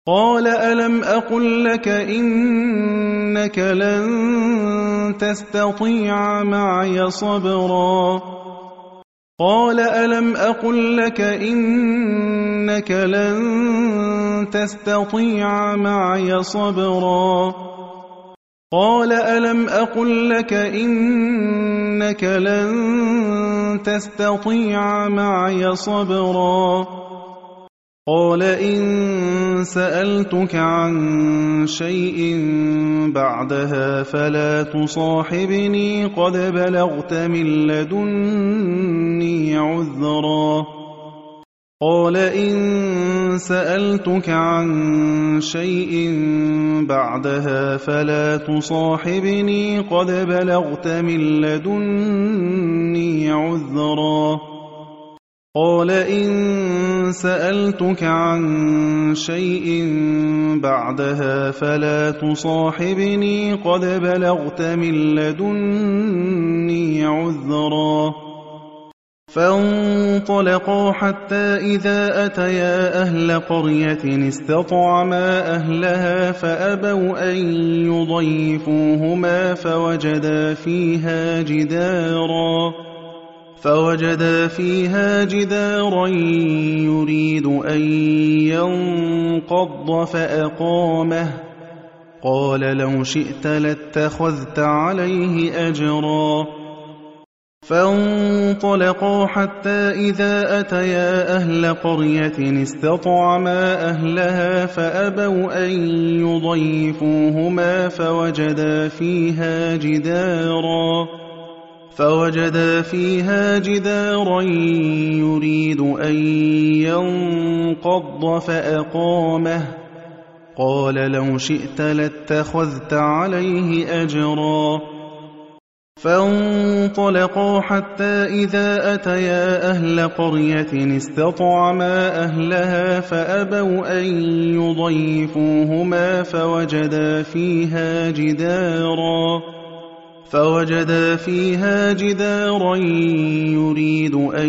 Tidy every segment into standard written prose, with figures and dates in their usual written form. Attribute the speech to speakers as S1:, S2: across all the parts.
S1: قال ألم أقل لك إنك لن تستطيع معي صبرا قال ألم أقل لك إنك لن تستطيع معي صبرا قال ألم أقل لك إنك لن تستطيع معي صبرا قال إن سألتك عن شيء بعدها فلا تصاحبني قد بلغت من لدني عذرا قال إن سألتك عن شيء بعدها فلا تصاحبني قد بلغت من لدني عذرا قال إن سألتك عن شيء بعدها فلا تصاحبني قد بلغت من لدني عذرا فانطلقا حتى إذا أتيا أهل قرية استطعما أهلها فأبوا أن يضيفوهما فوجدا فيها جدارا يريد أن ينقض فأقامه قال لو شئت لاتخذت عليه أجرا فانطلقا حتى إذا أتيا أهل قرية استطعما أهلها فأبوا أن يضيفوهما فوجدا فيها جدارا يريد أن ينقض فأقامه قال لو شئت لاتخذت عليه أجرا فانطلقا حتى إذا أتيا أهل قرية استطعما أهلها فأبوا أن يضيفوهما فوجدا فيها جدارا يريد أن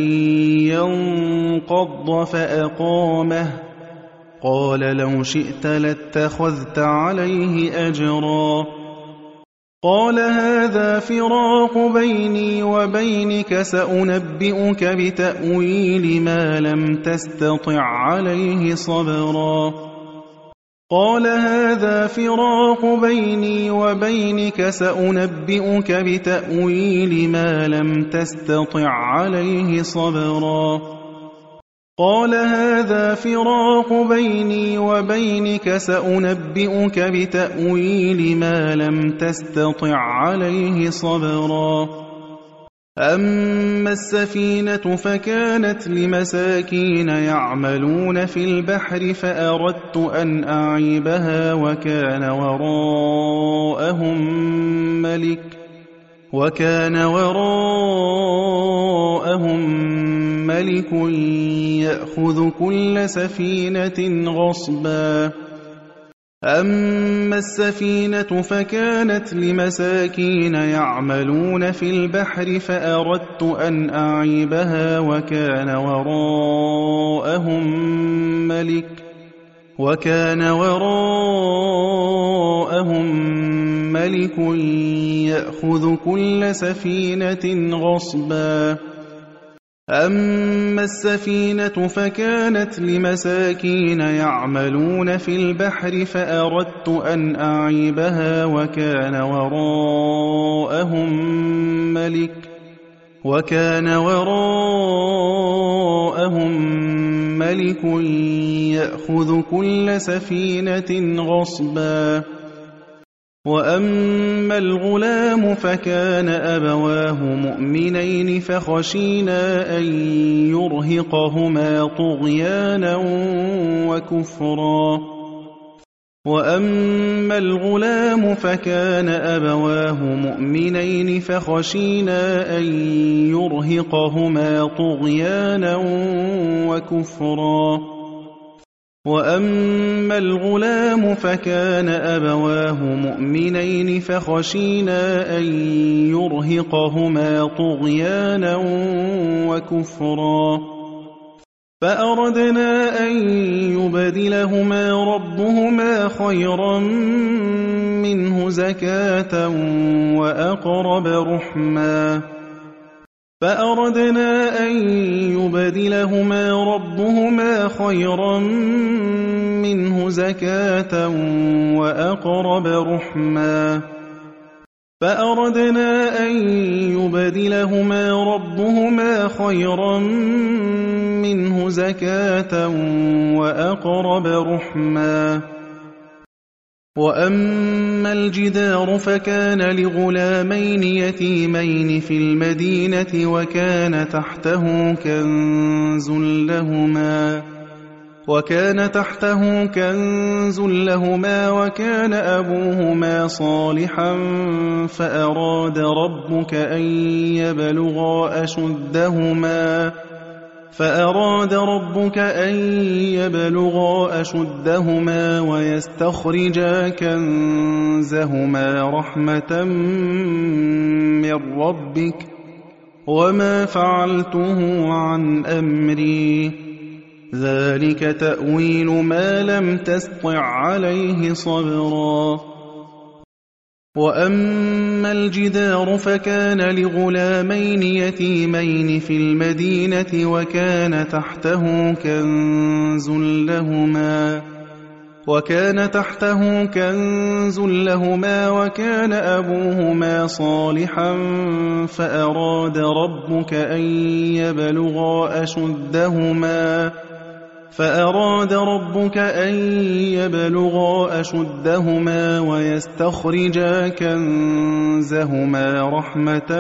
S1: ينقض فأقامه قال لو شئت لاتخذت عليه أجرا قال هذا فراق بيني وبينك سأنبئك بتأويل ما لم تستطع عليه صبرا قال هذا فراق بيني وبينك سأنبئك بتأويل ما لم تستطع عليه صبرا قال هذا فراق بيني وبينك سأنبئك بتأويل ما لم تستطع عليه صبرا أما السفينة فكانت لمساكين يعملون في البحر فأردت أن أعيبها وكان وراءهم ملك يأخذ كل سفينة غصبا أما السفينة فكانت لمساكين يعملون في البحر فأردت أن أعيبها وكان وراءهم ملك يأخذ كل سفينة غصبا أما السفينة فكانت لمساكين يعملون في البحر فأردت أن أعيبها وكان وراءهم ملك يأخذ كل سفينة غصبا وأما الغلام فكان أبواه مؤمنين فخشينا أن يرهقهما طغيانا وكفرا وأما الغلام فكان أبواه مؤمنين فخشينا أن يرهقهما طغيانا وكفرا وأما الغلام فكان أبواه مؤمنين فخشينا أن يرهقهما طغيانا وكفرا فأردنا أن يبدلهما ربهما خيرا منه زكاة وأقرب رحما فأردنا أن يبدلهما ربهما خيرا منه زكاة وأقرب رحما فأردنا أن يبدلهما ربهما خيرا منه زكاة وأقرب رحما وأما الجدار فكان لغلامين يتيمين في المدينة وكان تحته كنز لهما وكان أبوهما صالحا فأراد ربك أن يبلغا أشدهما ويستخرجا كنزهما رحمة من ربك وما فعلته عن أمري ذلك تأويل ما لم تسطع عليه صبرا وأما الجدار فكان لغلامين يتيمين في المدينة وكان تحته كنز لهما وكان أبوهما صالحا فأراد ربك أن يبلغا أشدهما ويستخرجا كنزهما رحمة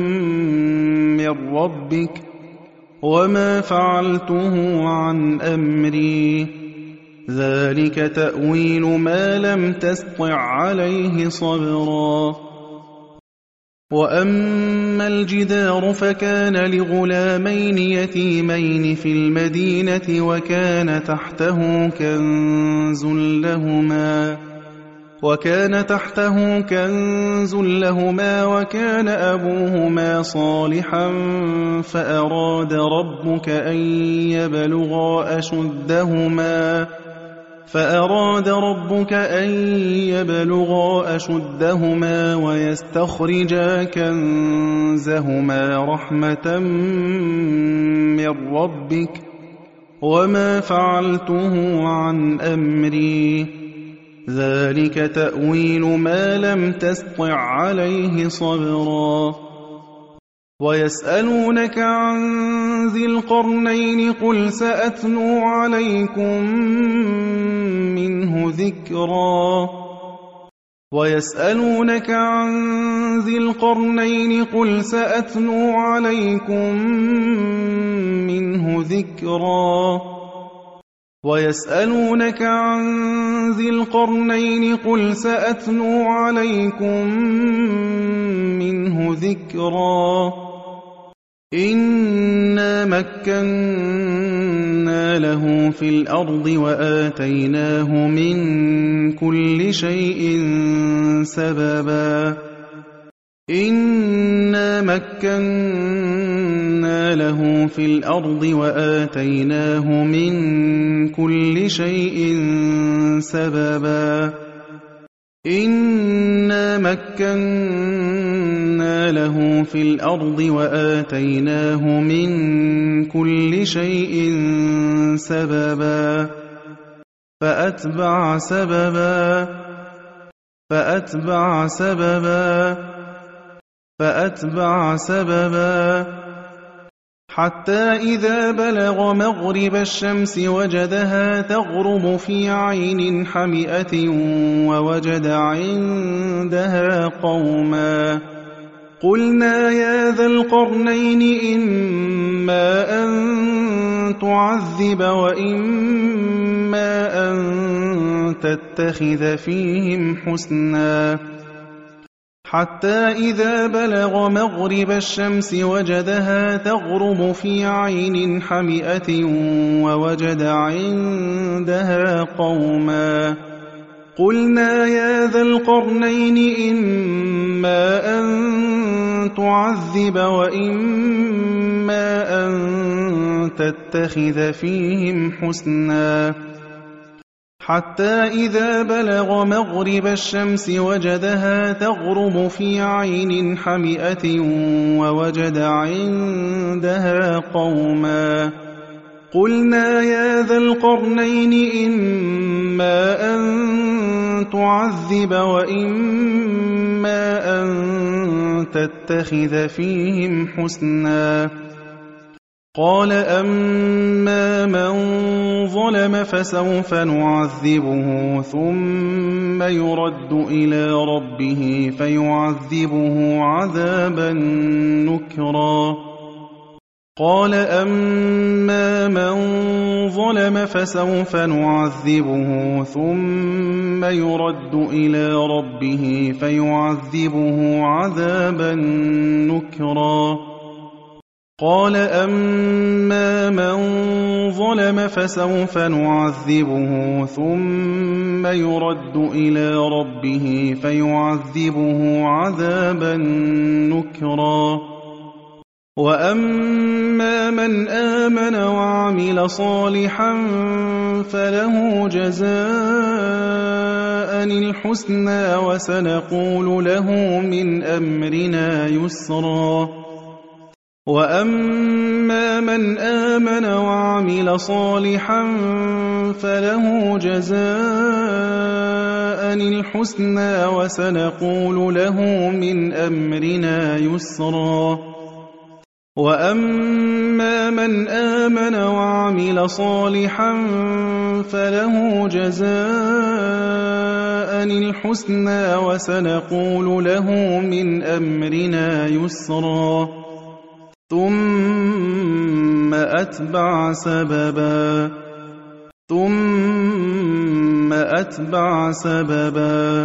S1: من ربك وما فعلته عن أمري ذلك تأويل ما لم تسطع عليه صبرا وأما الجدار فكان لغلامين يتيمين في المدينة وكان تحته كنز لهما وكان أبوهما صالحا فأراد ربك أن يبلغا أشدهما ويستخرجا كنزهما رحمة من ربك وما فعلته عن أمري ذلك تأويل ما لم تسطع عليه صبرا ويسألونك عن ذي القرنين قل سأتلو عليكم منه ذكرا إنا مكنا له في الأرض وآتيناه من كل شيء سببا فأتبع سببا حتى إذا بلغ مغرب الشمس وجدها تغرب في عين حمئة ووجد عندها قوما قلنا يا ذا القرنين إما أن تعذب وإما أن تتخذ فيهم حسنا حتى إذا بلغ مغرب الشمس وجدها تغرب في عين حمئة ووجد عندها قوما قلنا يا ذا القرنين إما أن تعذب وإما أن تتخذ فيهم حسنا حتى إذا بلغ مغرب الشمس وجدها تغرب في عين حمئة ووجد عندها قوما قلنا يا ذا القرنين إما أن تعذب وإما أن تتخذ فيهم حسنا قال أما من ظلم فسوف نعذبه ثم يرد إلى ربه فيعذبه عذابا نكرا قال أما من ظلم فسوف نعذبه ثم يرد إلى ربه فيعذبه عذابا نكرا قال أما من ظلم فسوف نعذبه ثم يرد إلى ربه فيعذبه عذابا نكرا وأما من آمن وعمل صالحا فله جزاء الحسنى وسنقول له من أمرنا يسرا وأما من آمن وعمل صالحا فله جزاء الحسنى وسنقول له من أمرنا يسرا وأما من آمن وعمل صالحا فله جزاء الحسنى وسنقول له من أمرنا يسرا ثم أتبع سببا ثم أتبع سببا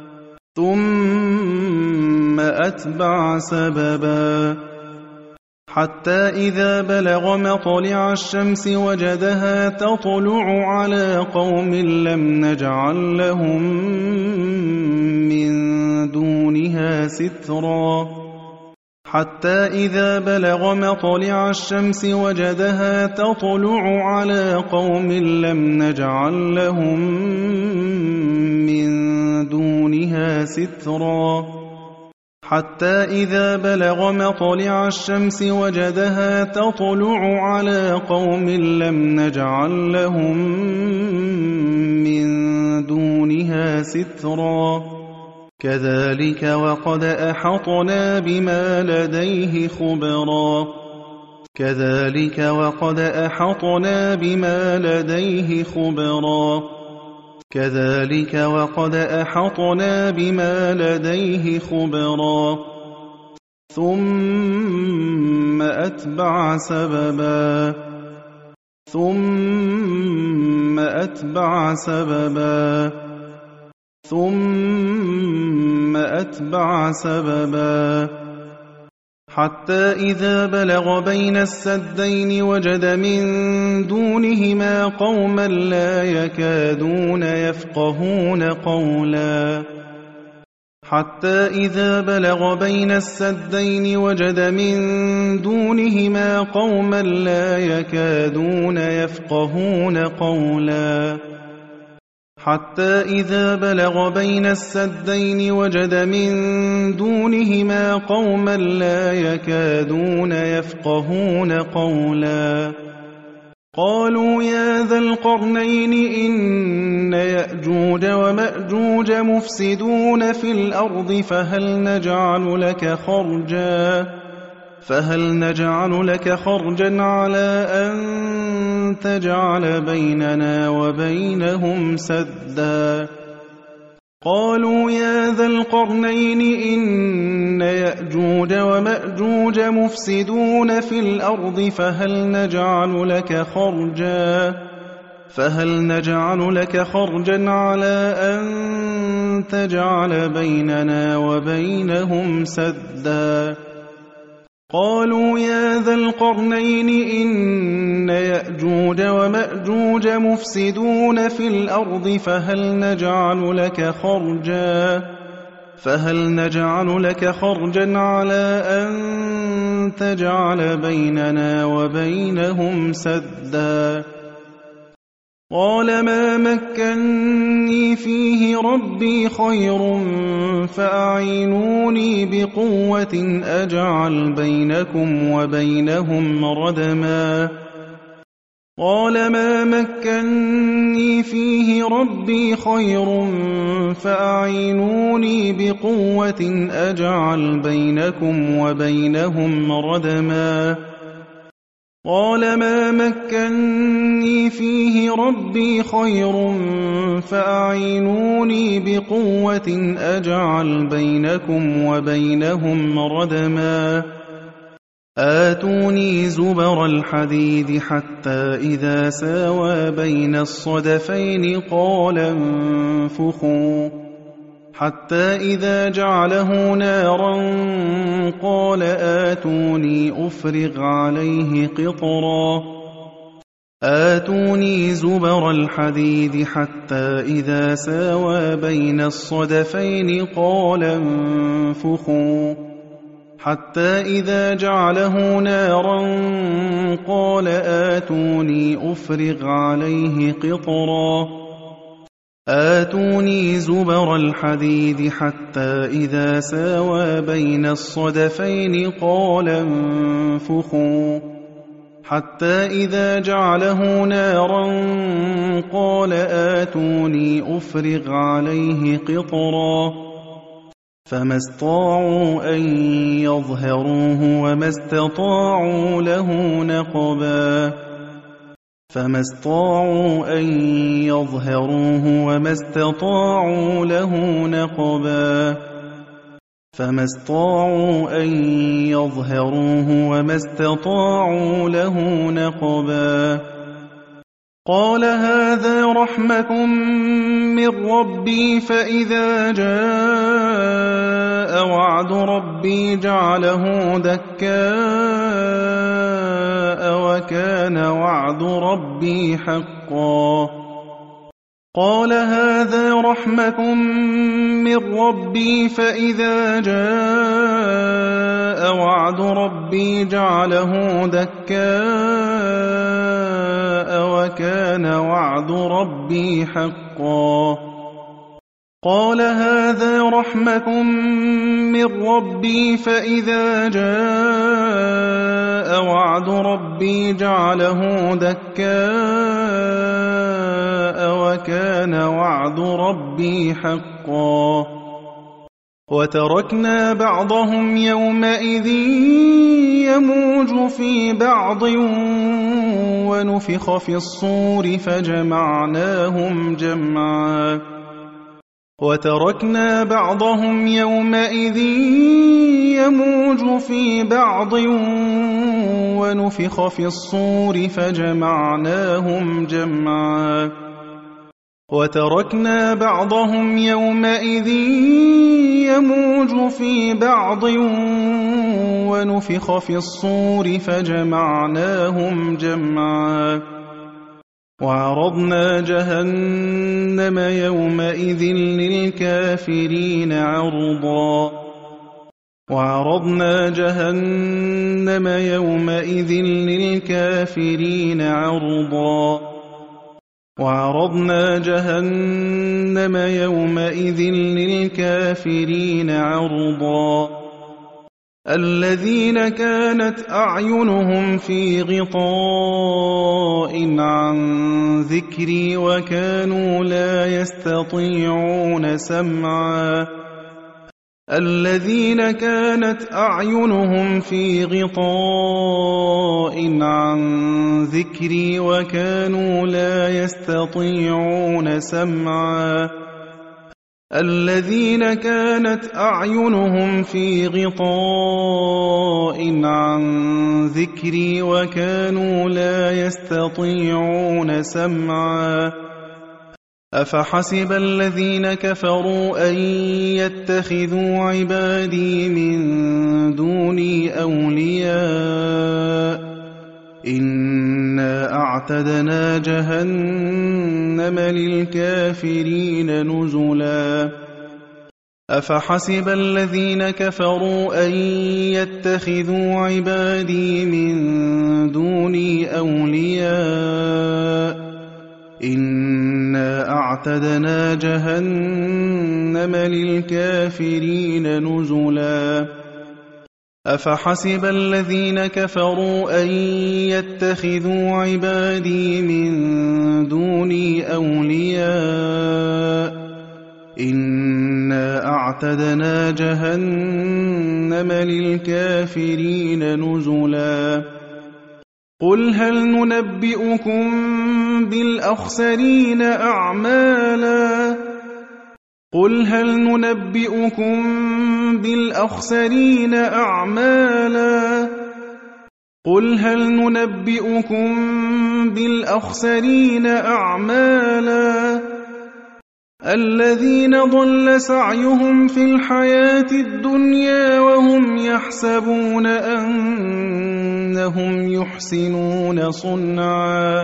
S1: ثم أتبع سببا حتى إذا بلغ مطلع الشمس وجدها تطلع على قوم لم نجعل لهم من دونها سترا حتى إذا بلغ مطلع الشمس وجدها تطلع على قوم لم نجعل لهم من دونها سترا حتى إذا بلغ مطلع الشمس وجدها تطلع على قوم لم نجعل لهم من دونها سترا كذلك وقد أحطنا بما لديه خبرا كذلك وقد أحطنا بما لديه خبرا كذلك وقد أحطنا بما لديه خبرا ثم أتبع سببا ثم أتبع سببا ثم أتبع سببا حتى إذا بلغ بين السدين وجد من دونهما قوما لا يكادون يفقهون قولا حتى إذا بلغ بين السدين وجد من دونهما قوما لا يكادون يفقهون قولا حتى إذا بلغ بين السدين وجد من دونهما قوما لا يكادون يفقهون قولا قالوا يا ذا القرنين إن يأجوج ومأجوج مفسدون في الأرض فهل نجعل لك خرجا على أن تجعل بيننا وبينهم سدا قالوا يا ذا القرنين إن يأجوج ومأجوج مفسدون في الأرض فهل نجعل لك خرجا على أن تجعل بيننا وبينهم سدا قالوا يا ذا القرنين إن يأجوج ومأجوج مفسدون في الأرض فهل نجعل لك خرجا على أن تجعل بيننا وبينهم سدا قال ما مكني فيه ربي خير فأعينوني بقوة أجعل بينكم وبينهم ردما قال ما مكني فيه ربي خير فأعينوني بقوة أجعل بينكم وبينهم ردما قال ما مكني فيه ربي خير فأعينوني بقوة أجعل بينكم وبينهم ردما آتوني زبر الحديد حتى إذا ساوى بين الصدفين قال انفخوا حتى إذا جعله نارا قال آتوني أفرغ عليه قطرا آتوني زبر الحديد حتى إذا ساوى بين الصدفين قال انفخوا حتى إذا جعله نارا قال آتوني أفرغ عليه قطرا آتوني زبر الحديد حتى إذا ساوى بين الصدفين قال انفخوا حتى إذا جعله نارا قال آتوني أفرغ عليه قطرا فما استطاعوا أن يظهروه وما استطاعوا له نقبا فما استطاعوا أن يظهروه وما استطاعوا له نقبا فما استطاعوا أن يظهروه وما استطاعوا له نقبا قال هذا رحمة من ربي فإذا جاء وعد ربي جعله دكاء وكان وعد ربي حقا قال هذا رحمة من ربي فإذا جاء وعد ربي جعله دكاء وكان وعد ربي حقا قال هذا رحمة من ربي فإذا جاء وعد ربي جعله دكاء وكان وعد ربي حقا وتركنا بعضهم يومئذ يموج في بعض ونفخ في الصور فجمعناهم جمعا وتركنا بعضهم يومئذ يموج في بعض ونفخ في الصور فجمعناهم جمعا وتركنا بعضهم يومئذ يموج في بعض ونفخ في الصور فجمعناهم جمعا وعرضنا جهنم يومئذ للكافرين عرضا وعرضنا جهنم يومئذ للكافرين عرضا وعرضنا جهنم يومئذ للكافرين عرضا الذين كانت أعينهم في غطاء عن ذكري وكانوا لا يستطيعون سمعا الذين كانت أعينهم في غطاء عن ذكري وكانوا لا يستطيعون سمعا الذين كانت أعينهم في غطاء عن ذكري وكانوا لا يستطيعون سمعا أفحسب الذين كفروا أن يتخذوا عبادي من دوني أولياء إنا أعتدنا جهنم للكافرين نزلا أفحسب الذين كفروا أن يتخذوا عبادي من دوني أولياء إنا أعتدنا جهنم للكافرين نزلا أفحسب الذين كفروا أن يتخذوا عبادي من دوني أولياء إنا أعتدنا جهنم للكافرين نزلا قل هل ننبئكم بالأخسرين أعمالا قل هل ننبئكم بالأخسرين أعمالا قل هل ننبئكم بالأخسرين أعمالا الذين ضل سعيهم في الحياة الدنيا وهم يحسبون أنهم يحسنون صنعا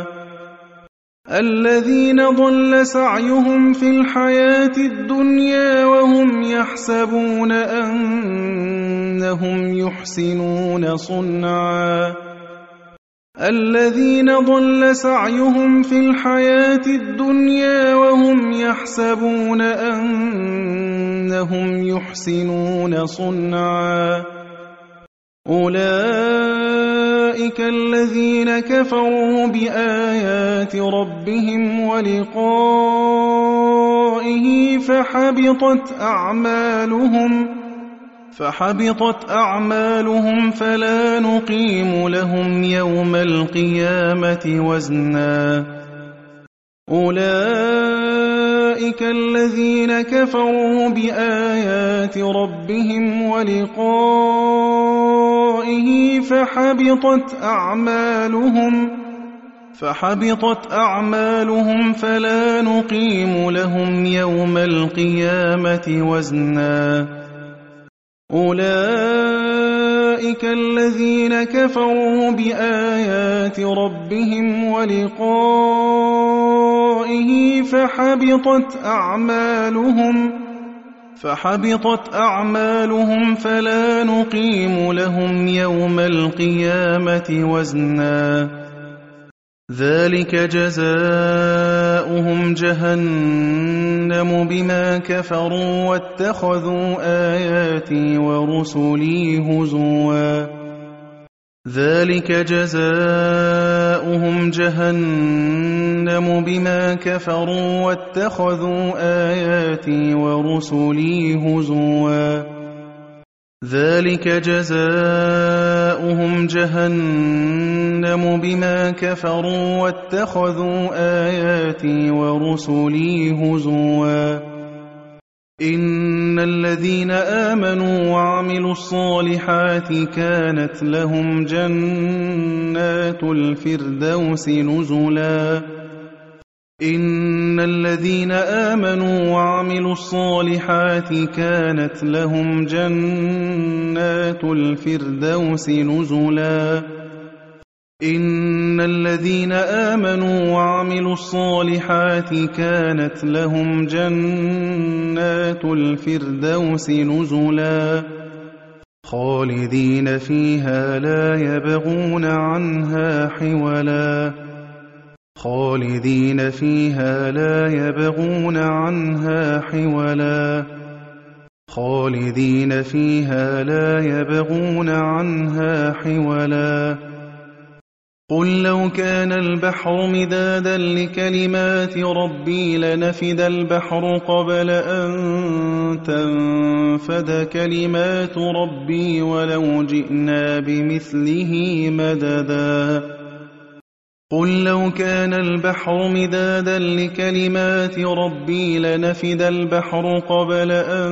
S1: الذين ضل سعيهم في الحياة الدنيا وهم يحسبون أنهم يحسنون صنعا الذين ضل سعيهم في الحياة الدنيا وهم يحسبون أنهم يحسنون صنعا أولئك الذين كفروا بآيات ربهم ولقائه فحبطت أعمالهم فلا نقيم لهم يوم القيامة وزنا أولئك الذين كفروا بآيات ربهم ولقائه فحبطت أعمالهم فلا نقيم لهم يوم القيامة وزنا أولئك الذين كفروا بآيات ربهم ولقائه فحبطت أعمالهم فلا نقيم لهم يوم القيامة وزنا ذلك جزاؤهم جهنم بما كفروا واتخذوا آياتي ورسلي هزوا ذلك جزاؤهم جهنم بما كفروا واتخذوا آياتي ورسلي هزوا ذلك جزاؤهم جهنم بما كفروا واتخذوا آياتي ورسلي هزوا إن الذين آمنوا وعملوا الصالحات كانت لهم جنات الفردوس نزلا إن الذين آمنوا وعملوا الصالحات كانت لهم جنات الفردوس نزلا إن الذين آمنوا وعملوا الصالحات كانت لهم جنات الفردوس نزلا خالدين فيها لا يبغون عنها حولا خالدين فيها لا يبغون عنها حولا خالدين فيها لا يبغون عنها حولا قل لو كان البحر مدادا لكلمات ربي لنفد البحر قبل أن تنفد كلمات ربي ولو جئنا بمثله مددا قل لو كان البحر مدادا لكلمات ربي لنفد البحر قبل أن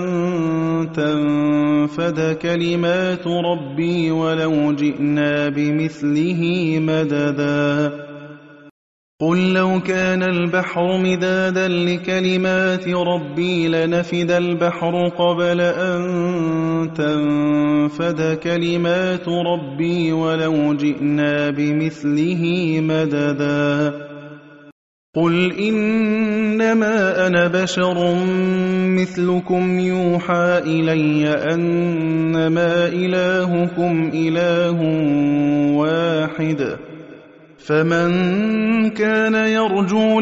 S1: تنفد كلمات ربي ولو جئنا بمثله مددا قل لو كان البحر مدادا لكلمات ربي لنفد البحر قبل أن تنفد كلمات ربي ولو جئنا بمثله مددا قُلْ إِنَّمَا أَنَا بَشَرٌ مِّثْلُكُمْ يُوحَىٰ إِلَيَّ أَنَّمَا إِلَٰهُكُمْ إِلَٰهٌ وَاحِدٌ ۖ فَمَن كَانَ يَرْجُو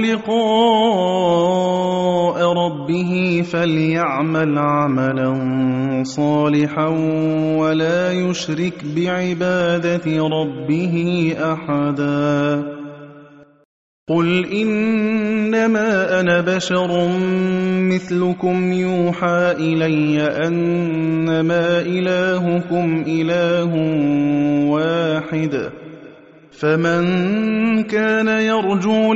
S1: لِقَاءَ رَبِّهِ فَلْيَعْمَلْ عَمَلًا صَالِحًا وَلَا يُشْرِكْ بِعِبَادَةِ رَبِّهِ أَحَدًا قُلْ إِنَّمَا أَنَا بَشَرٌ مِّثْلُكُمْ يُوحَىٰ إِلَيَّ أَنَّمَا إِلَٰهُكُمْ إِلَٰهٌ وَاحِدٌ ۖ فَمَن كَانَ يَرْجُو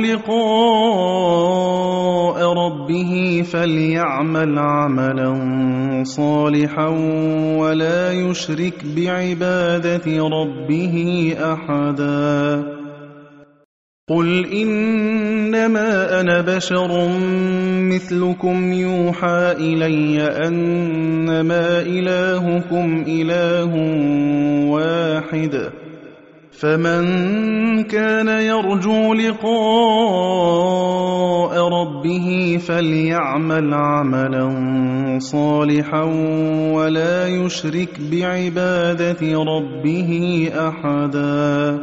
S1: لِقَاءَ رَبِّهِ فَلْيَعْمَلْ عَمَلًا صَالِحًا وَلَا يُشْرِكْ بِعِبَادَةِ رَبِّهِ أَحَدًا قُلْ إِنَّمَا أَنَا بَشَرٌ مِّثْلُكُمْ يُوحَىٰ إِلَيَّ أَنَّمَا إِلَٰهُكُمْ إِلَٰهٌ وَاحِدٌ ۖ فَمَن كَانَ يَرْجُو لِقَاءَ رَبِّهِ فَلْيَعْمَلْ عَمَلًا صَالِحًا وَلَا يُشْرِكْ بِعِبَادَةِ رَبِّهِ أَحَدًا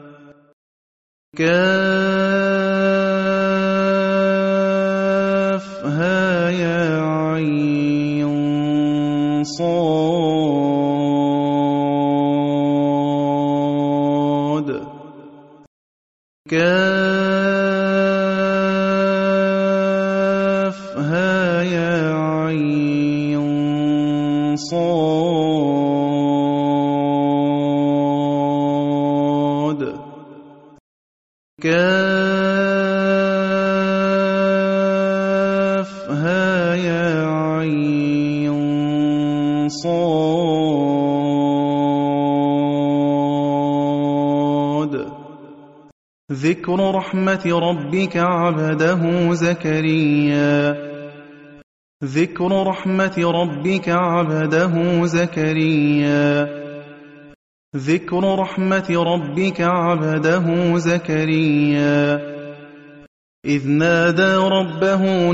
S1: ذِكْرُ رَحْمَتِ رَبِّكَ عَبْدَهُ زَكَرِيَّا ذِكْرُ رَحْمَتِ رَبِّكَ عَبْدَهُ زَكَرِيَّا ذِكْرُ رَحْمَتِ رَبِّكَ عَبْدَهُ زَكَرِيَّا إِذْ نَادَىٰ رَبَّهُ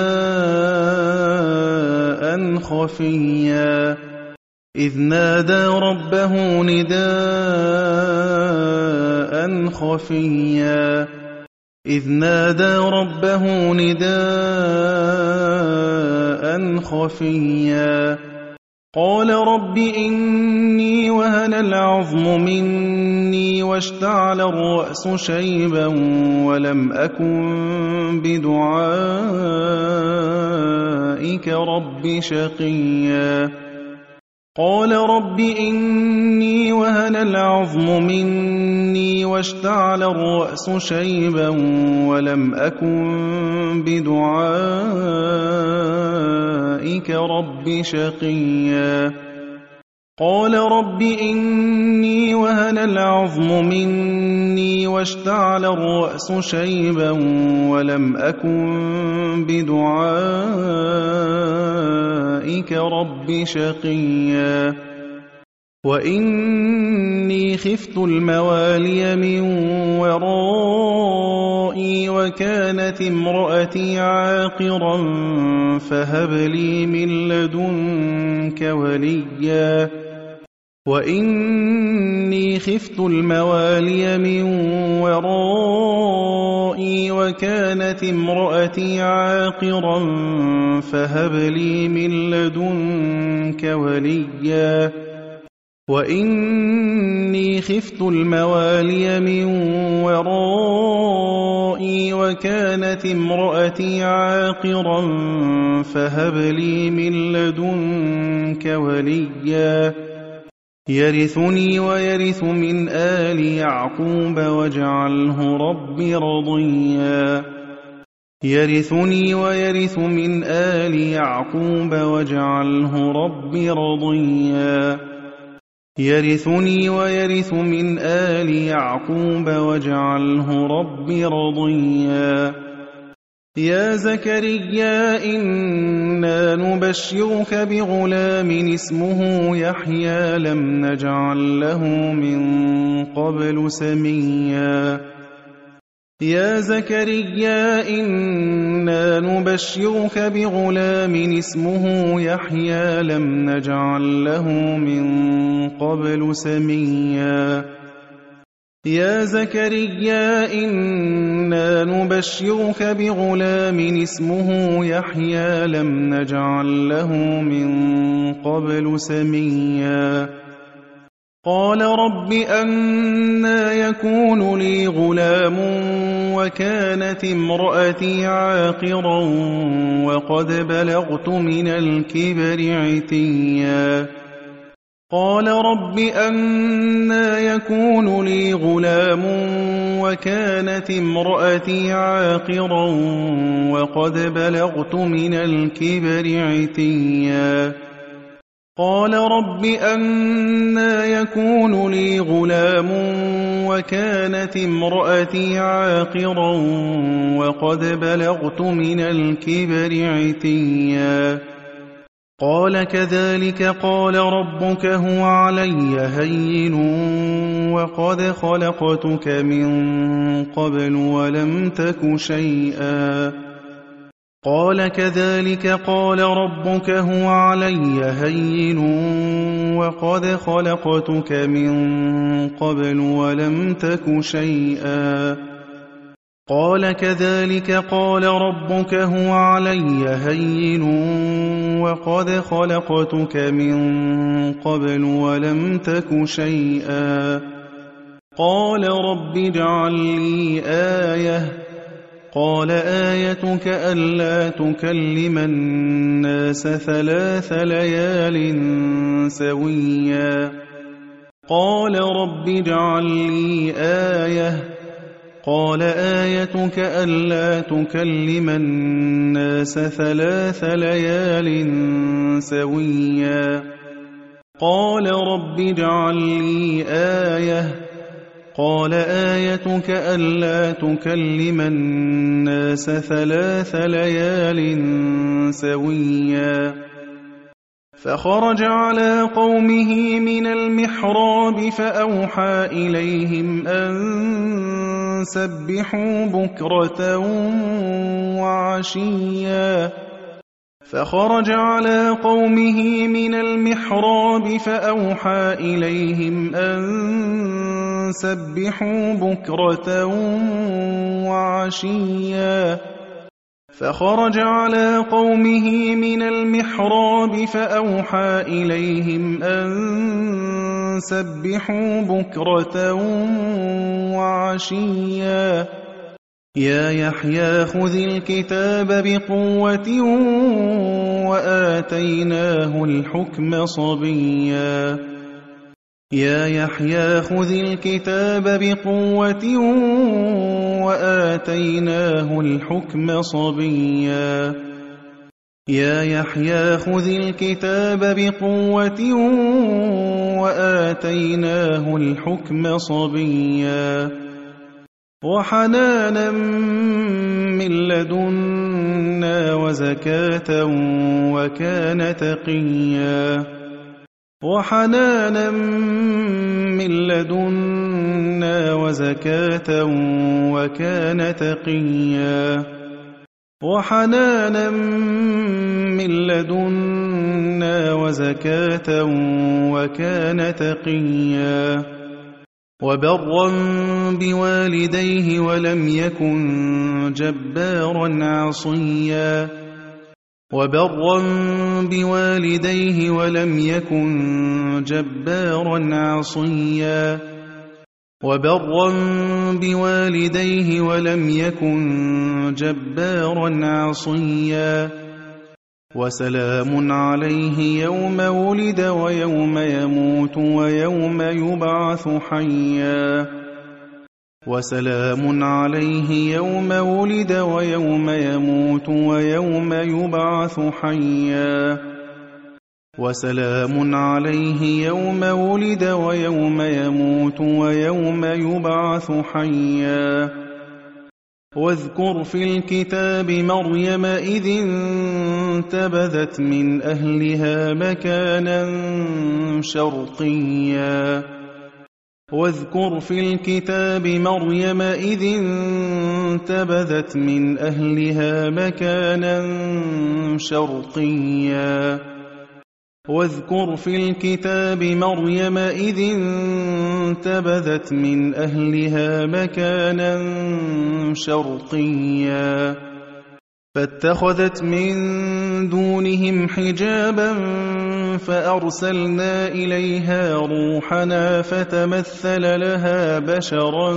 S1: نِدَاءً خَفِيًّا إِذْ نَادَىٰ رَبَّهُ نِدَاءً خَفِيًّا إِذْ نَادَىٰ رَبَّهُ نِدَاءً خَفِيًّا قَالَ رَبِّ إِنِّي وَهَنَ الْعَظْمُ مِنِّي وَاشْتَعَلَ الرَّأْسُ شَيْبًا وَلَمْ أَكُن بِدُعَائِكَ رَبِّ شَقِيًّا قَالَ رَبِّ إِنِّي وَهَنَ الْعَظْمُ مِنِّي وَاشْتَعَلَ الرَّأْسُ شَيْبًا وَلَمْ أَكُن بِدُعَائِكَ رَبِّ شَقِيًّا قَالَ رَبِّ إِنِّي وَهَنَ الْعَظْمُ مِنِّي وَاشْتَعَلَ الرَّأْسُ شَيْبًا وَلَمْ أَكُن بِدُعَائِكَ رَبِّ شَقِيًّا وَإِنِّي خِفْتُ الْمَوَالِيَ مِن وَرَائِي وَكَانَتِ امْرَأَتِي عَاقِرًا فَهَبْ لِي مِن لَّدُنكَ وَلِيًّا وَإِنِّي خِفْتُ الْمَوَالِيَ مِن وَرَائِي وَكَانَتِ امْرَأَتِي عَاقِرًا فَهَبْ لِي مِن لَّدُنكَ وَلِيًّا وَإِنِّي خِفْتُ الْمَوَالِيَ مِن وَرَائِي وَكَانَتِ امْرَأَتِي عَاقِرًا فَهَبْ لِي مِن لَّدُنكَ وَلِيًّا يَرِثُنِي وَيَرِثُ مِنْ آلِ يَعْقُوبَ وَاجْعَلْهُ رَبِّ رَضِيًّا يَرِثُنِي وَيَرِثُ مِنْ آلِ يَعْقُوبَ وَاجْعَلْهُ رَبِّ رَضِيًّا يَرِثُنِي وَيَرِثُ مِنْ آلِ يَعْقُوبَ وَاجْعَلْهُ رَبِّ رَضِيًّا يَا زَكَرِيَّا إِنَّا نُبَشِّرُكَ بِغُلَامٍ اسْمُهُ يَحْيَىٰ لَمْ نَجْعَل لَّهُ مِن قَبْلُ سَمِيًّا يا زكريا إنا نبشرك بغلام اسمه يحيى لم نجعل له من قبل سميا يا زكريا إنا نبشرك بغلام اسمه يحيى لم نجعل له من قبل سميا قال رب أنى يكون لي غلام وكانت امرأتي عاقرا وقد بلغت من الكبر عتيا قال رب أنى يكون لي غلام وكانت امرأتي عاقرا وقد بلغت من الكبر عتيا قال رب أنى يكون لي غلام وكانت امرأتي عاقرا وقد بلغت من الكبر عتيا قال كذلك قال ربك هو علي هين وقد خلقتك من قبل ولم تك شيئا قال كذلك قال ربك هو علي هين وقد خلقتك من قبل ولم تك شيئا قال كذلك قال ربك هو علي هين وقد خلقتك من قبل ولم تك شيئا قال رب اجعل لي آية قال آيتك ألا تكلم الناس 3 ليال سويا قال رب اجعل لي آية قال آيتك ألا تكلم الناس 3 ليال سويا قال رب اجعل لي آية قال آيتك ألا تكلم الناس 3 ليال سويا فخرج على قومه من المحراب فأوحى إليهم أن سبحوا بكرة وعشيا فخرج على قومه من المحراب فأوحى إليهم أن سبحوا بكرة وعشيا فخرج على قومه من المحراب فأوحى إليهم أن سبحوا بكرة وعشيا يا يحيى خذ الكتاب بقوة وآتيناه الحكم صبيا يا يحيى خذ الكتاب بقوة وآتيناه الحكم صبيا يا يحيى خذ الكتاب بقوة وآتيناه الحكم صبيا وحنانا من لدنا وزكاة وكان تقيا وحنانا من لدنا وزكاة وكان تقيا وحنانا من لدنا وزكاة وكان تقيا وبرا بوالديه ولم يكن جبارا عصيا وبرا بوالديه ولم يكن جبارا عصيا وبرا بوالديه ولم يكن جبارا عصيا وسلام عليه يوم ولد ويوم يموت ويوم يبعث حيا وسلام عليه يوم ولد ويوم يموت ويوم يبعث حيا وسلام عليه يوم ولد ويوم يموت ويوم يبعث حيا واذكر في الكتاب مريم إذ انتبذت من أهلها مكانا شرقيا واذكر في الكتاب مريم إذ انتبذت من أهلها مكانا شرقيا واذكر في الكتاب مريم إذ انتبذت من أهلها مكانا شرقيا فاتخذت من دونهم حجابا فأرسلنا إليها روحنا فتمثل لها بشرا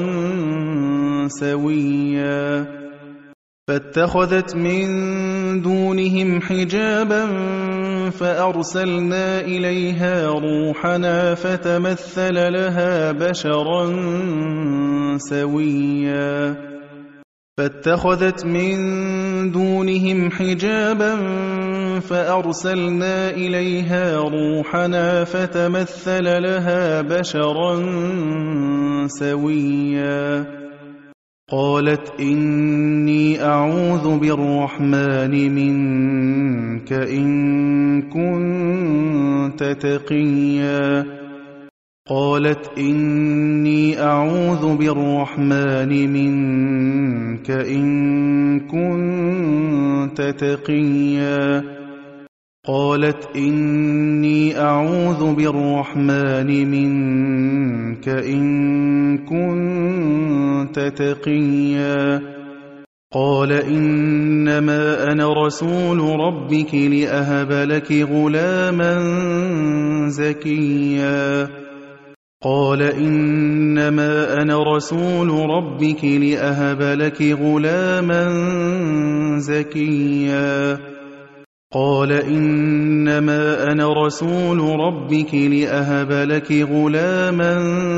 S1: سويا فاتخذت من دونهم حجابا فأرسلنا إليها روحنا فتمثل لها بشرا سويا فاتخذت من دونهم حجابا فأرسلنا إليها روحنا فتمثل لها بشرا سويا قالت إني أعوذ بالرحمن منك إن كنت تقيا قالت إني أعوذ بالرحمن منك إن كنت تقيا قالت إني أعوذ بالرحمن منك إن كنت تقيا قال إنما أنا رسول ربك لأهب لك غلاما زكيا قال إنما أنا رسول ربك لأهب لك غلاما زكيا قال إنما أنا رسول ربك لأهب لك غلاما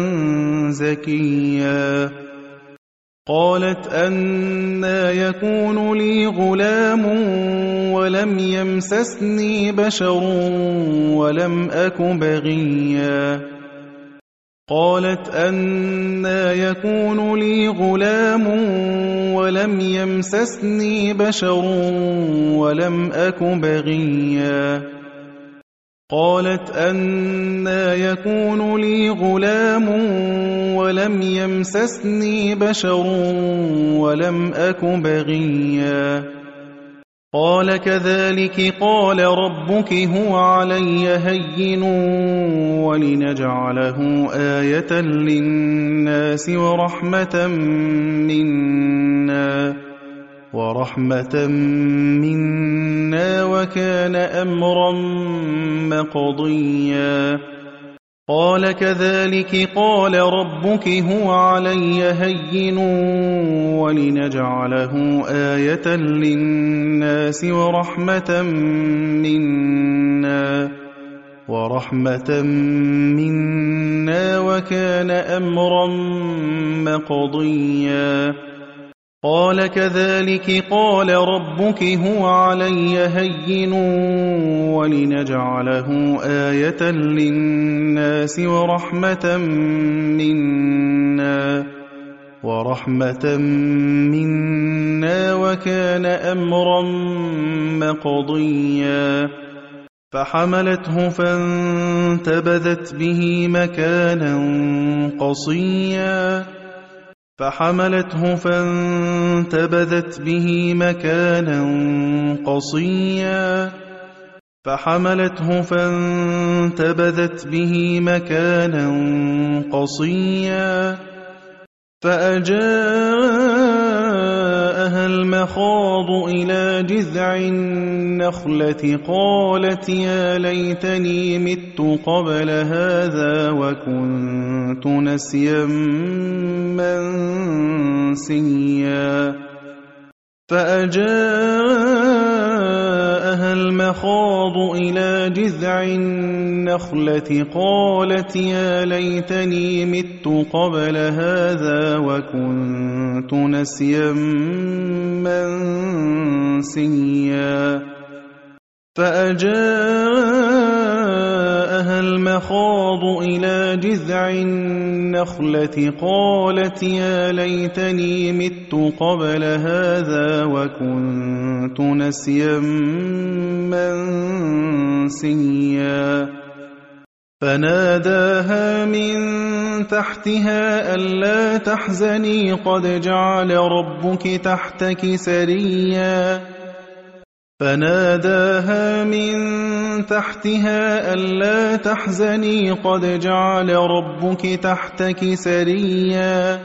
S1: زكيا قالت أنى يكون لي غلام ولم يمسسني بشر ولم أك بغيا قالت أنى يكون لي غلام ولم يمسسني بشر ولم أك بغيا قالت أنى يكون لي غلام ولم يمسسني بشر ولم أك بغيا قال كذلك قال ربك هو علي هين ولنجعله آية للناس ورحمة منا وكان أمرا مقضيا قال كذلك قال ربك هو علي هين ولنجعله آية للناس ورحمة منا وكان أمرا مقضيا قال كذلك قال ربك هو علي هين ولنجعله آية للناس ورحمة منا وكان أمرا مقضيا فحملته فانتبذت به مكانا قصيا فحملته فانتبذت به مكانا قصيا فحملته فانتبذت به مكانا قصيا فأجاءها المخاض إلى جذع النخلة قالت يا ليتني مت قبل هذا وكنت نسيا منسيا فأجاءها المخاض إلى جذع النخلة قالت يا ليتني مت قبل هذا وكنت نسيا منسيا فأجاءها المخاض إلى جذع النخلة قالت يا ليتني مت قبل هذا وكنت نسيا منسيا فناداها من تحتها ألا تحزني قد جعل ربك تحتك سريا فناداها من تحتها ألا تحزني قد جعل ربك تحتك سريا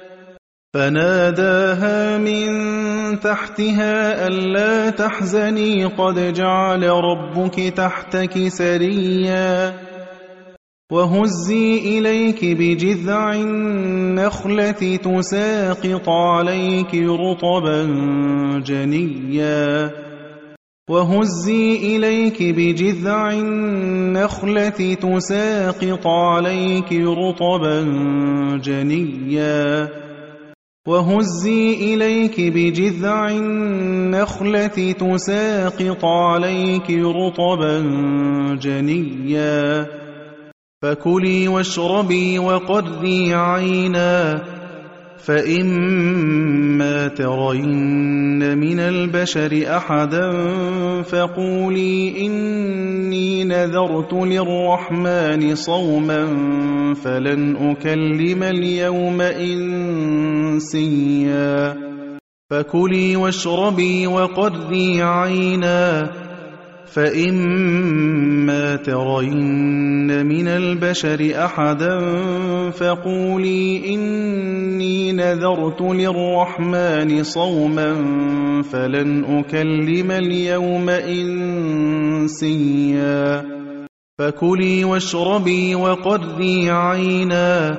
S1: فناداها من تحتها ألا تحزني قد جعل ربك تحتك سريا وهزي إليك بجذع النخلة تساقط عليك رطبا جنيا وهزي إليك بجذع النخلة تساقط عليك رطبا جنيا وهزي إليك بجذع النخلة تساقط عليك رطبا جنيا فكلي واشربي وقري عينا فإما ترين من البشر أحدا فقولي إني نذرت للرحمن صوما فلن أكلم اليوم إنسيا فكلي واشربي وقري عينا فإما ترين من البشر أحدا فقولي إني نذرت للرحمن صوما فلن أكلم اليوم إنسيا فكلي واشربي وقري عينا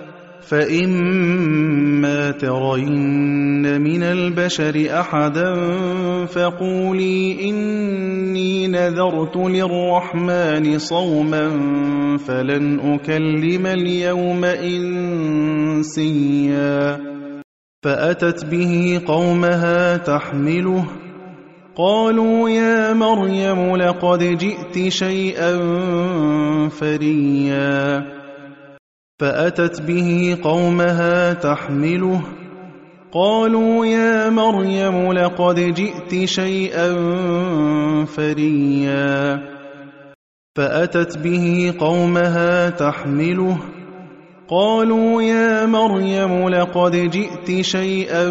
S1: فإما ترين من البشر أحدا فقولي إني نذرت للرحمن صوما فلن أكلم اليوم إنسيا فأتت به قومها تحمله قالوا يا مريم لقد جئت شيئا فريا فأتت به قومها تحمله قالوا يا مريم لقد جئت شيئا فريا فأتت به قومها تحمله قالوا يا مريم لقد جئت شيئا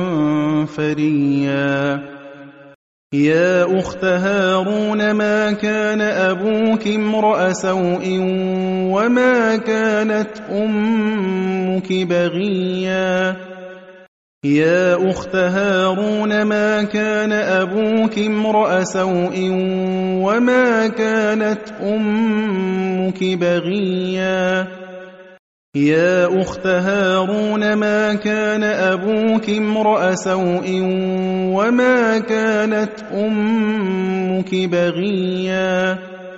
S1: فريا يا أخت هارون ما كان أبوك امرأ سوء وما كانت أمك بغيا يا أخت هارون ما كان أبوك امرأ سوء وما كانت أمك بغيا يا أخت هارون ما كان أبوك امرأ سوء وما كانت أمك بغيا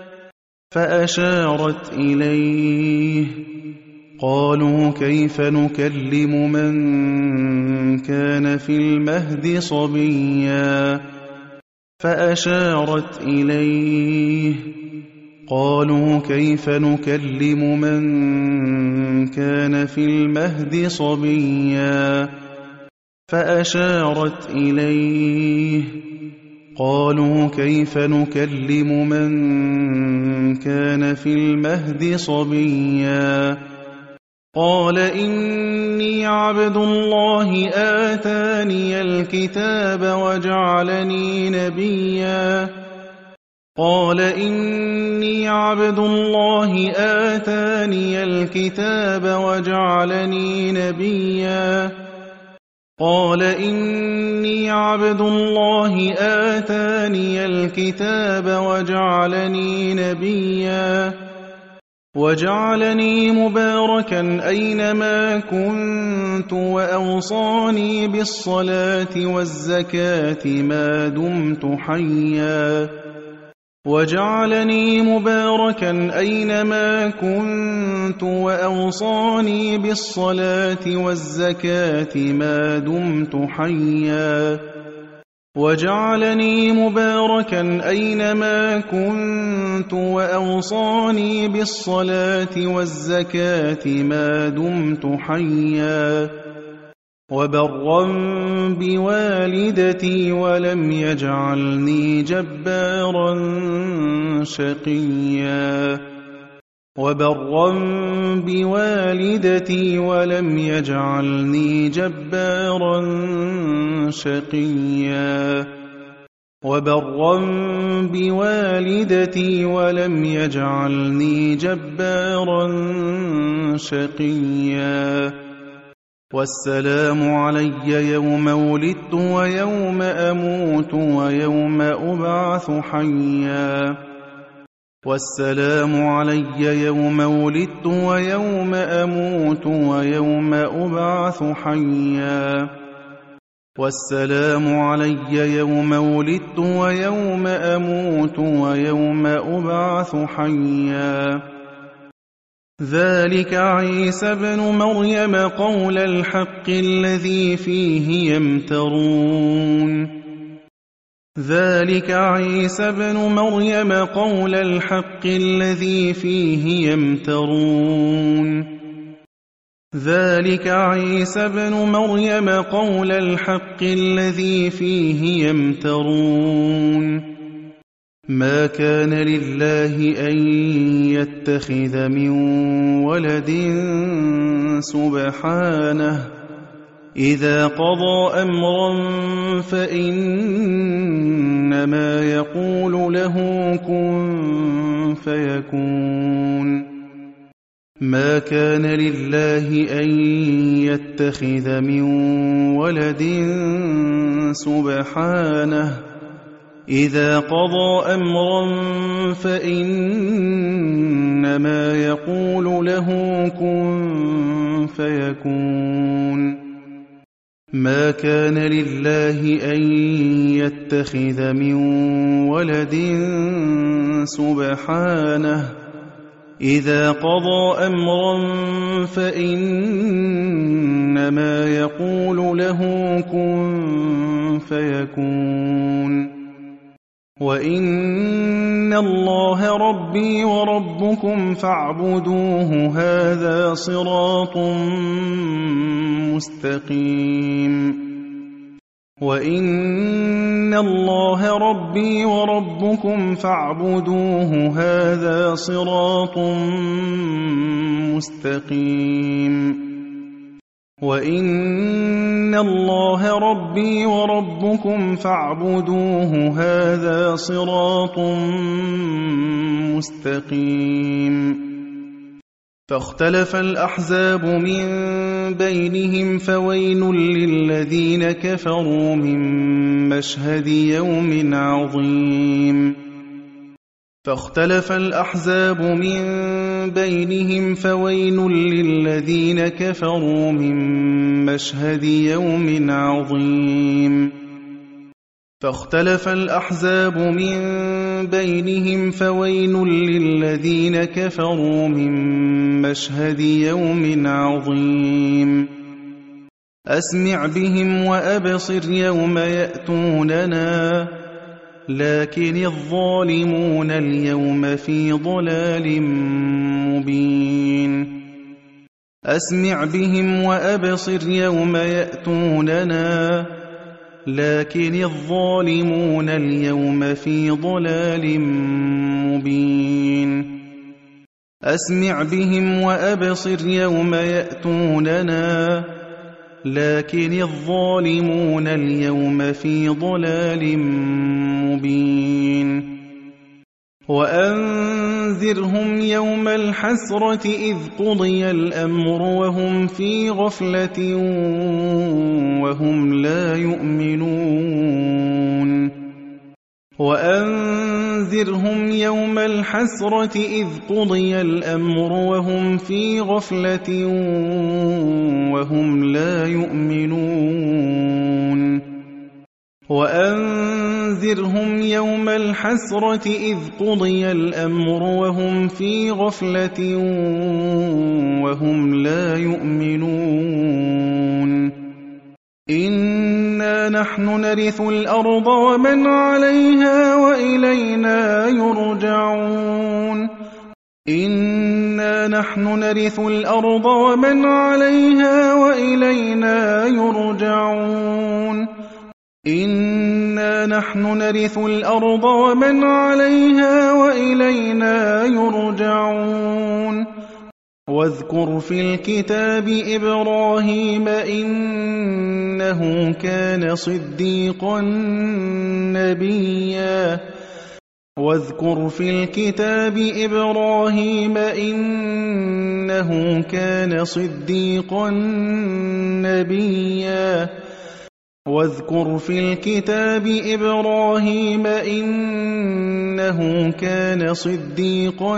S1: فأشارت إليه قالوا كيف نكلم من كان في المهد صبيا فأشارت إليه قالوا كيف نكلم من كان في المهد صبيا فأشارت إليه قالوا كيف نكلم من كان في المهد صبيا قال إني عبد الله آتاني الكتاب وجعلني نبيا قال إني عبد الله آتاني الكتاب وجعلني نبيا قال إني عبد الله آتاني الكتاب وجعلني نبيا وجعلني مباركا أينما كنت وأوصاني بالصلاة والزكاة ما دمت حيا وجعلني مباركا أينما كنت وأوصاني بالصلاة والزكاة ما دمت حيا وجعلني مباركا أينما كنت وأوصاني بالصلاة والزكاة ما دمت حيا وبرا بوالدتي ولم يجعلني جبارا شقيا وبرا بوالدتي ولم يجعلني جبارا شقيا وبرا بوالدتي ولم يجعلني جبارا شقيا والسلام علي يوم ولدت ويوم أموت ويوم أبعث حيا والسلام علي يوم ولدت ويوم أموت ويوم أبعث حيا والسلام علي يوم ولدت ويوم أموت ويوم أبعث حيا ذلك عيسى ابن مريم قول الحق الذي فيه يمترون ذلك عيسى ابن مريم قول الحق الذي فيه يمترون ذلك عيسى ابن مريم قول الحق الذي فيه يمترون ما كان لله أن يتخذ من ولد سبحانه إذا قضى أمرا فإنما يقول له كن فيكون ما كان لله أن يتخذ من ولد سبحانه إذا قضى أمرا فإنما يقول له كن فيكون ما كان لله أن يتخذ من ولد سبحانه إذا قضى أمرا فإنما يقول له كن فيكون وإن الله ربي وربكم فاعبدوه هذا صراط مستقيم وإن الله ربي وربكم فاعبدوه هذا صراط مستقيم وإن الله ربي وربكم فاعبدوه هذا صراط مستقيم فاختلف الأحزاب من بينهم فويل للذين كفروا من مشهد يوم عظيم فاختلف الأحزاب من بينهم فويل للذين كفروا من مشهد يوم عظيم فاختلف الأحزاب من بينهم فويل للذين كفروا من مشهد يوم عظيم أسمع بهم وأبصر يوم يأتوننا لكن الظالمون اليوم في ضلال مبين أسمع بهم وأبصر يوم يأتوننا لكن الظالمون اليوم في ضلال مبين أسمع بهم وأبصر يوم يأتوننا لكن الظالمون اليوم في ضلال مبين وأنذرهم يوم الحسرة إذ قضي الأمر وهم في غفلة وهم لا يؤمنون وأنذرهم يوم الحسرة إذ قضي الأمر وهم في غفلة وهم لا يؤمنون وأنذرهم يوم الحسرة إذ قضي الأمر وهم في غفلة وهم لا يؤمنون إنا نحن نرث الأرض ومن عليها وإلينا يرجعون إنا نحن نرث الأرض ومن عليها وإلينا يرجعون إِنَّا نَحْنُ نَرِثُ الْأَرْضَ وَمَنْ عَلَيْهَا وَإِلَيْنَا يُرْجَعُونَ وَاذْكُرْ فِي الْكِتَابِ إِبْرَاهِيمَ إِنَّهُ كَانَ صِدِّيقًا نَّبِيًّا واذكر في الكتاب إبراهيم إنه كان صديقا نبيا واذكر في الكتاب إبراهيم إنه كان صديقا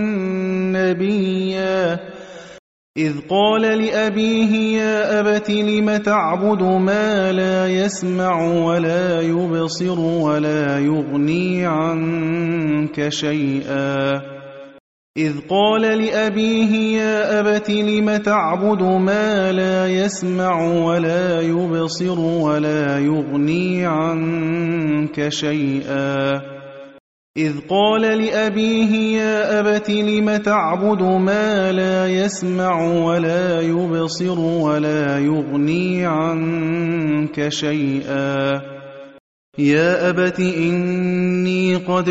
S1: نبيا إذ قال لأبيه يا أبت لم تعبد ما لا يسمع ولا يبصر ولا يغني عنك شيئا إذ قال لأبيه يا أبت لم تعبد ما لا يسمع ولا يبصر ولا يغني عنك شيئا إذ قال لأبيه يا أبت لم تعبد ما لا يسمع ولا يبصر ولا يغني عنك شيئا يا أبت إني قد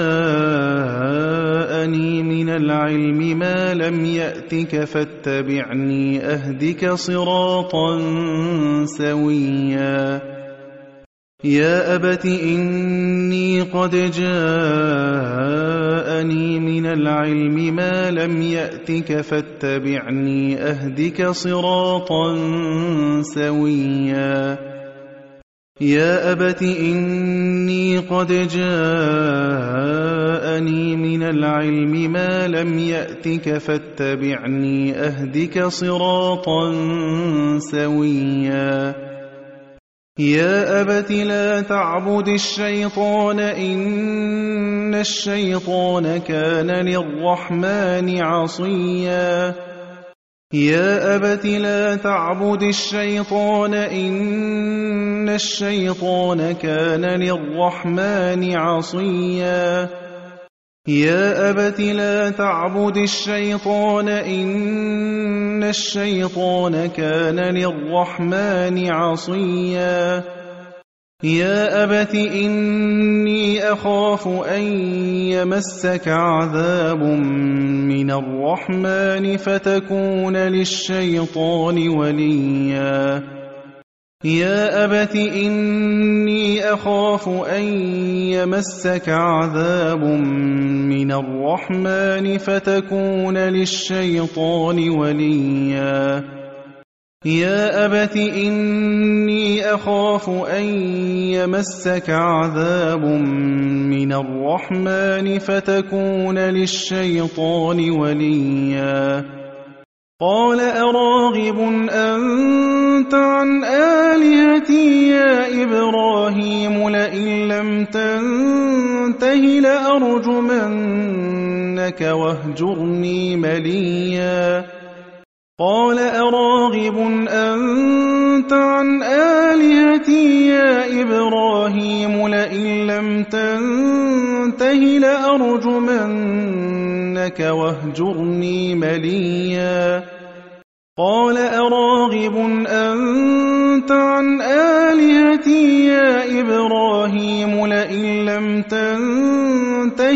S1: جاءني من العلم ما لم يأتك فاتبعني أهدك صراطا سويا يا أبت إني قد جاءني من العلم ما لم يأتك فاتبعني أهدك صراطا سويا يا أبت إني قد جاءني من العلم ما لم يأتك فاتبعني أهدك صراطا سويا يا أبت لا تعبد الشيطان إن الشيطان كان للرحمن عصيا يا أبت لا تعبد الشيطان إن الشيطان كان للرحمن عصيا يا أبت لا تعبد الشيطان إن الشيطان كان للرحمن عصيا يا أبت إني أخاف أن يمسك عذاب من الرحمن فتكون للشيطان وليا يا أبت إني أخاف أن يمسك عذاب من الرحمن فتكون للشيطان وليا يا أبت إني أخاف أن يمسك عذاب من الرحمن فتكون للشيطان وليا قال أراغب أنت عن آلهتي يا إبراهيم لئن لم تنته لأرجمنك واهجرني مليا قال أراغب أنت عن آلهتي يا إبراهيم لئن لم تنته لأرجمنك واهجرني مليا قال أراغب أنت عن آلهتي يا إبراهيم لئن لم تنته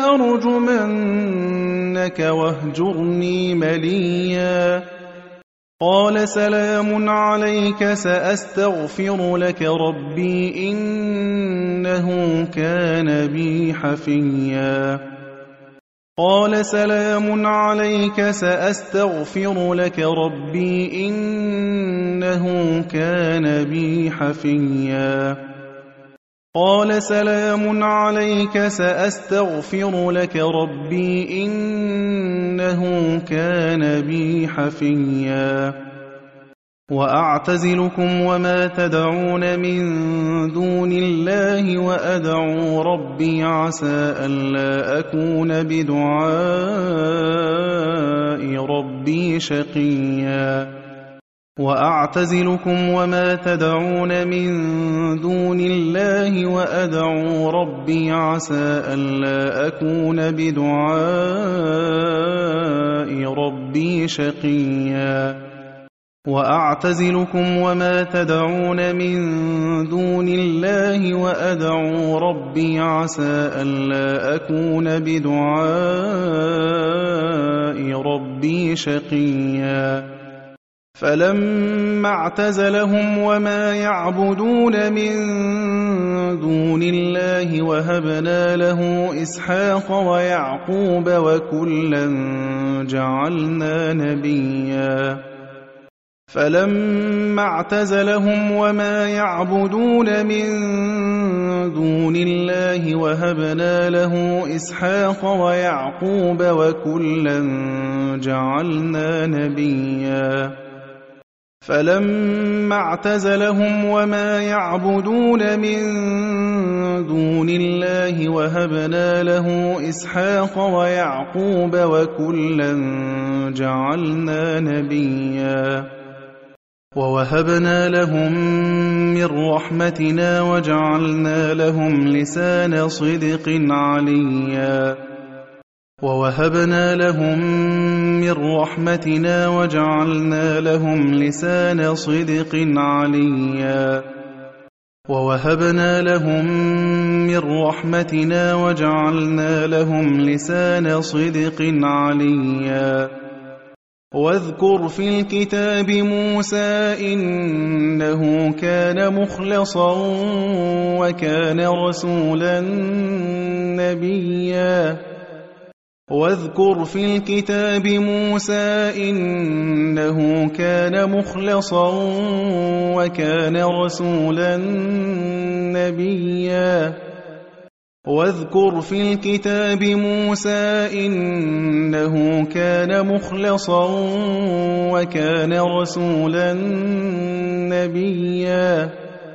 S1: لأرجمنك واهجرني مليا قال سلام عليك سأستغفر لك ربي إنه كان بي حفيا قال سلام عليك سأستغفر لك ربي إنه كان بي حفيا قال سلام عليك سأستغفر لك ربي إنه كان بي حفيا وأعتزلكم وما تدعون من دون الله وأدعو ربي عسى ألا أكون بدعاء ربي شقيا وأعتزلكم وما تدعون من دون الله وأدعو ربي عسى ألا أكون بدعاء ربي شقيا وأعتزلكم وما تدعون من دون الله وأدعو ربي عسى ألا أكون بدعاء ربي شقيا فلما اعتزلهم وما يعبدون من دون الله وهبنا له إسحاق ويعقوب وكلا جعلنا نبيا فلما اعتزلهم وما يعبدون من دون الله وهبنا له إسحاق ويعقوب وكلا جعلنا نبيا فلما اعتزلهم وما يعبدون من دون الله وهبنا له إسحاق ويعقوب وكلا جعلنا نبيا ووهبنا لهم من رحمتنا وجعلنا لهم لسان صدق عليا ووهبنا لهم من رحمتنا وجعلنا لهم لسان صدق عليا ووهبنا لهم من رحمتنا وجعلنا لهم لسان صدق عليا واذكر في الكتاب موسى إنه كان مخلصا وكان رسولا نبيا واذكر في الكتاب موسى إنه كان مخلصا وكان رسولا نبيا واذكر في الكتاب موسى إنه كان مخلصا وكان رسولا نبيا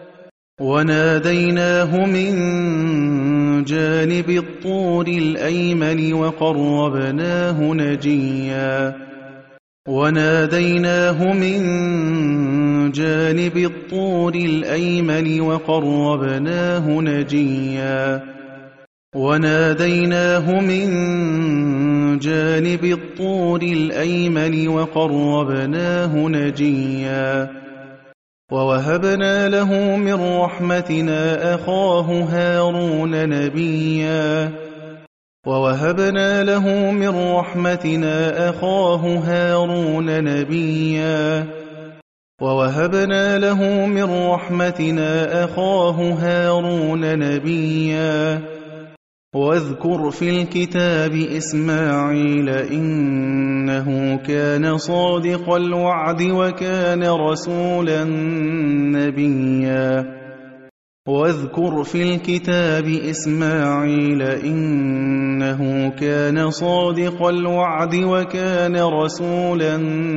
S1: وناديناه من جانب الطور الأيمن وقربناه نجيا وناديناه من جانب الطور الأيمن وقربناه نجيا وناديناه من جانب الطور الأيمن وقربناه نجيا ووهبنا له من رحمتنا أخاه هارون نبيا ووهبنا له من رحمتنا أخاه هارون نبيا ووهبنا له من رحمتنا أخاه هارون نبيا واذكر في الكتاب إسماعيل إنه كان صادق الوعد وكان رسولا نبيا واذكر في الكتاب إسماعيل إنه كان صادق الوعد وكان رسولا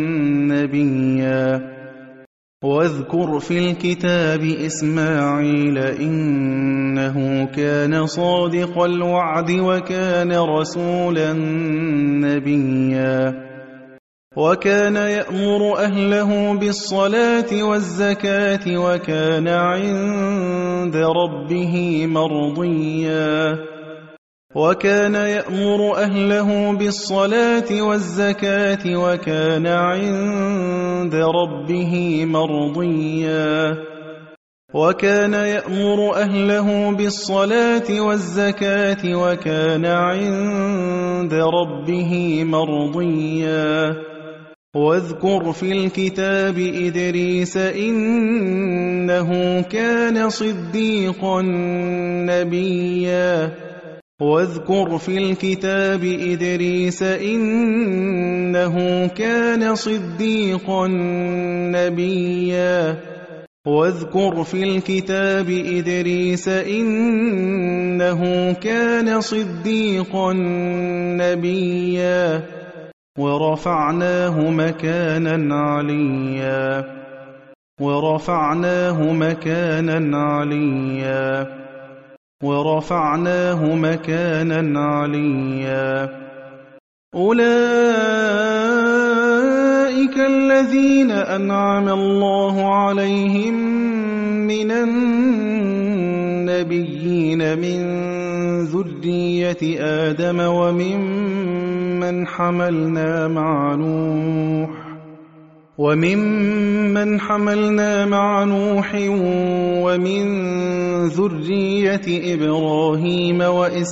S1: نبيا واذكر في الكتاب إسماعيل إنه كان صادق الوعد وكان رسولا نبيا وكان يأمر أهله بالصلاة والزكاة وكان عند ربه مرضيا وكان يأمر أهله بالصلاة والزكاة وكان عند ربه مرضيا وكان يأمر أهله بالصلاة والزكاة وكان عند ربه مرضيا واذكر في الكتاب إدريس إنه كان صديقا نبيا واذكر في الكتاب إدريس إنه كان صديقا نبيا واذكر في الكتاب إدريس إنه كان صديقا نبيا ورفعناه مكانا عليا ورفعناه مكانا عليا ورفعناه مكانا عليا أولئك الذين أنعم الله عليهم من النبيين من ذرية آدم وممن حملنا مع نوح وممن حملنا مع نوح ومن ذرية إبراهيم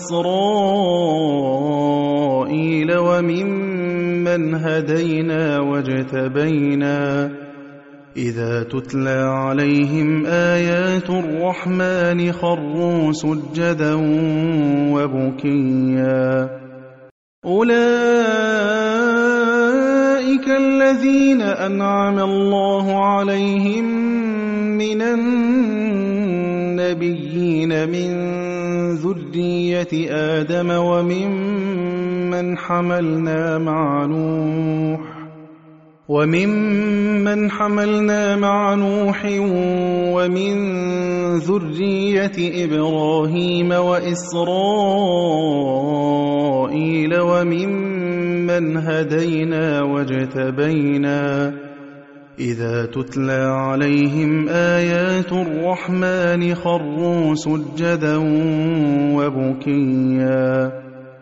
S1: وإسرائيل وممن هدينا واجتبينا إذا تتلى عليهم آيات الرحمن خروا سجدا وبكيا أولئك الذين أنعم الله عليهم من النبيين من ذرية آدم وممن حملنا مع نوح ومن ذرية إبراهيم وإسرائيل وممن هدينا واجتبينا إذا تتلى عليهم آيات الرحمن خروا سجدا وبكيا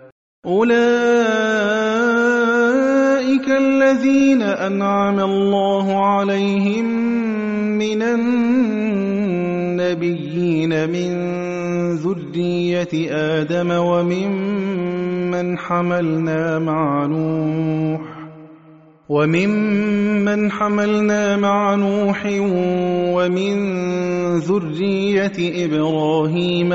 S1: أولئك الذين أنعم الله عليهم من النبيين من ذرية آدم وممن حملنا مع نوح ومن ذرية إبراهيم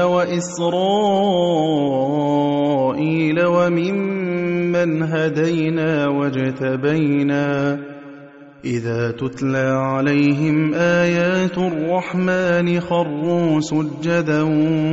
S1: وإسرائيل وممن هدينا واجتبينا إذا تتلى عليهم آيات الرحمن خروا سجدا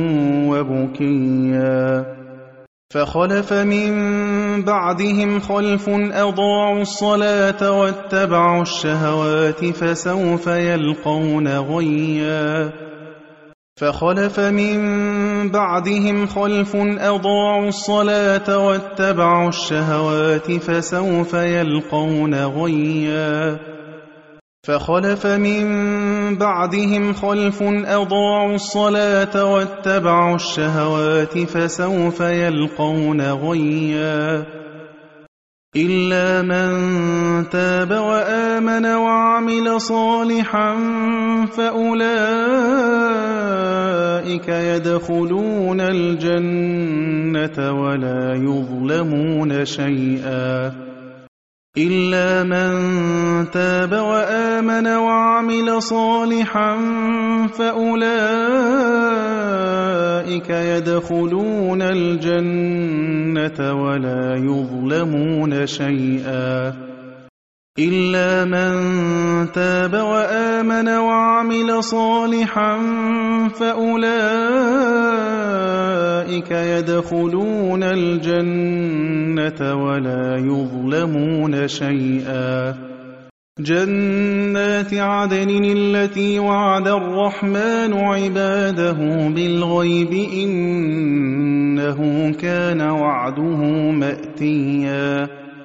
S1: وبكيا فخلف من بعدهم خلف أضاعوا الصلاة واتبعوا الشهوات فسوف يلقون غيا فخلف من بعدهم خلف أضاعوا الصلاة واتبعوا الشهوات فسوف يلقون غيا فخلف من بعدهم خلف أضاعوا الصلاة واتبعوا الشهوات فسوف يلقون غيا إلا من تاب وآمن وعمل صالحا فأولئك يدخلون الجنة ولا يظلمون شيئا إلا من تاب وآمن وعمل صالحا فأولئك يدخلون الجنة ولا يظلمون شيئا إلا من تاب وآمن وعمل صالحا فأولئك يدخلون الجنة ولا يظلمون شيئا جنات عدن التي وعد الرحمن عباده بالغيب إنه كان وعده مأتيا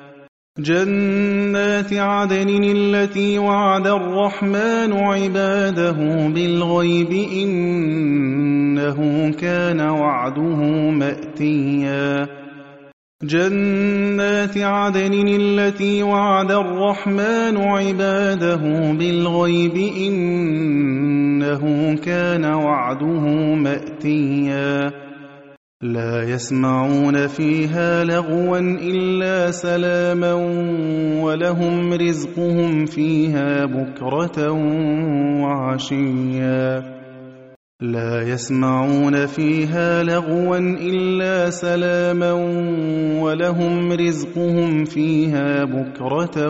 S1: جنات عدن التي وعد الرحمن عباده بالغيب إنه كان وعده مأتيا جنات عدن التي وعد الرحمن عباده بالغيب إنه كان وعده مأتيا لا يسمعون فيها لغوا إلا سلاما ولهم رزقهم فيها بكرة وعشيا لا يسمعون فيها لغوا إلا سلاما ولهم رزقهم فيها بكرة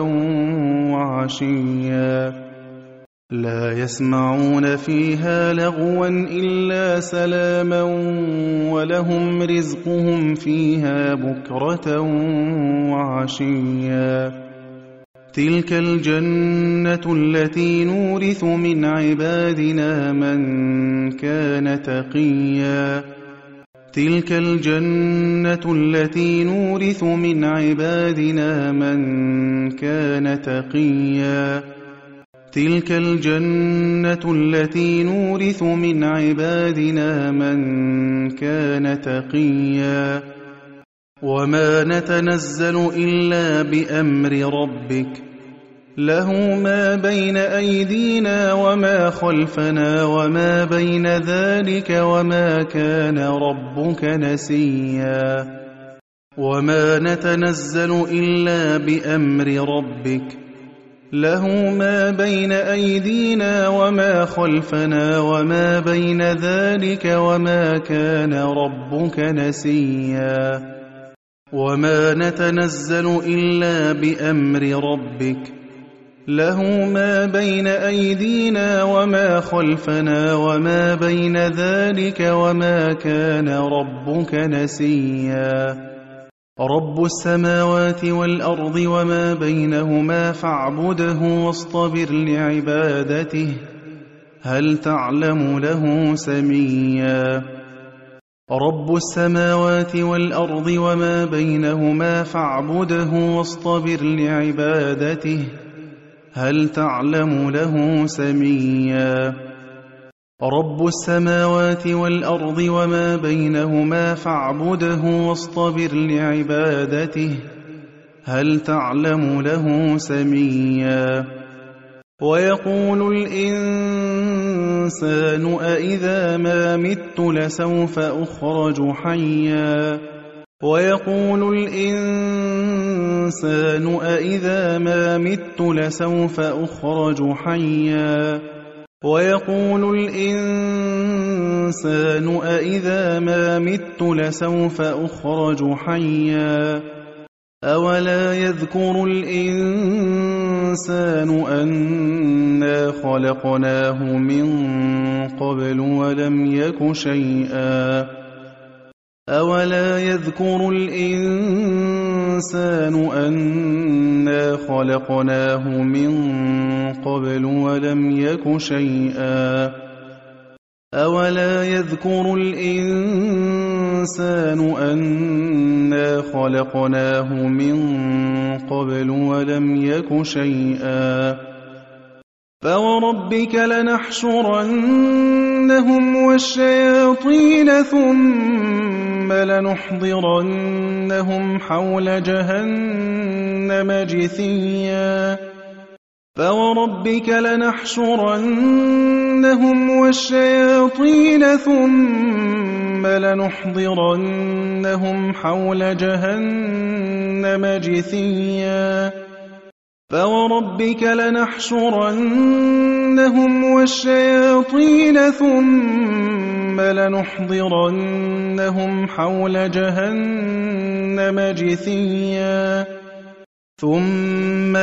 S1: وعشيا لا يسمعون فيها لغوا إلا سلاما ولهم رزقهم فيها بكرة وعشيا تلك الجنة التي نورث من عبادنا من كان تقيا تلك الجنة التي نورث من عبادنا من كان تقيا تلك الجنة التي نورث من عبادنا من كان تقيا وما نتنزل إلا بأمر ربك له ما بين أيدينا وما خلفنا وما بين ذلك وما كان ربك نسيا وما نتنزل إلا بأمر ربك له ما بين أيدينا وما خلفنا وما بين ذلك وما كان ربك نسيا وما نتنزل إلا بأمر ربك له ما بين أيدينا وما خلفنا وما بين ذلك وما كان ربك نسيا رب السماوات والأرض وما بينهما فاعبده واصطبر لعبادته هل تعلم له سميا رب السماوات والأرض وما بينهما فاعبده واصطبر لعبادته هل تعلم له سميا رب السماوات والأرض وما بينهما فاعبده واصطبر لعبادته هل تعلم له سميا ويقول الإنسان أإذا ما مت لسوف أخرج حيا ويقول الإنسان أإذا ما مت لسوف أخرج حيا ويقول الإنسان أإذا ما مت لسوف أخرج حيا أولا يذكر الإنسان أنا خلقناه من قبل ولم يك شيئا أولا يذكر الإنسان أنا خلقناه من قبل ولم يك شيئا أولا يذكر الإنسان أنا خلقناه من قبل ولم يك شيئا فوربك لنحشرنهم والشياطين ثم لنحضرنهم حول جهنم جثيا فوربك لنحشرنهم والشياطين ثم لنحضرنهم حول جهنم جثيا فوربك لنحشرنهم والشياطين ثم لنحضرنهم حول جهنم جثيا ثم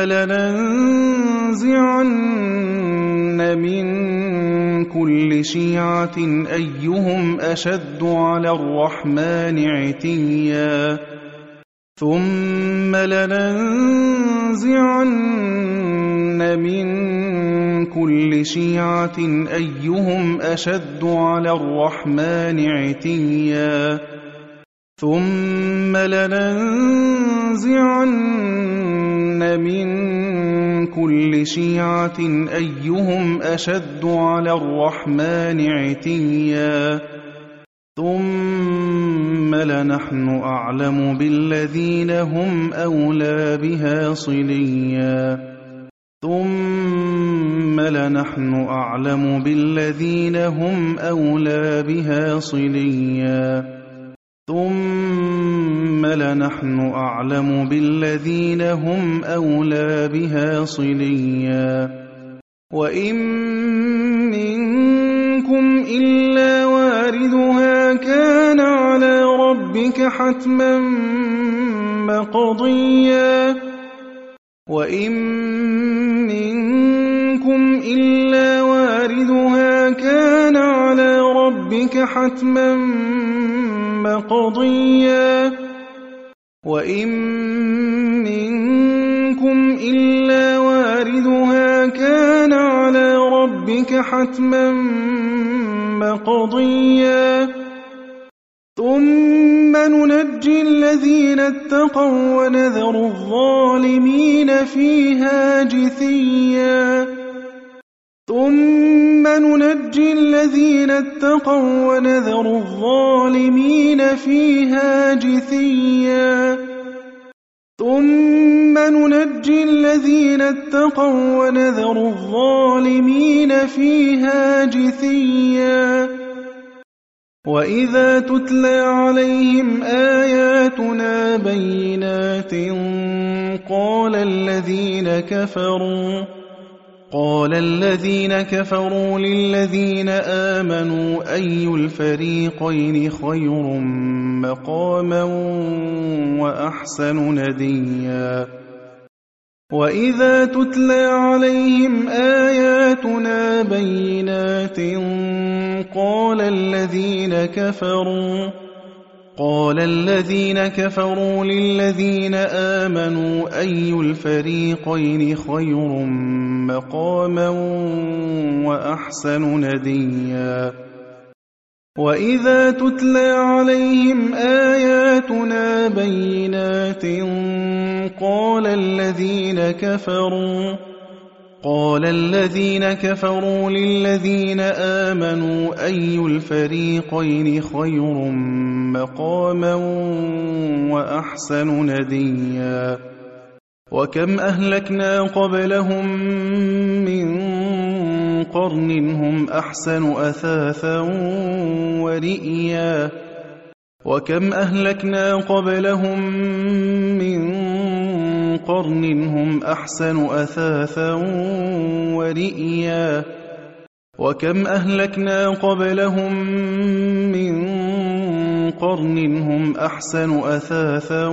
S1: لننزعن من كل شيعة أيهم أشد على الرحمن عتيا ثم لننزعن من كل شيعة أيهم أشد على الرحمن عتيا ثم لننزعن من كل شيعة أيهم أشد على الرحمن عتيا ثم لنحن أعلم بالذين هم أولى بها صليا ثم لنحن أعلم بالذين هم أولى بها صليا ثم لنحن أعلم بالذين هم أولى بها صليا وإن منكم إلا واردها كان على ربك حتما مقضيا وإن منكم إلا واردها كان على ربك حتما مقضيا وإن منكم إلا واردها كان على ربك حتما مقضيا ثم ننجي الذين اتقوا ونذر الظالمين فيها جثيا ثم ننجي الذين اتقوا ونذر الظالمين فيها جثيا ثم ننجي فننجي الذين اتقوا ونذر الظالمين فيها جثيا وإذا تتلى عليهم آياتنا بينات قال الذين كفروا للذين آمنوا أي الفريقين خير مقاما وأحسن نديا وإذا تتلى عليهم آياتنا بينات قال الذين كفروا للذين آمنوا أي الفريقين خير مقاما وأحسن نديا وإذا تتلى عليهم آياتنا بينات قال الذين كفروا للذين آمنوا أي الفريقين خير مقاما وأحسن نديا وكم أهلكنا قبلهم من قرن هم أحسن أثاثا ورئيا وكم أهلكنا قبلهم من قرن هم أحسن أثاثا ورئيا وكم أهلكنا قبلهم من قرن هم أحسن أثاثا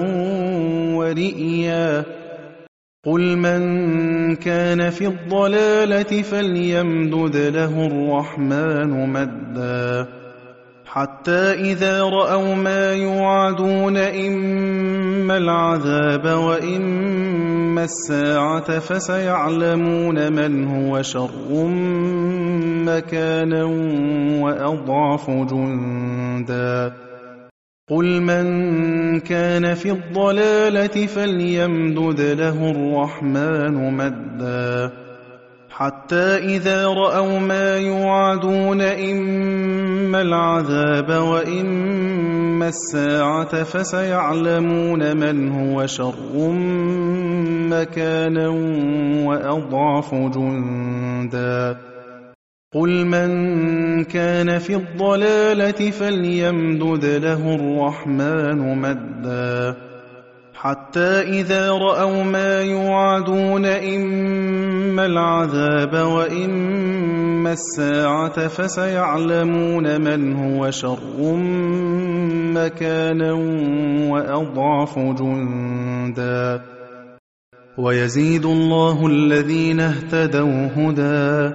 S1: ورئيا قل من كان في الضلالة فليمدد له الرحمن مدا حتى إذا رأوا ما يوعدون إما العذاب وإما الساعة فسيعلمون من هو شر مكانا وأضعف جندا قل من كان في الضلالة فليمدد له الرحمن مدا حتى إذا رأوا ما يوعدون إما العذاب وإما الساعة فسيعلمون من هو شر مكانا وأضعف جندا قل من كان في الضلالة فليمدد له الرحمن مدا حتى إذا رأوا ما يوعدون إما العذاب وإما الساعة فسيعلمون من هو شر مكانا وأضعف جندا ويزيد الله الذين اهتدوا هدى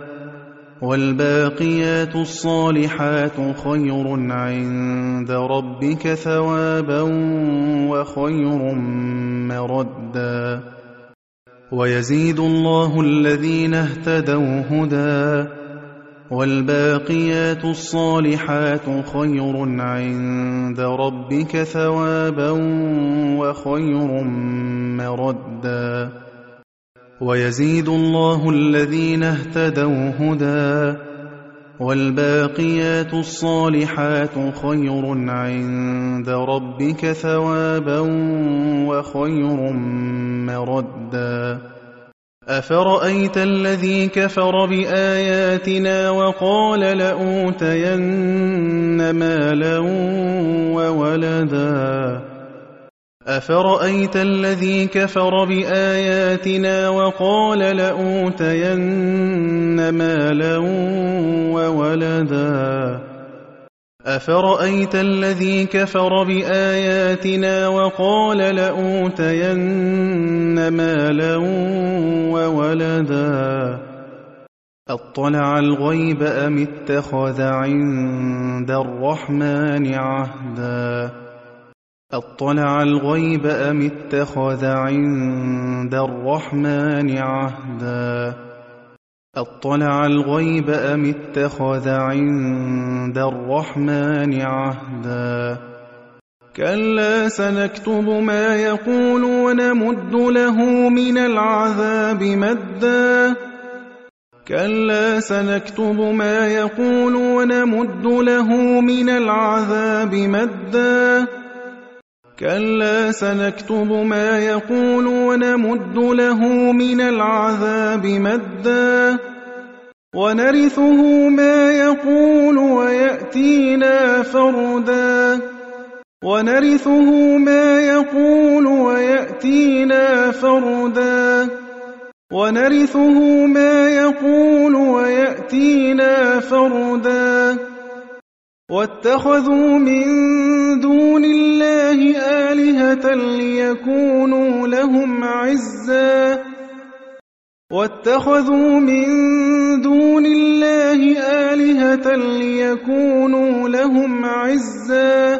S1: والباقيات الصالحات خير عند ربك ثوابا وخير مردا ويزيد الله الذين اهتدوا هدى والباقيات الصالحات خير عند ربك ثوابا وخير مردا ويزيد الله الذين اهتدوا هدى والباقيات الصالحات خير عند ربك ثوابا وخير مردا أفرأيت الذي كفر بآياتنا وقال لأوتين مالا وولدا أفرأيت الذي كفر بآياتنا وقال لأوتين مالا وولدا أفرأيت الذي كفر بآياتنا وقال لأوتين مالا وولدا أطلع الغيب أم اتخذ عند الرحمن عهدا أطلع الغيب أم اتخذ عند الرحمن عهدا أطلع الغيب أم اتخذ عند الرحمن عهدا كلا سنكتب ما يقول ونمد له من العذاب مدا كلا سنكتب ما يقول ونمد له من العذاب مدا كلا سنكتب ما يقول ونمد له من العذاب مدا ونرثه ما يقول ويأتينا فردا ونرثه ما يقول ويأتينا فردا ونرثه ما يقول ويأتينا فردا واتخذوا من دون الله آلهة ليكونوا لهم عزا واتخذوا من دون الله آلهة ليكونوا لهم عزا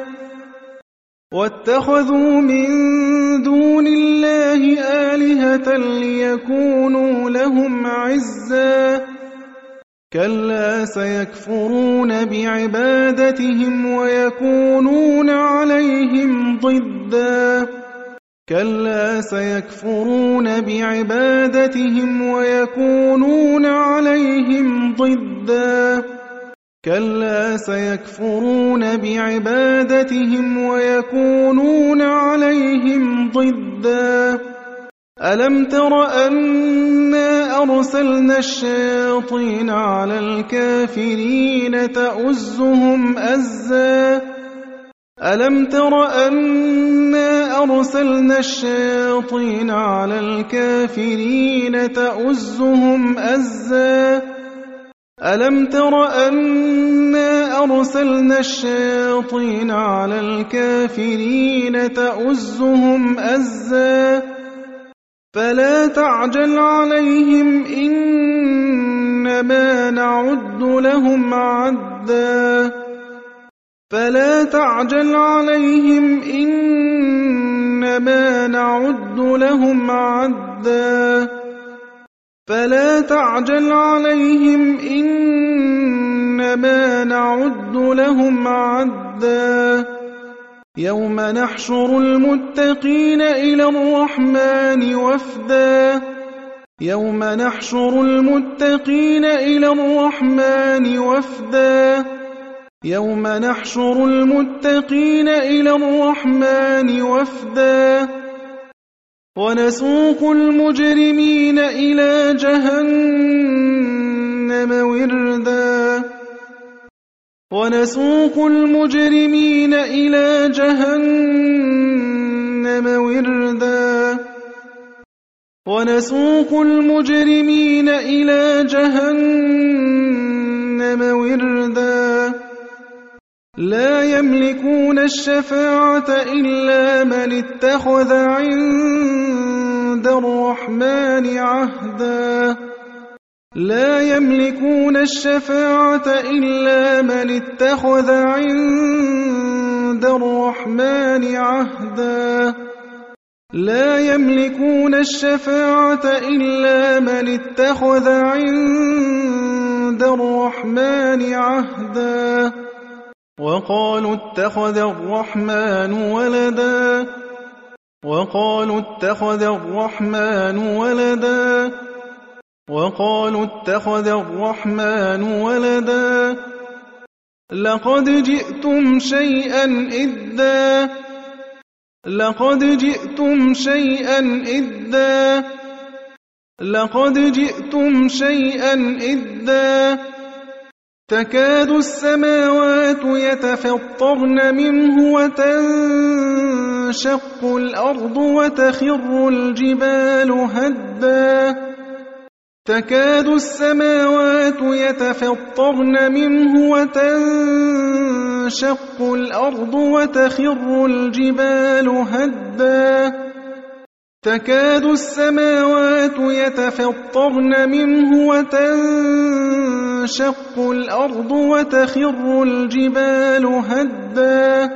S1: واتخذوا من دون الله آلهة ليكونوا لهم عزا كلا سيكفرون بعبادتهم ويكونون عليهم ضدا كلا سيكفرون بعبادتهم ويكونون عليهم ضدا كلا سيكفرون بعبادتهم ويكونون عليهم ضدا ألم تر أنا أرسلنا الشياطين على الكافرين تؤزهم أزا ألم تر أنا أرسلنا الشياطين على الكافرين تؤزهم أزا ألم تر أنا أرسلنا الشياطين على الكافرين تؤزهم أزا فلا تعجل عليهم إنما نعد لهم عدا فلا تعجل عليهم إنما نعد لهم عدا فلا تعجل عليهم إنما نعد لهم عدا يوم نحشر المتقين إلى الرحمن وفدا يوم نحشر المتقين إلى الرحمن وفدا يوم نحشر المتقين إلى الرحمن وفدا ونسوق المجرمين إلى جهنم وردا ونسوق المجرمين إلى جهنم وردا ونسوق المجرمين إلى جهنم وردا لا يملكون الشفاعة إلا من اتخذ عند الرحمن عهدا لا يملكون الشفاعة إلا من اتخذ عند الرحمن عهدا لا يملكون الشفاعة إلا من اتخذ عند الرحمن عهدا وقالوا اتخذ الرحمن ولدا وقالوا اتخذ الرحمن ولدا وقالوا اتخذ الرحمن ولدا لقد جئتم شيئا إدا لقد جئتم شيئا إدا لقد جئتم شيئا إدا تكاد السماوات يتفطرن منه وتنشق الأرض وتخر الجبال هدا تكاد السماوات يتفطرن منه وتنشق الأرض وتخر الجبال هدا تكاد السماوات يتفطرن منه وتنشق الأرض وتخر الجبال هدا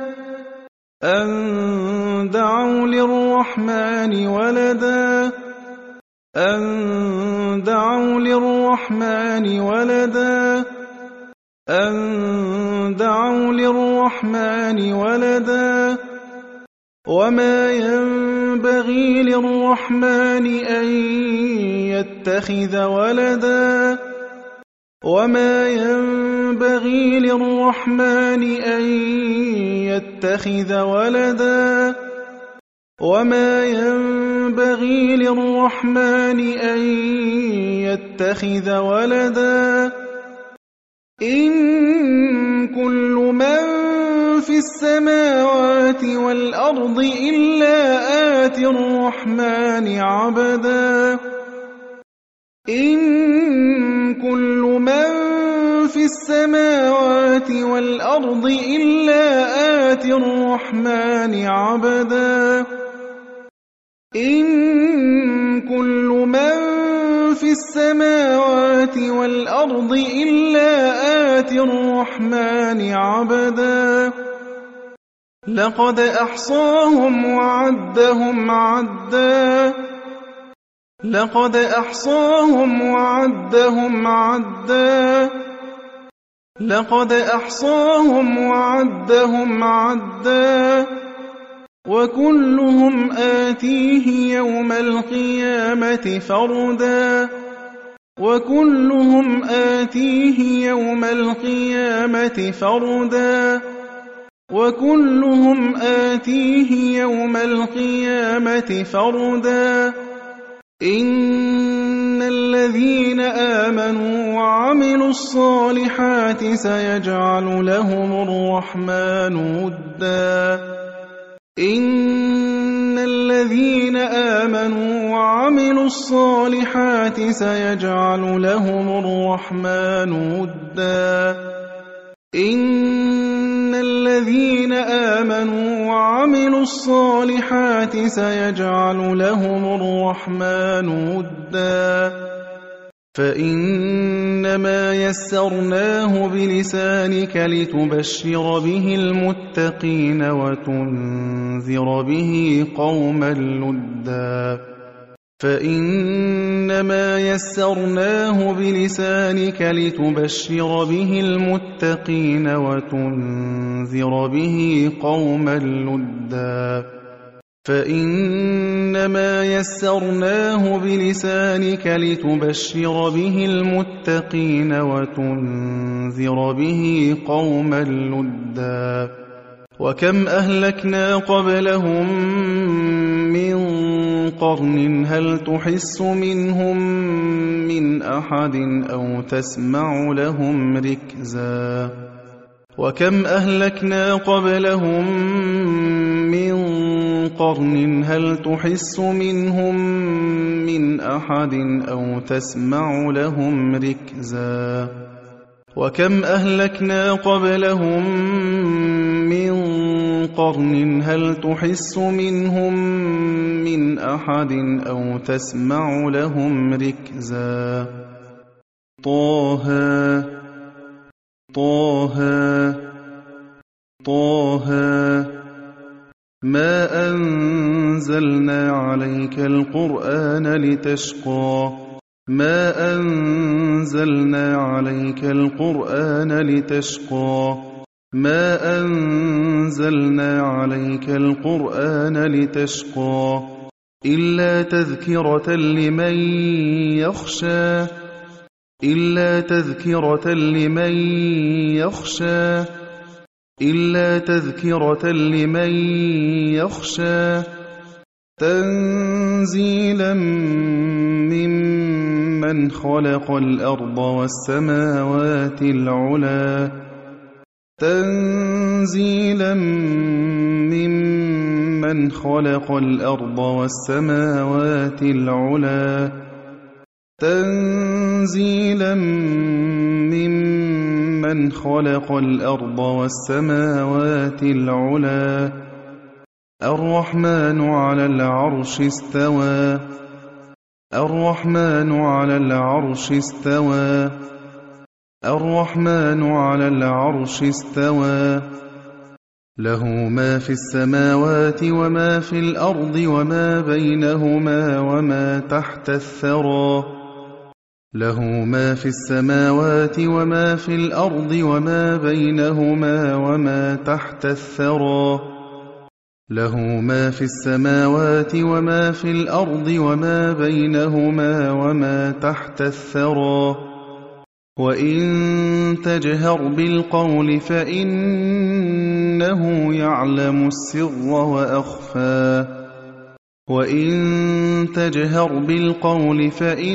S1: أن دعوا للرحمن ولدا أن دعوا للرحمن ولدا أن دعوا للرحمن ولدا وما ينبغي للرحمن أن يتخذ ولدا وما ينبغي للرحمن أن يتخذ ولدا وما ينبغي للرحمن أن يتخذ ولدا إن كل من في السماوات والأرض إلا آتي الرحمن عبدا إن كل من في السماوات والأرض إلا آتي الرحمن عبدا إن كل من في السماوات والأرض إلا آتي الرحمن عبدا لقد أحصاهم وعدهم عدا لقد أحصاهم وعدهم عدا لقد أحصاهم وعدهم عدا وكلهم آتيه يوم القيامة فردا وكلهم آتيه يوم القيامة فردا وكلهم آتيه يوم القيامة فردا إن الذين آمنوا وعملوا الصالحات سيجعل لهم الرحمن ودا إن الذين آمنوا وعملوا الصالحات سيجعل لهم الرحمن ودا إن الذين آمنوا وعملوا الصالحات سيجعل لهم الرحمن ودا فإنما يسرناه بلسانك لتبشر به المتقين وتنذر به قوما لدا فإنما يسرناه بلسانك لتبشر به المتقين وتنذر به قوما لدا فإنما يسرناه بلسانك لتبشر به المتقين وتنذر به قوما لدا وكم أهلكنا قبلهم من قرن هل تحس منهم من أحد أو تسمع لهم ركزا وكم أهلكنا قبلهم من قرن هل تحس منهم من أحد أو تسمع لهم ركزا وكم أهلكنا قبلهم من قرن هل تحس منهم من أحد أو تسمع لهم ركزا طه طه طه ما أنزلنا عليك القرآن لتشقى ما أنزلنا عليك القرآن لتشقى ما أنزلنا عليك القرآن لتشقى إلا تذكرة لمن يخشى إلا تذكرة لمن يخشى إلا تذكرة لمن يخشى تنزيلا ممن خلق الأرض والسماوات العلى تنزيلا ممن خلق الأرض والسماوات العلى تنزيلا ممن خلق الأرض والسماوات العلى الرحمن على العرش استوى الرحمن على العرش استوى الرحمن على العرش استوى له ما في السماوات وما في الأرض وما بينهما وما تحت الثرى له ما في السماوات وما في الأرض وما بينهما وما تحت الثرى له ما في السماوات وما في الأرض وما بينهما وما تحت الثرى وإن تجهر بالقول فإنه يعلم السر وأخفى وإن تجهر بالقول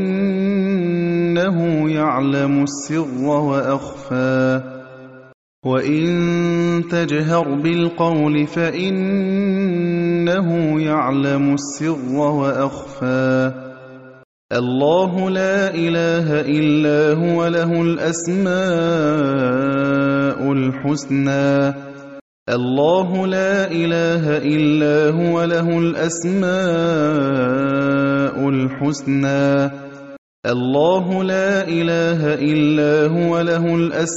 S1: فإنه يعلم السر وأخفى وإن تجهر بالقول فإنه يعلم السر وأخفى الله لا إله إلا هو له الأسماء الحسنى الله لا إله إلا هو له الأسماء الحسنى الله لا إله إلا هو له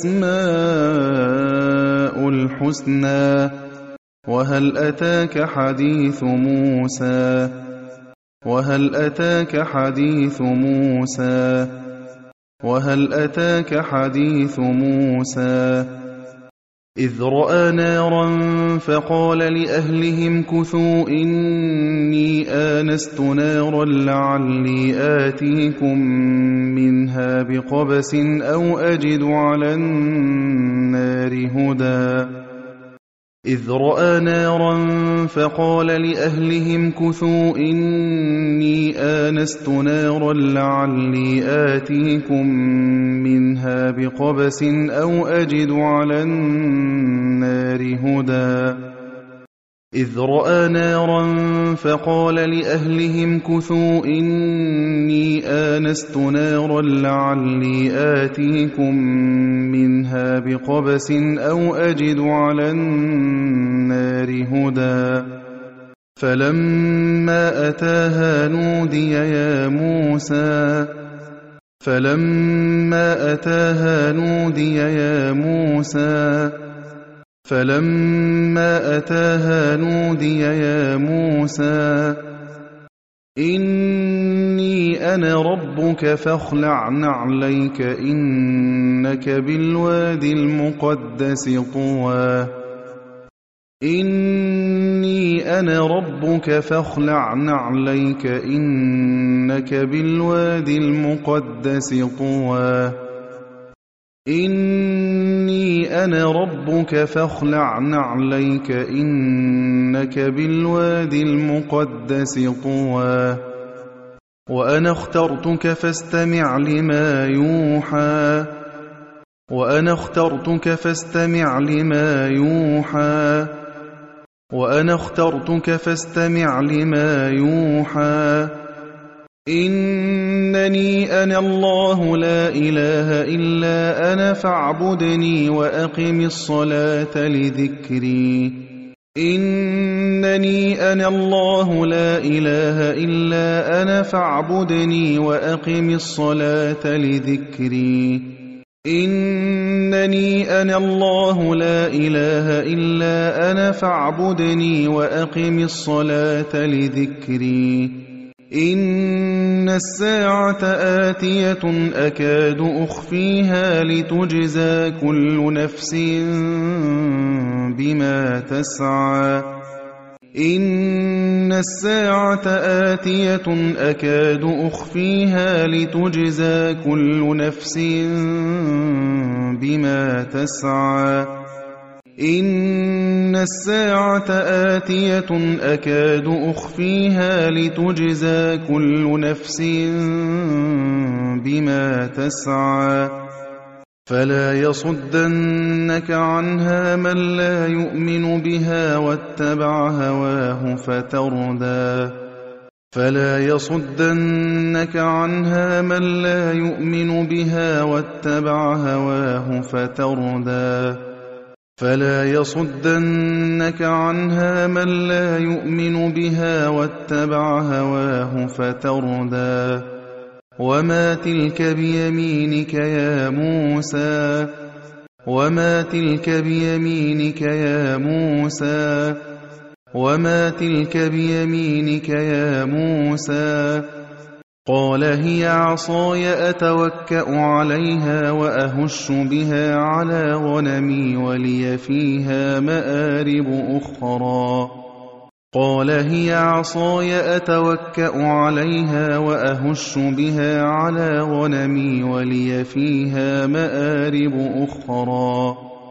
S1: الأسماء الحسنى وهل أتاك حديث موسى وهل أتاك حديث موسى وهل أتاك حديث موسى إذ رأى نارا فقال لأهلهم كثوا إني آنست نارا لعلي آتيكم منها بقبس أو أجد على النار هدى إذ رأى نارا فقال لأهلهم كثوا إني آنست نارا لعلي آتيكم منها بقبس أو أجد على النار هدى إذ رأى نارا فقال لأهلهم كثوا إني آنست نارا لعلي آتيكم منها بقبس أو أجد على النار هدى فلما أتاها نودي يا موسى فلما أتاها نودي يا موسى فلما أتاها نودي يا موسى إني أنا ربك فاخلع نعليك إنك بالوادي المقدس طوى إني أنا ربك فاخلع نعليك إنك بالوادي المقدس طوى إني أنا ربك فاخلع نعليك إنك بالوادي المقدس طوى وأنا اخترتك فاستمع لما يوحى وأنا اخترتك فاستمع لما يوحى وأنا اخترتك فاستمع لما يوحى إنني أنا الله لا إله إلا أنا فاعبدني وأقم الصلاة لذكري إنني أنا الله لا إله إلا أنا فاعبدني وأقم الصلاة لذكري إنني أنا الله لا إله إلا أنا فاعبدني وأقم الصلاة لذكري إن الساعة آتية أكاد أخفيها لتجزى كل نفس بما تسعى إن الساعة آتية أكاد أخفيها لتجزى كل نفس بما تسعى إن الساعة آتية أكاد أخفيها لتجزى كل نفس بما تسعى فلا يصدنك عنها من لا يؤمن بها واتبع هواه فتردى فلا يصدنك عنها من لا يؤمن بها واتبع هواه فتردى فلا يصدنك عنها من لا يؤمن بها واتبع هواه فتردى وما تلك بيمينك يا موسى وما تلك بيمينك يا موسى وما تلك بيمينك يا موسى قال هي عصاي أتوكأ عليها وأهش بها على غنمي ولي فيها مآرب أخرى قال هي عصاي أتوكأ عليها وأهش بها على غنمي ولي فيها مآرب أخرى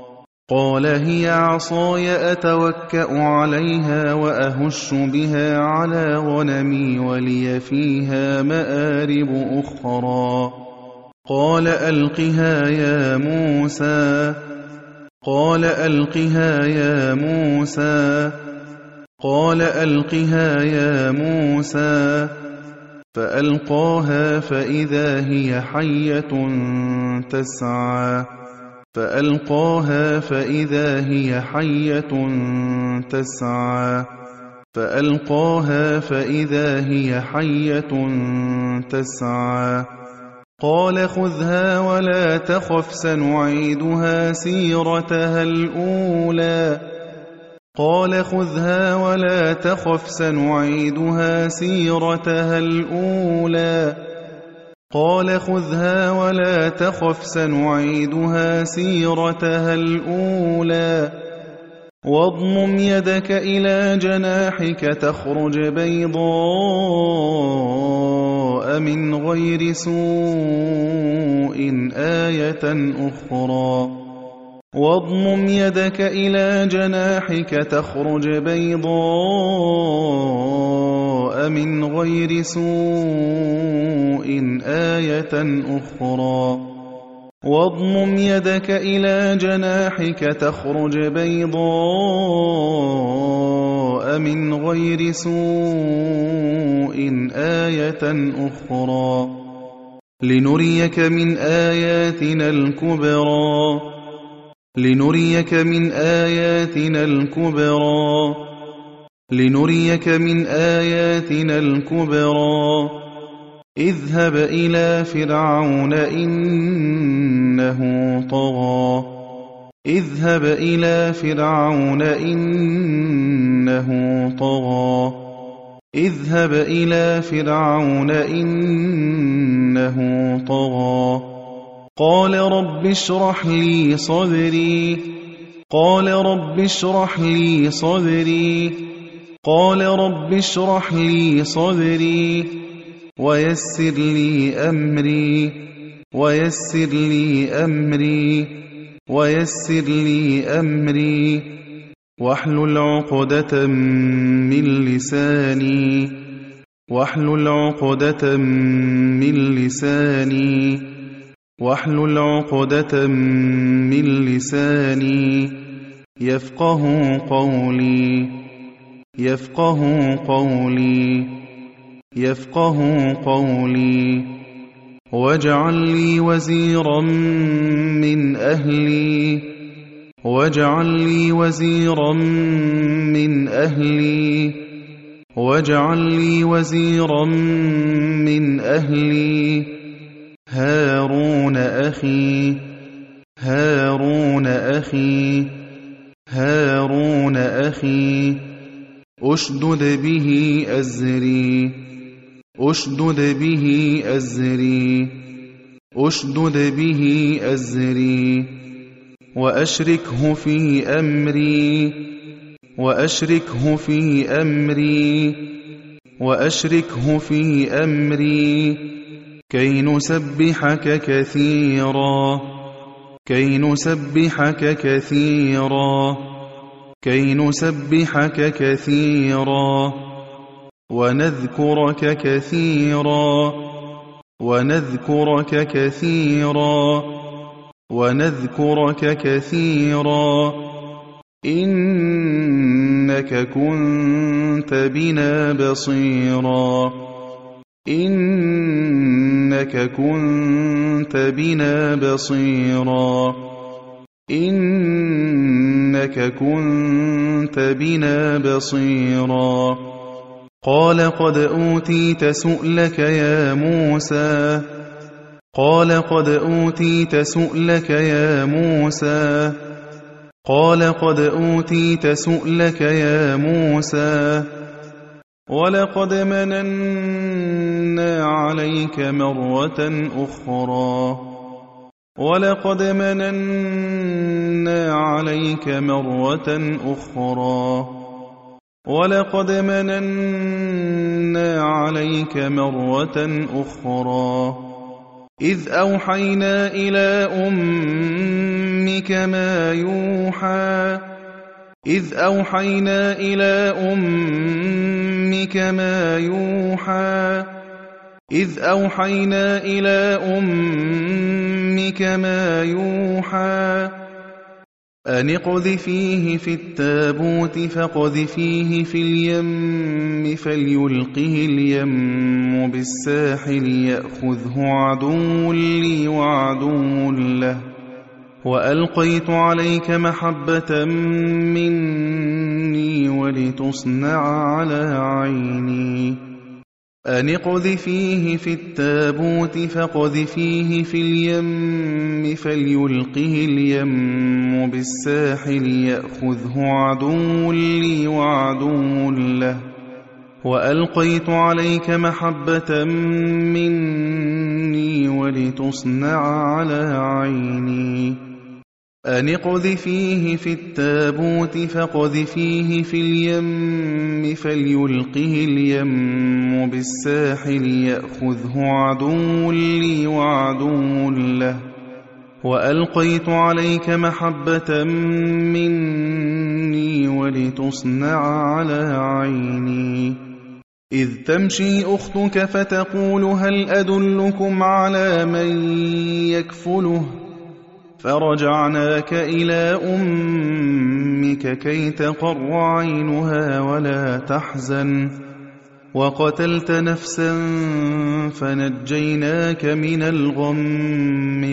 S1: قال هي عصاي أتوكأ عليها وأهش بها على غنمي ولي فيها مآرب أخرى. قال ألقها يا موسى. قال ألقها يا موسى. قال ألقها يا موسى. فألقاها فإذا هي حية تسعى. فألقاها فإذا هي حية تسعى. فألقاها فإذا هي حية تسعى. قال خذها ولا تخف سنعيدها سيرتها الأولى. قال خذها ولا تخف سنعيدها سيرتها الأولى. قال خذها ولا تخف سنعيدها سيرتها الأولى. واضمم يدك إلى جناحك تخرج بيضاء من غير سوء آية أخرى. واضمم يدك إلى جناحك تخرج بيضاء من غير سوء آية أخرى. واضمم يدك إلى جناحك تخرج بيضاء من غير سوء آية أخرى لنريك من آياتنا الكبرى. لنريك من آياتنا الكبرى. لنريك من آياتنا الكبرى. اذهب إلى فرعون إنه طغى. اذهب إلى فرعون إنه طغى. اذهب إلى فرعون إنه طغى. قال رب اشرح لي صدري. قال رب اشرح لي صدري. قال رب اشرح لي صدري ويسر لي أمري. ويسر لي أمري. ويسر لي أمري واحلل عقدة من لساني. واحلل عقدة من لساني. واحلل عقدة من لساني يفقه قولي. يفقه قولي. يفقه قولي. واجعل لي وزيرا من أهلي. واجعل لي وزيرا من أهلي. واجعل لي وزيرا من أهلي هارون أخي. هارون أخي. هارون أخي أشدد به أزري. أشدد به أزري. أشدد به أزري وأشركه في أمري. وأشركه في أمري. وأشركه في أمري كي نسبحك كثيرا. كي نسبحك كثيرا. كي نسبحك كثيرا ونذكرك كثيرا. ونذكرك كثيرا. ونذكرك كثيرا إنك كنت بنا بصيرا. إنك كنت بنا بصيرا. إنك كنت بنا بصيرا. قال قد أوتيت سؤلك يا موسى. قال قد أوتيت سؤلك يا موسى. قال قد أوتيت سؤلك يا موسى ولقد مننا عليك مرة أخرى. ولقد مننا عليك مرة أخرى. ولقد مننا عليك مرة أخرى إذ أوحينا إلى أمك ما يوحى إذ أوحينا إلى أمك ما يوحى إذ أوحينا إلى أمك ما يوحى أن اقذفيه في التابوت فاقذفيه في اليم فليلقه اليم بالساحل يأخذه عدو لي وعدو له وألقيت عليك محبة مني ولتصنع على عيني أن اقذفيه في التابوت فاقذفيه في اليم فليلقه اليم بالساحل يأخذه عدو لي وعدو له وألقيت عليك محبة مني ولتصنع على عيني أن اقذفيه في التابوت فاقذفيه في اليم فليلقه اليم بالساحل يأخذه عدو لي وعدو له وألقيت عليك محبة مني ولتصنع على عيني إذ تمشي أختك فتقول هل أدلكم على من يكفله فرجعناك إلى أمك كي تقر عينها ولا تحزن وقتلت نفسا فنجيناك من الغم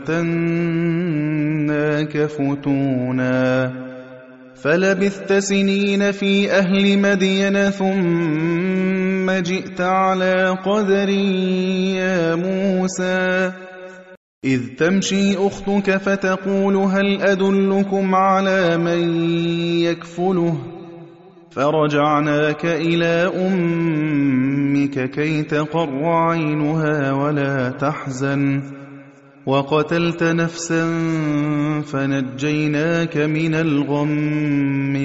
S1: وفتناك فتونا فلبثت سنين في أهل مدين ثم جئت على قدر يا موسى إذ تمشي أختك فتقول هل أدلكم على من يكفله فرجعناك إلى أمك كي تقر عينها ولا تحزن وقتلت نفسا فنجيناك من الغم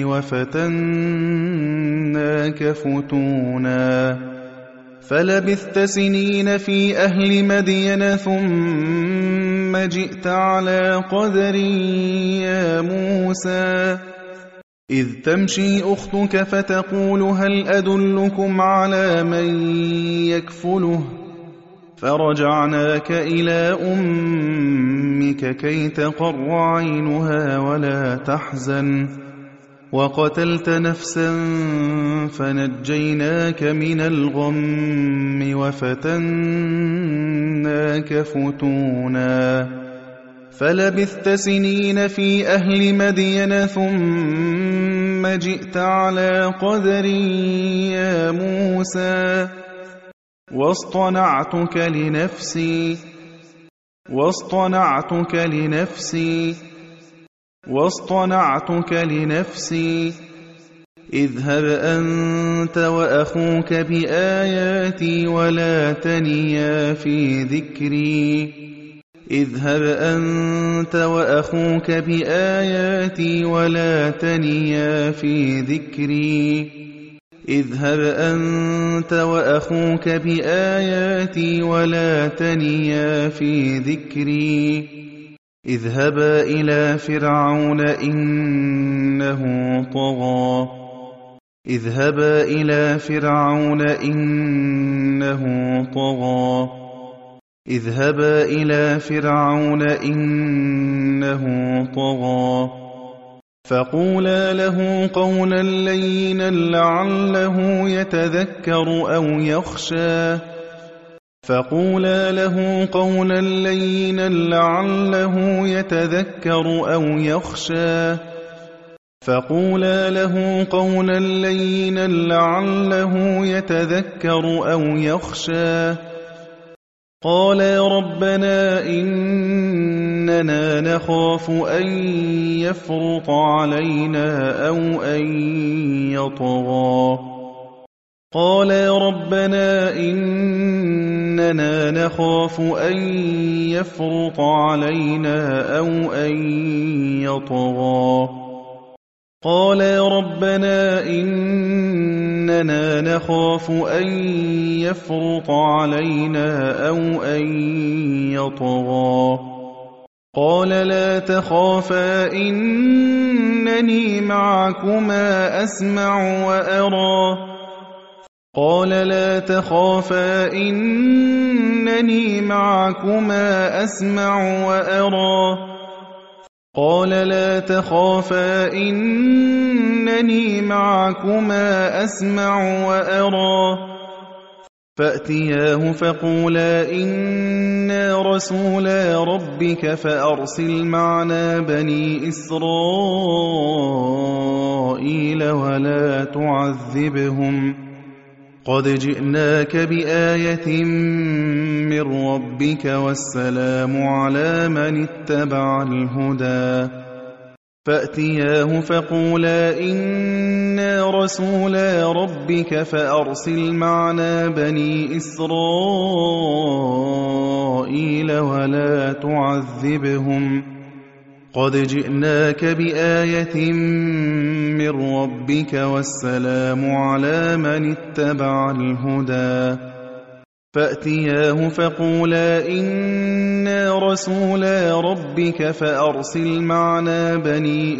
S1: وفتناك فتونا فلبثت سنين في أهل مدين ثم جئت على قدر يا موسى إذ تمشي أختك فتقول هل أدلكم على من يكفله فرجعناك إلى أمك كي تقر عينها ولا تحزن وقتلت نفسا فنجيناك من الغم وفتناك فتونا فلبثت سنين في أهل مدين ثم جئت على قدر يا موسى واصطنعتك لنفسي اذهب أنت وأخوك بآياتي ولا تنيا في ذكري اذهب أنت وأخوك بآياتي ولا تنيا في ذكري اذهب أنت وأخوك بآياتي ولا تنيا في ذكري اذهبا إلى فرعون إنه طغى اذهبا إلى فرعون إنه طغى اذهبا إلى فرعون إنه طغى فقولا له قولا لينا لعله يتذكر أو يخشى فقولا له قولا لينا لعله يتذكر أو يخشى فقولا له قولا لينا لعله يتذكر أو يخشى قالا ربنا إننا نخاف أن يفرط علينا أو أن يطغى قالا ربنا إننا نخاف أن يفرط علينا أو أن يطغى قالا ربنا إننا نخاف أن يفرط علينا أو أن يطغى قال لا تخافا إنني معكما أسمع وأرى قال لا تخافا إنني معكما أسمع وأرى قال لا تخافا إنني معكما أسمع وأرى فأتياه فقولا إنا رسولا ربك فأرسل معنا بني إسرائيل ولا تعذبهم قد جئناك بآية من ربك والسلام على من اتبع الهدى فأتياه فقولا إنا رسولا ربك فأرسل معنا بني إسرائيل ولا تعذبهم قد جئناك بآية من ربك والسلام على من اتبع الهدى فأتياه فقولا إنا رسولا ربك فأرسل معنا بني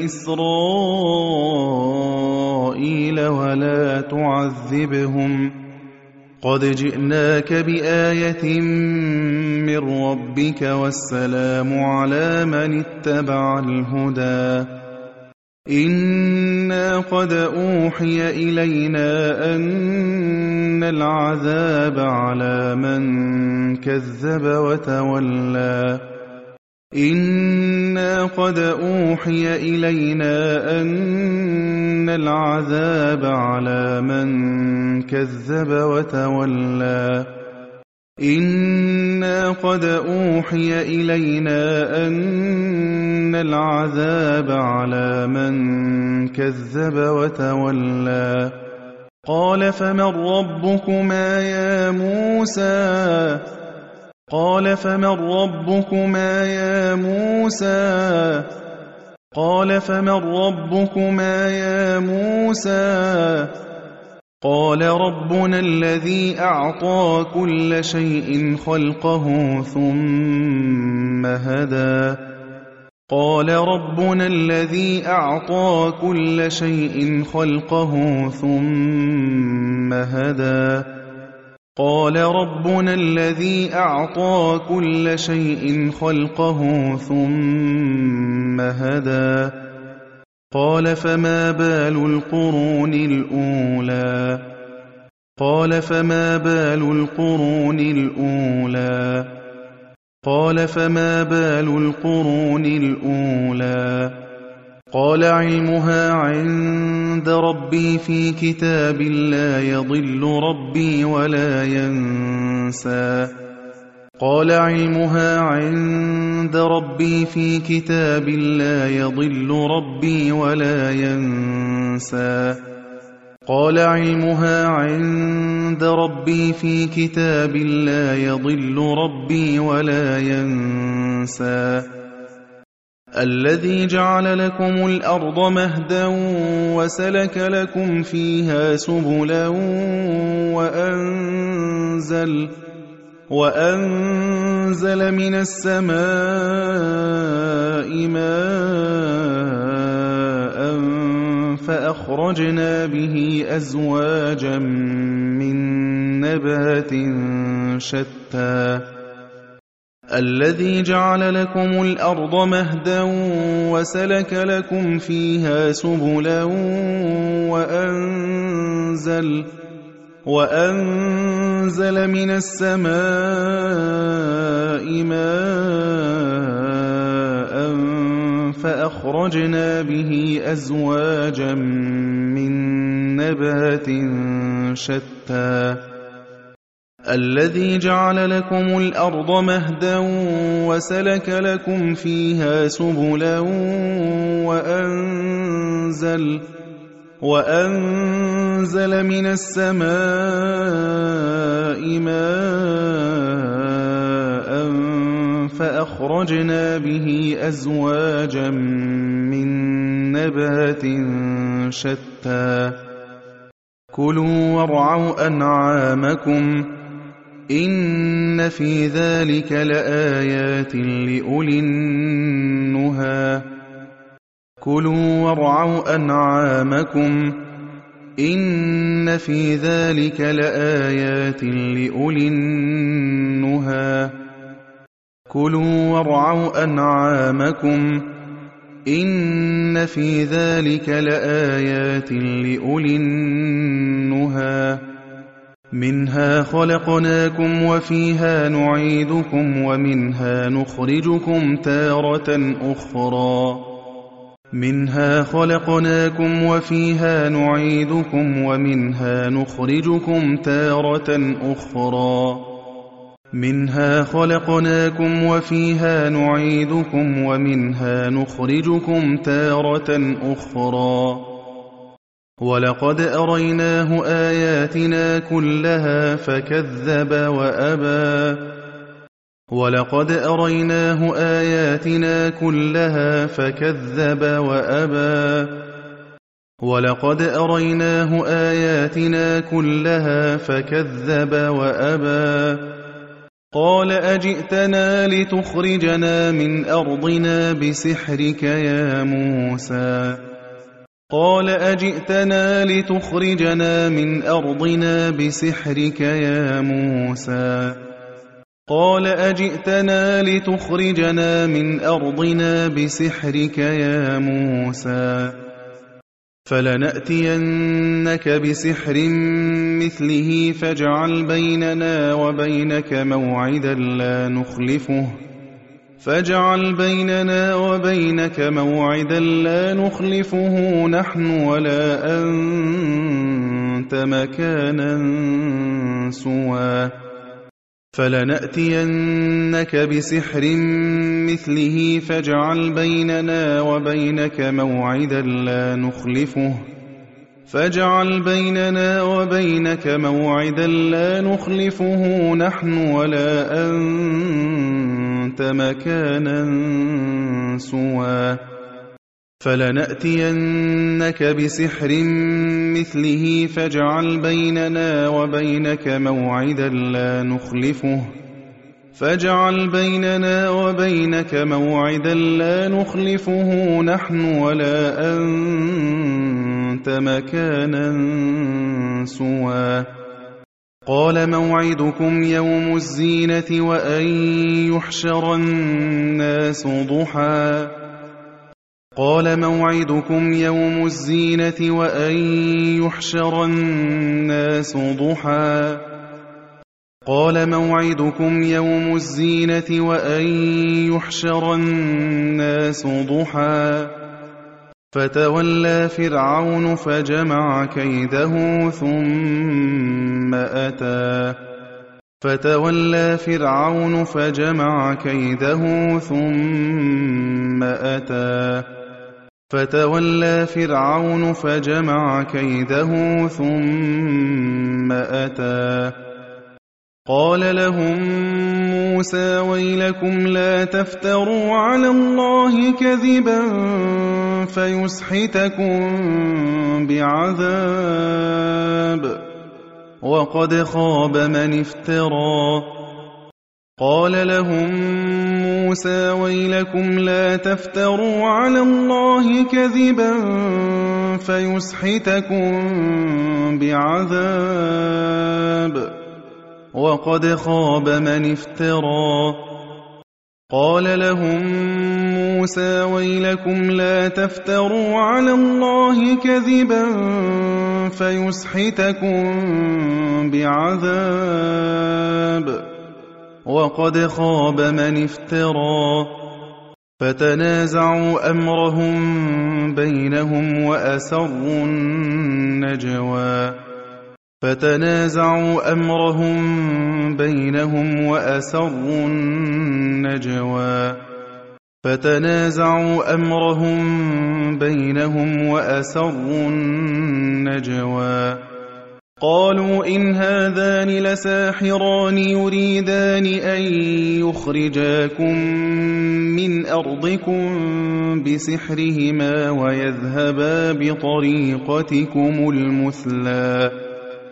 S1: إسرائيل ولا تعذبهم قد جئناك بآية من ربك والسلام على من اتبع الهدى إنا قد أوحي إلينا أن العذاب على من كذب وتولى إنا قد أوحي إلينا أن العذاب على من كذب وتولى إنا قد أوحي إلينا أن العذاب على من كذب وتولى قال فمن ربكما يا موسى قال فمن ربكما يا موسى قال فمن ربكما يا موسى قال ربنا الذي أعطى كل شيء خلقه ثم هدى قال ربنا الذي أعطى كل شيء خلقه ثم هدى قال ربنا الذي أعطى كل شيء خلقه ثم هدى قال فما بال القرون الأولى قال فما بال القرون الأولى قال فما بال القرون الأولى قال علمها عند ربي في كتاب لا يضل ربي ولا ينسى قال علمها عند ربي في كتاب لا يضل ربي ولا ينسى قال علمها عند ربي في كتاب لا يضل ربي ولا ينسى الذي جعل لكم الأرض مهدا وسلك لكم فيها سبلا وأنزل من السماء ماء فأخرجنا به أزواجا من نبات شتى الذي جعل لكم الأرض مهدا وسلك لكم فيها سبلا وأنزل من السماء ماء فأخرجنا به أزواجا من نبات شتى الذي جعل لكم الأرض مهدا وسلك لكم فيها سبلا وأنزل من السماء ماء فأخرجنا به أزواجا من نبات شتى كلوا وارعوا أنعامكم إن في ذلك لآيات لأولي النهى كلوا وارعوا أنعامكم إن في ذلك لآيات لأولي النهى كلوا وارعوا أنعامكم إن في ذلك لآيات لأولي النهى منها خلقناكم وفيها نعيدكم ومنها نخرجكم تارة أخرى منها خلقناكم وفيها نعيدكم ومنها نخرجكم تارة أخرى منها خلقناكم وفيها نعيدكم ومنها نخرجكم تارة أخرى ولقد أريناه آياتنا كلها فكذب وأبى ولقد أريناه آياتنا كلها فكذب وأبى ولقد أريناه آياتنا كلها فكذب وأبى قال أجئتنا لتخرجنا من أرضنا بسحرك يا موسى قال أجئتنا لتخرجنا من أرضنا بسحرك يا موسى قال أجئتنا لتخرجنا من أرضنا بسحرك يا موسى فلنأتينك بسحر مثله فاجعل بيننا وبينك موعدا لا نخلفه نحن ولا أنت مكانا سوى فلنأتينك بسحر مثله فاجعل بيننا وبينك موعدا لا نخلفه نحن ولا أنت مكانا سوى فلنأتينك بسحر مثله فاجعل بيننا وبينك موعدا لا نخلفه نحن ولا أنت مكانا سوى قال موعدكم يوم الزينة وأن يحشر الناس ضحى قال موعدكم يوم الزينة وأن يحشر الناس ضحى قال موعدكم يوم الزينة وأن يحشر الناس ضحى فتولى فرعون فجمع كيده ثم أتى قال لهم موسى ويلكم لا تفتروا على الله كذبا فيسحتكم بعذاب وقد خاب من افترى قال لهم موسى ويلكم لا تفتروا على الله كذبا فيسحتكم بعذاب وقد خاب من افترى قال لهم موسى ويلكم لا تفتروا على الله كذبا فيسحتكم بعذاب وقد خاب من افترى فتنازعوا أمرهم بينهم وأسروا النجوى قالوا إن هذان لساحران يريدان أن يخرجاكم من أرضكم بسحرهما ويذهبا بطريقتكم المثلى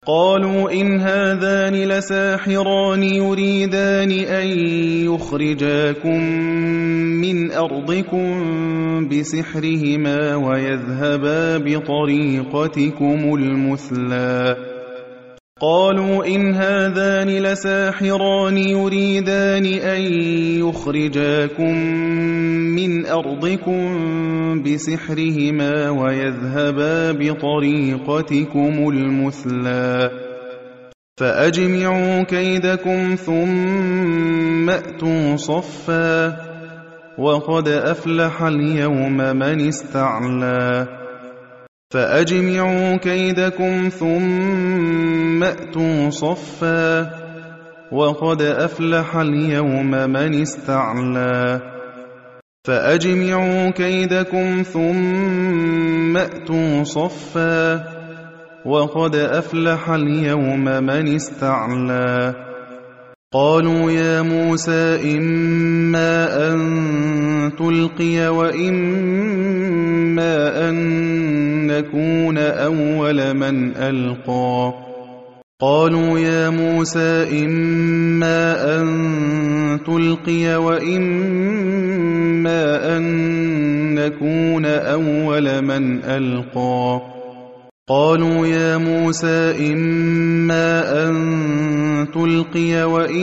S1: قالوا إن هذان لساحران يريدان أن يخرجاكم من أرضكم بسحرهما ويذهبا بطريقتكم المثلى قالوا إن هذان لساحران يريدان أن يخرجاكم من أرضكم بسحرهما ويذهبا بطريقتكم المثلى فأجمعوا كيدكم ثم أتوا صفا وقد أفلح اليوم من استعلى فأجمعوا كيدكم ثم أتوا صفا وقد أفلح اليوم من استعلى فأجمعوا كيدكم ثم أتوا صفا وقد أفلح اليوم من استعلى قالوا يا موسى إما أن تلقي وإما أن نكون أول من ألقى قالوا يا موسى إما أن تلقي وإما أن نكون أول من ألقى قالوا يا موسى إما أن تلقي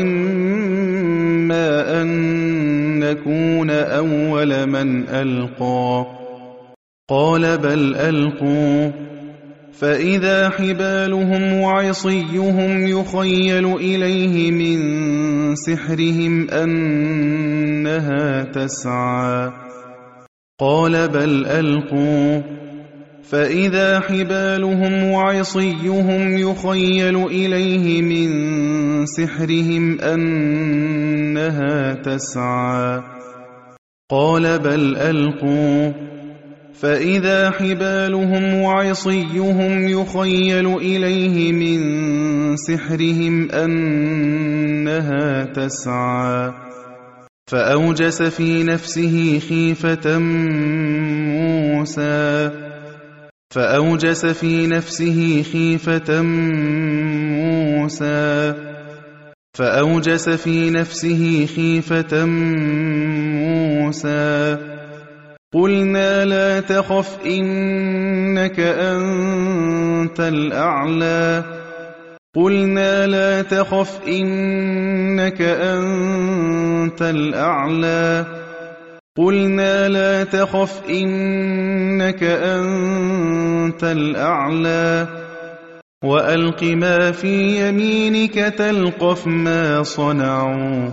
S1: وإما أن نكون أول من ألقى قال بل ألقوا فإذا حبالهم وعصيهم يخيل إليه من سحرهم أنها تسعى قال بل ألقوا فإذا حبالهم وعصيهم يخيل إليه من سحرهم أنها تسعى قال بل ألقوا فإذا حبالهم وعصيهم يخيل إليه من سحرهم أنها تسعى فأوجس في نفسه خيفة موسى فأوجس في نفسه خيفة موسى فأوجس في نفسه خيفة موسى قلنا لا تخف إنك أنت الأعلى قلنا لا تخف إنك أنت الأعلى قلنا لا تخف إنك أنت الأعلى وألق ما في يمينك تلقف ما صنعوا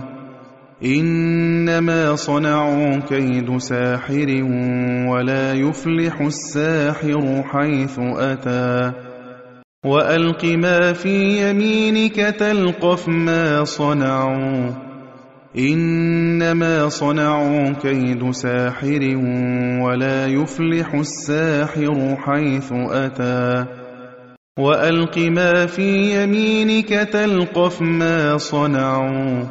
S1: إنما صنعوا كيد ساحر ولا يفلح الساحر حيث أتى وألق ما في يمينك تلقف ما صنعوا إنما صنعوا كيد ساحر ولا يفلح الساحر حيث أتى وألق ما في يمينك تلقف ما صنعوا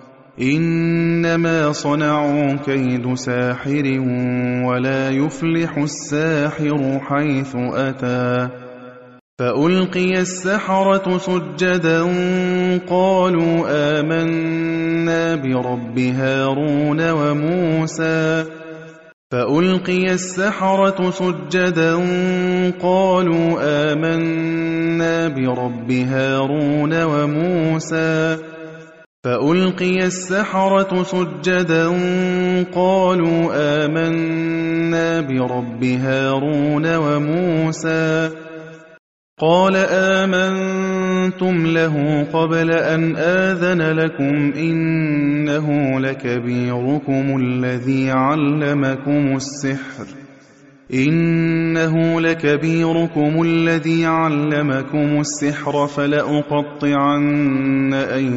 S1: إنما صنعوا كيد ساحر ولا يفلح الساحر حيث أتى فألقي السحرة سجدا قالوا آمنا برب هارون وموسى فألقي السحرة سجدا قالوا آمنا برب هارون وموسى فألقي السحرة سجدا قالوا آمنا برب هارون وموسى قال آمنتم له قبل أن آذن لكم إنه لكبيركم الذي علمكم السحر فلأقطعن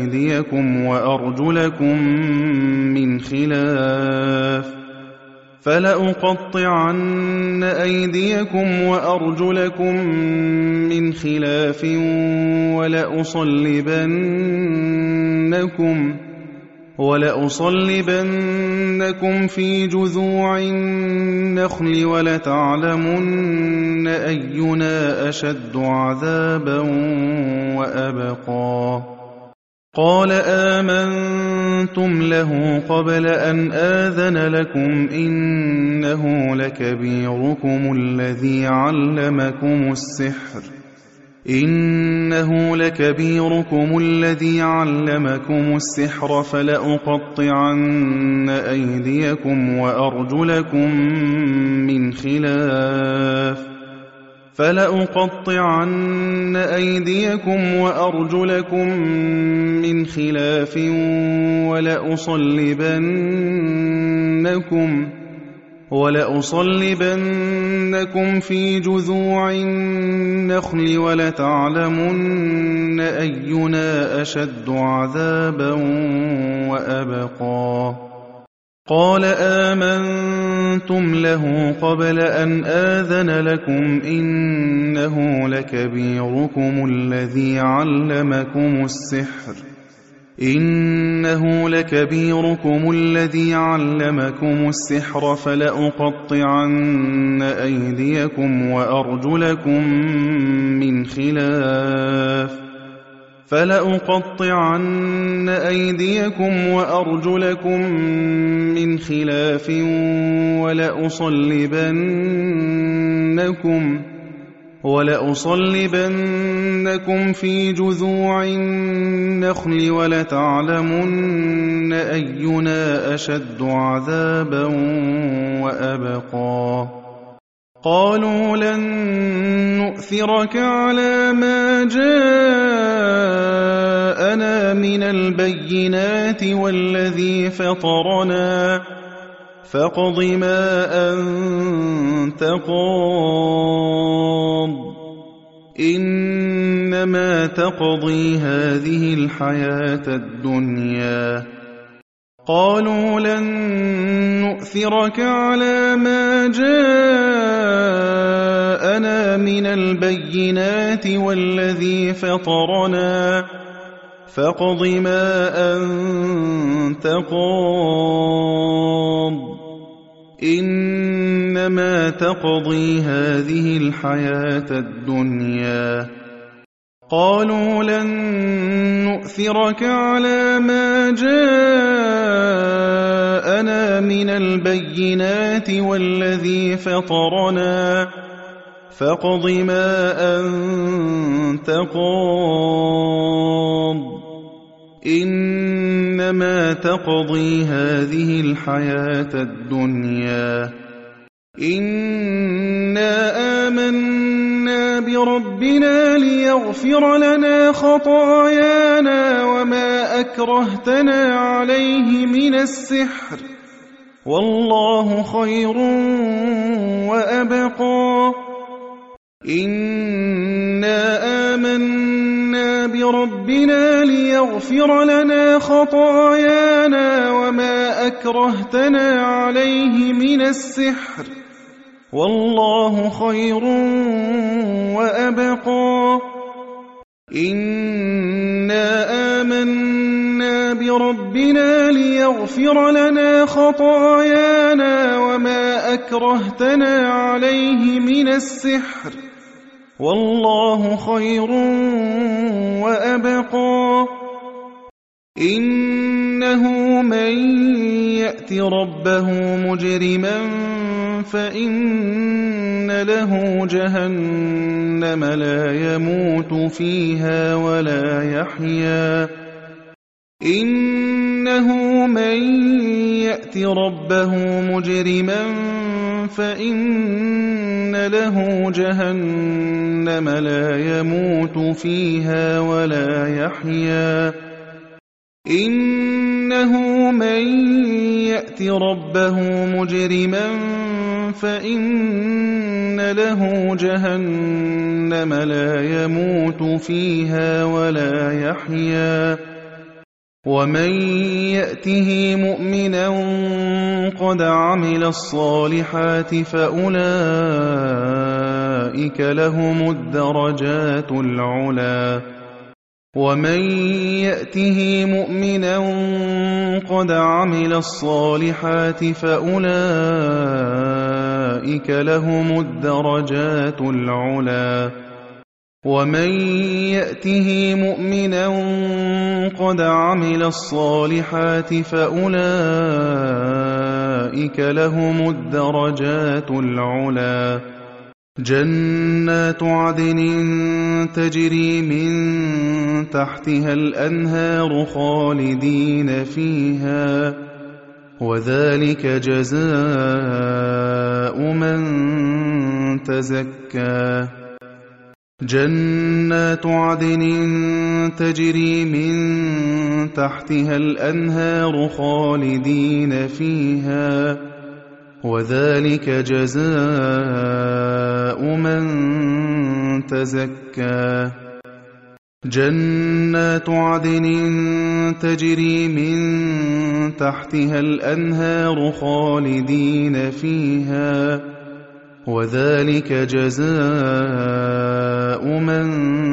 S1: أيديكم وأرجلكم من خلاف ولأصلبنكم ولأصلبنكم في جذوع النخل ولتعلمن أينا أشد عذابا وأبقى قال آمنتم له قبل أن آذن لكم إنه لكبيركم الذي علمكم السحر فلأقطعن أيديكم وأرجلكم من خلاف ولأصلبنكم في جذوع النخل ولتعلمن أينا أشد عذابا وأبقى قال آمنتم له قبل أن آذن لكم إنه لكبيركم الذي علمكم السحر فلأقطعن أيديكم وأرجلكم من خلاف ولأصلبنكم في جذوع النخل ولتعلمن أينا أشد عذابا وأبقى قالوا لن نؤثرك على ما جاءنا من البينات والذي فطرنا فاقض ما أنت قاض إنما تقضي هذه الحياة الدنيا قالوا لن نؤثرك على ما جاءنا من البينات والذي فطرنا فاقض ما أنت قاض إنما تقضي هذه الحياة الدنيا قالوا لن نؤثرك على ما جاءنا من البينات والذي فطرنا فاقض ما أنت قاض إنما تقضي هذه الحياة الدنيا إنا آمنا بربنا ليغفر لنا خطايانا وما أكرهتنا عليه من السحر والله خير وأبقى إنا آمنا بربنا ليغفر لنا خطايانا وما أكرهتنا عليه من السحر والله خير وأبقى إنا آمنا بربنا ليغفر لنا خطايانا وما أكرهتنا عليه من السحر والله خير وأبقى إنه من يأت ربه مجرما فإن له جهنم لا يموت فيها ولا يحيا إنه من يأت ربه مجرما فإن له جهنم لا يموت فيها ولا يحيا إنه من يأت ربه مجرما فإن له جهنم لا يموت فيها ولا يحيا ومن يأته مؤمنا قد عمل الصالحات فأولئك لهم الدرجات العلى ومن يأته مؤمنا قد عمل الصالحات فأولئك لهم الدرجات العلى ومن يأته مؤمنا قد عمل الصالحات فأولئك لهم الدرجات العلى جنات عدن تجري من تحتها الأنهار خالدين فيها وذلك جزاء من تزكى جنات عدن تجري من تحتها الأنهار خالدين فيها وذلك جزاء من تزكى جنات عدن تجري من تحتها الأنهار خالدين فيها وذلك جزاء من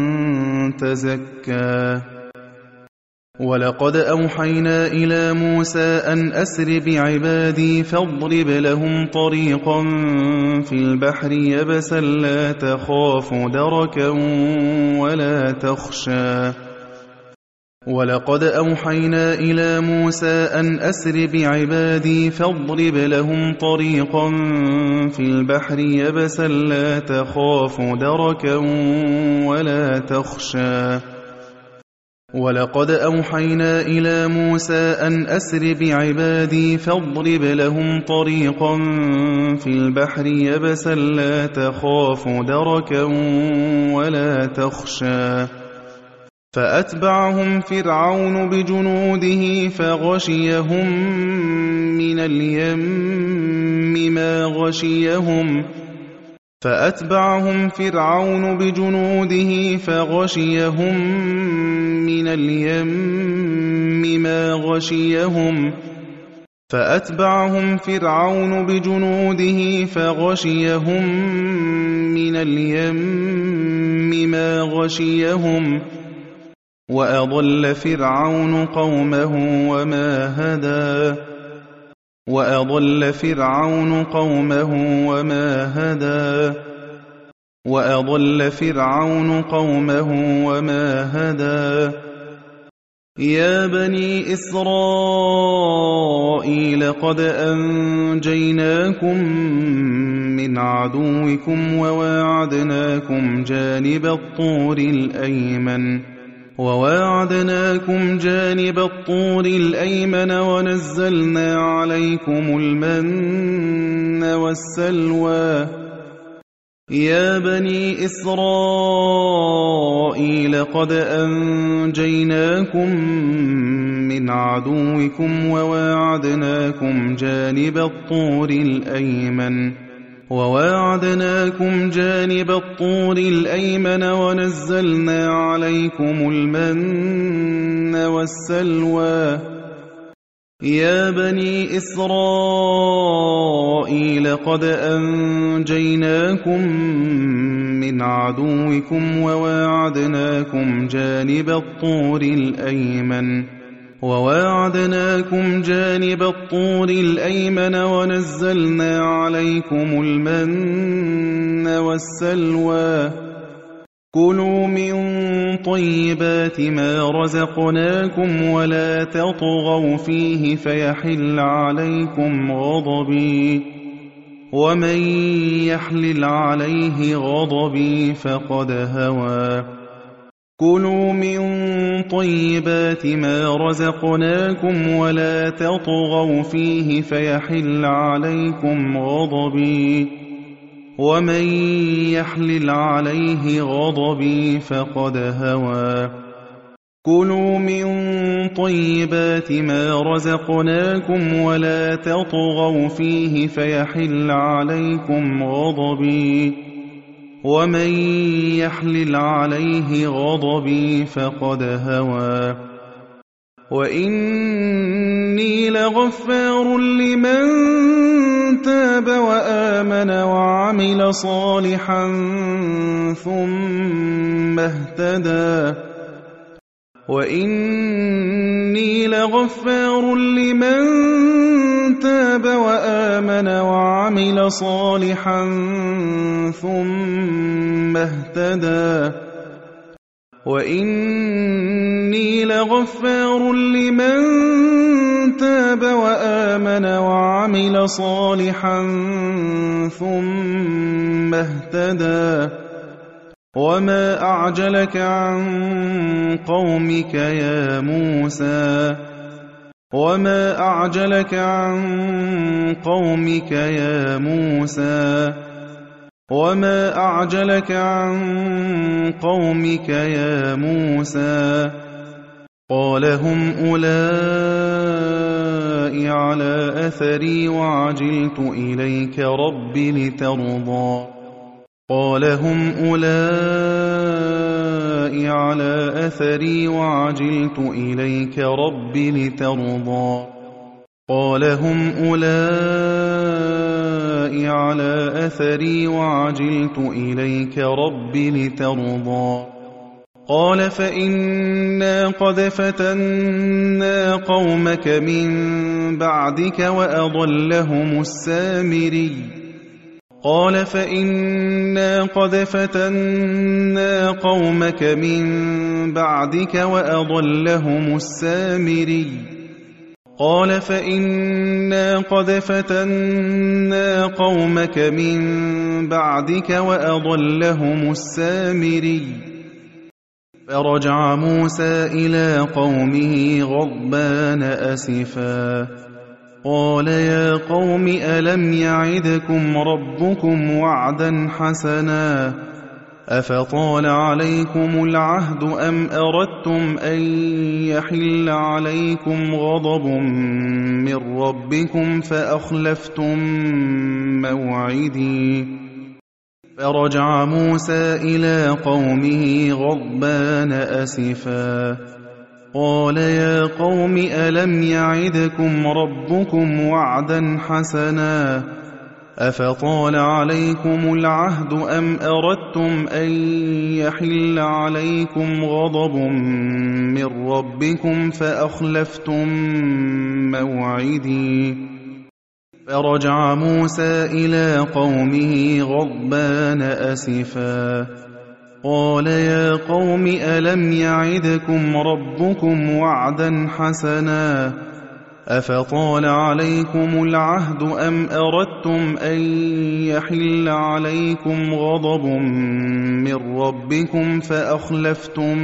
S1: تزكى ولقد أوحينا إلى موسى أن أسر بعبادي فاضرب لهم طريقا في البحر يبسا لا تخاف دركا ولا تخشى ولقد أوحينا إلى موسى أن أسر بعبادي فاضرب لهم طريقا في البحر يبسا لا تخاف دركا ولا تخشى ولقد أوحينا إلى موسى أن أسر بعبادي فاضرب لهم طريقا في البحر يبسا لا تخاف دركا ولا تخشى فأتبعهم فرعون بجنوده فغشيهم من اليم ما غشيهم فأتبعهم فرعون بجنوده فغشيهم من اليم ما غشيهم فأتبعهم فرعون بجنوده فغشيهم من اليم ما غشيهم وأضل فرعون قومه وما هدى وأضل فرعون قومه وما هدى وأضل فرعون قومه وما هدى يا بني إسرائيل قد أنجيناكم من عدوكم وواعدناكم جانب الطور الأيمن ونزلنا عليكم المن والسلوى يا بني إسرائيل قد أنجيناكم من عدوكم وواعدناكم جانب الطور الأيمن ونزلنا عليكم المن والسلوى يا بني إسرائيل قد أنجيناكم من عدوكم وواعدناكم جانب الطور الأيمن ونزلنا عليكم المن والسلوى كلوا من طيبات ما رزقناكم ولا تطغوا فيه فيحل عليكم غضبي ومن يحلل عليه غضبي فقد هوى كلوا من طيبات ما رزقناكم ولا تطغوا فيه فيحل عليكم غضبي ومن يحلل عليه غضبي فقد هوى كلوا من طيبات ما رزقناكم ولا تطغوا فيه فيحل عليكم غضبي ومن يحلل عليه غضبي فقد هوى وإني لغفار لمن تاب وآمن وعمل صالحا ثم اهتدى وإني لغفار لمن تاب وآمن وعمل صالحا ثم اهتدى وإني لغفار لمن تاب وآمن وعمل صالحا ثم اهتدى وما أعجلك عن قومك يا موسى وما أعجلك عن قومك يا موسى وما أعجلك عن قومك يا موسى قال هم أولئك على أثري وعجلت إليك رب لترضى قال هم أولئك على أثري وعجلت إليك رب لترضى قال هم أولئك على أثري وعجلت إليك رب لترضى قال فإنا قد فتنا قومك من بعدك وأضلهم السامري قال فإنا قد فتنا قومك من بعدك وأضلهم السامري قال فإنا قد فتنا قومك من بعدك وأضلهم السامري فرجع موسى إلى قومه غضبان أسفا قال يا قوم ألم يعدكم ربكم وعدا حسنا أفطال عليكم العهد أم أردتم أن يحل عليكم غضب من ربكم فأخلفتم موعدي فرجع موسى إلى قومه غضبان أسفا قال يا قوم ألم يعدكم ربكم وعدا حسنا أفطال عليكم العهد أم أردتم أن يحل عليكم غضب من ربكم فأخلفتم موعدي فرجع موسى إلى قومه غضبان أسفا قال يا قوم ألم يعدكم ربكم وعدا حسنا أفطال عليكم العهد أم أردتم أن يحل عليكم غضب من ربكم فأخلفتم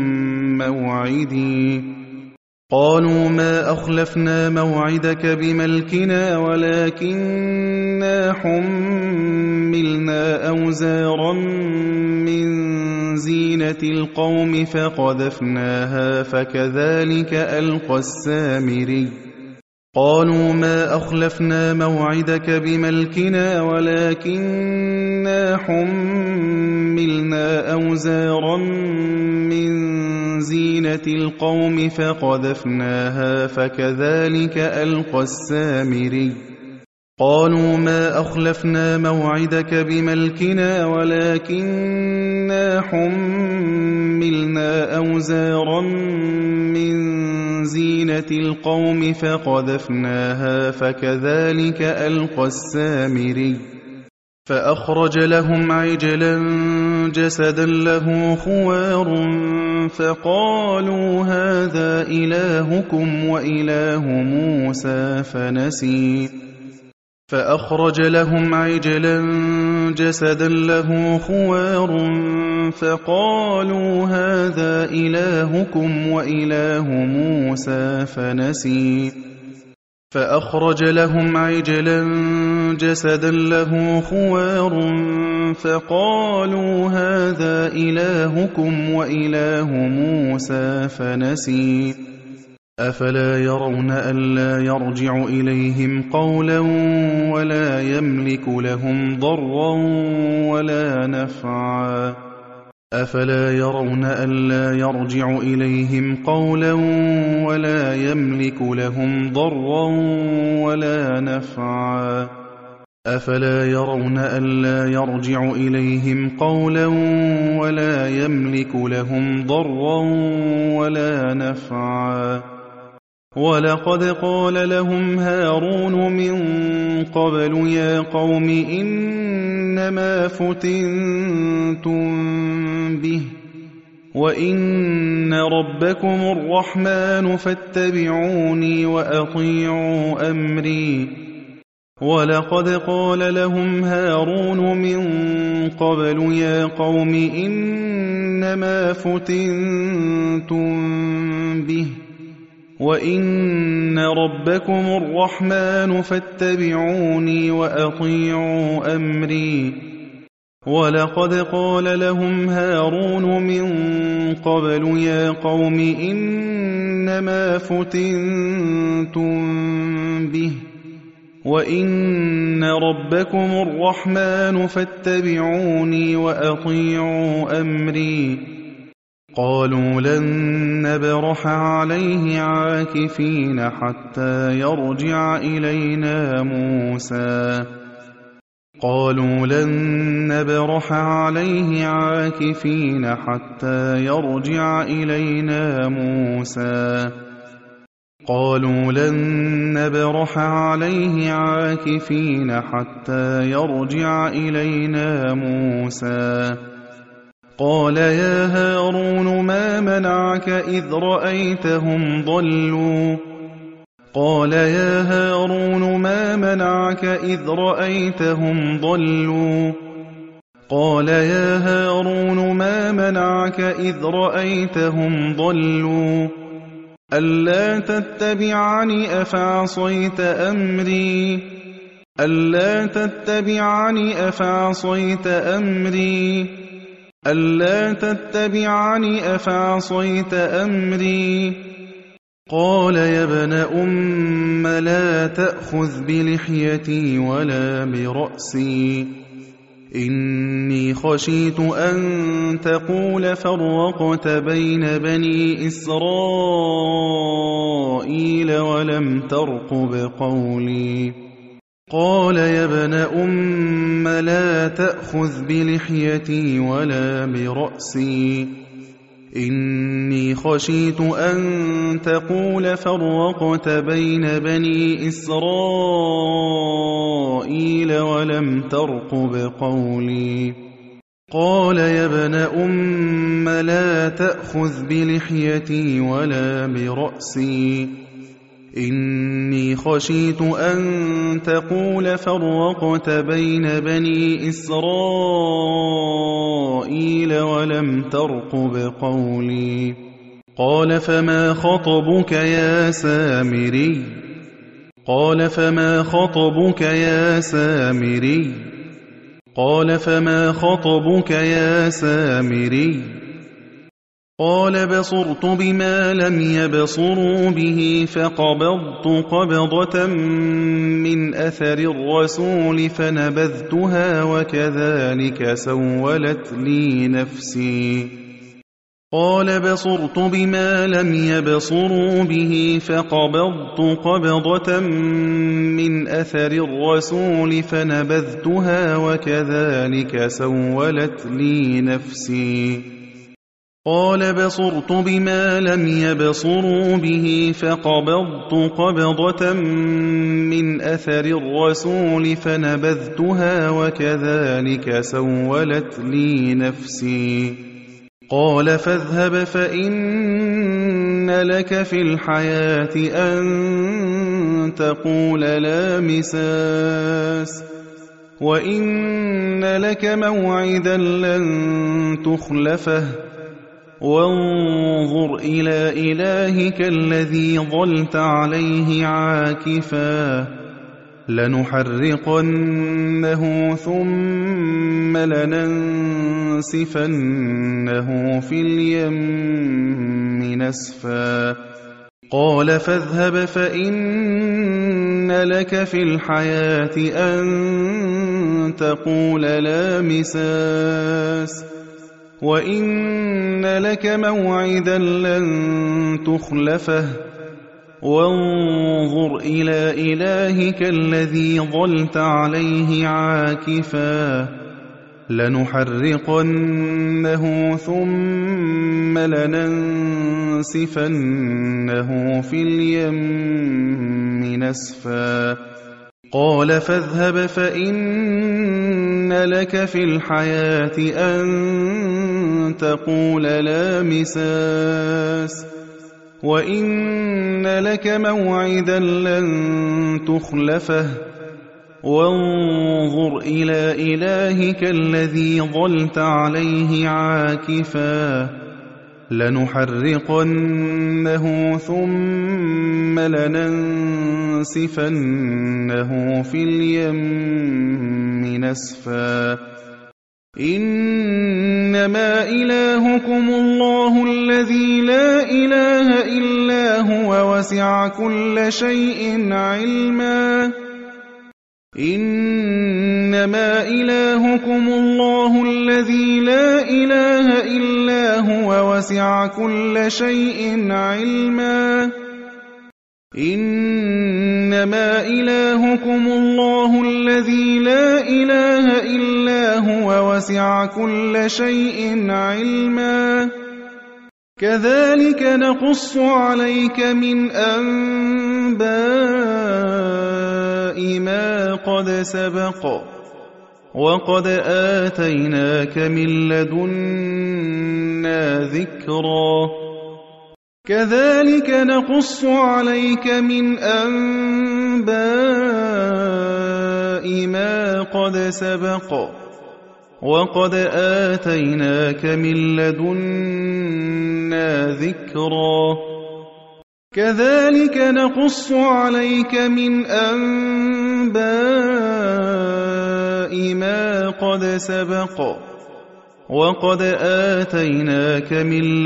S1: موعدي قالوا ما أخلفنا موعدك بملكنا ولكننا حملنا أوزارا من زينة القوم فقذفناها فكذلك ألقى السامري قالوا ما أخلفنا موعدك بملكنا ولكننا حملنا أوزارا من زينة القوم فقذفناها فكذلك ألقى السامري قالوا ما أخلفنا موعدك بملكنا ولكننا حملنا أوزارا من زينة القوم فقذفناها فكذلك ألقى السامري فأخرج لهم عجلا جسدا له خوار فقالوا هذا إلهكم وإله موسى فنسي فأخرج لهم عجلا جسدا له خوار فقالوا هذا إلهكم وإله موسى فنسي فأخرج لهم عجلا جسدا له خوار فقالوا هذا إلهكم وإله موسى فنسي أفلا يرون ألا يرجع إليهم قولا ولا يملك لهم ضرا ولا نفعا أفلا يرون ألا يرجع إليهم قولا ولا يملك لهم ضرا ولا نفعا أفلا يرون ألا يرجع إليهم قولا ولا يملك لهم ضرا ولا نفعا ولقد قال لهم هارون من قبل يا قوم إنما فتنتم به وإن ربكم الرحمن فاتبعوني وأطيعوا أمري ولقد قال لهم هارون من قبل يا قوم إنما فتنتم به وإن ربكم الرحمن فاتبعوني وأطيعوا أمري ولقد قال لهم هارون من قبل يا قوم إنما فتنتم به وإن ربكم الرحمن فاتبعوني وأطيعوا أمري قالوا لن نبرح عليه عاكفين حتى يرجع إلينا موسى قالوا لن نبرح عليه عاكفين حتى يرجع إلينا موسى قالوا لن نبرح عليه عاكفين حتى يرجع إلينا موسى قال يا هارون ما منعك إذ رأيتهم ضلوا قال يا هارون ما منعك إذ رأيتهم ضلوا قال يا هارون ما منعك إذ رأيتهم ضلوا ألا تتبعني أفعصيت أمري ألا تتبعني أفعصيت أمري ألا تتبعني أفعصيت أمري قال يا ابن أم لا تأخذ بلحيتي ولا برأسي إني خشيت أن تقول فرقت بين بني إسرائيل ولم ترقب قولي قال يا ابن أم لا تأخذ بلحيتي ولا برأسي إني خشيت أن تقول فرقت بين بني إسرائيل ولم ترقب قولي قال يا ابن أم لا تأخذ بلحيتي ولا برأسي إني خشيت أن تقول فرقت بين بني إسرائيل ولم ترقب قولي قال فما خطبك يا سامري قال فما خطبك يا سامري قال فما خطبك يا سامري قال بصرت بما لم يبصروا به فقبضت قبضة من أثر الرسول فنبذتها وكذلك سولت لي نفسي قال بصرت بما لم يبصروا به فقبضت قبضة من أثر الرسول فنبذتها وكذلك سولت لي نفسي قال بصرت بما لم يبصروا به فقبضت قبضة من أثر الرسول فنبذتها وكذلك سولت لي نفسي قال فاذهب فإن لك في الحياة أن تقول لا مساس وإن لك موعدا لن تخلفه وانظر إلى إلهك الذي ظلت عليه عاكفا لنحرقنه ثم لننسفنه في اليم نسفا قال فاذهب فإن لك في الحياة أن تقول لا مساس وإن لك موعدا لن تخلفه وانظر إلى إلهك الذي ظلت عليه عاكفا لنحرقنه ثم لننسفنه في اليم نسفا قال فاذهب فإن لك في الحياة أن تقول لا مساس وإن لك موعدا لن تخلفه وانظر إلى إلهك الذي ظلت عليه عاكفا لنحرقنه ثم لننسفنه في اليم نسفا إنما إلهكم الله الذي لا إله إلا هو وسع كل شيء علما إنما إلهكم الله الذي لا إله إلا هو وسع كل شيء علما إنما إلهكم الله الذي لا إله إلا هو وسع كل شيء علما كذلك نقص عليك من أنباء ما قد سبق وقد آتيناك من لدنا ذكرا كذلك نقص عليك من أنباء ما قد سبق وقد آتيناك من لدنا ذكرا كذلك نقص عليك من أنباء ما قد سبق وقد آتيناك من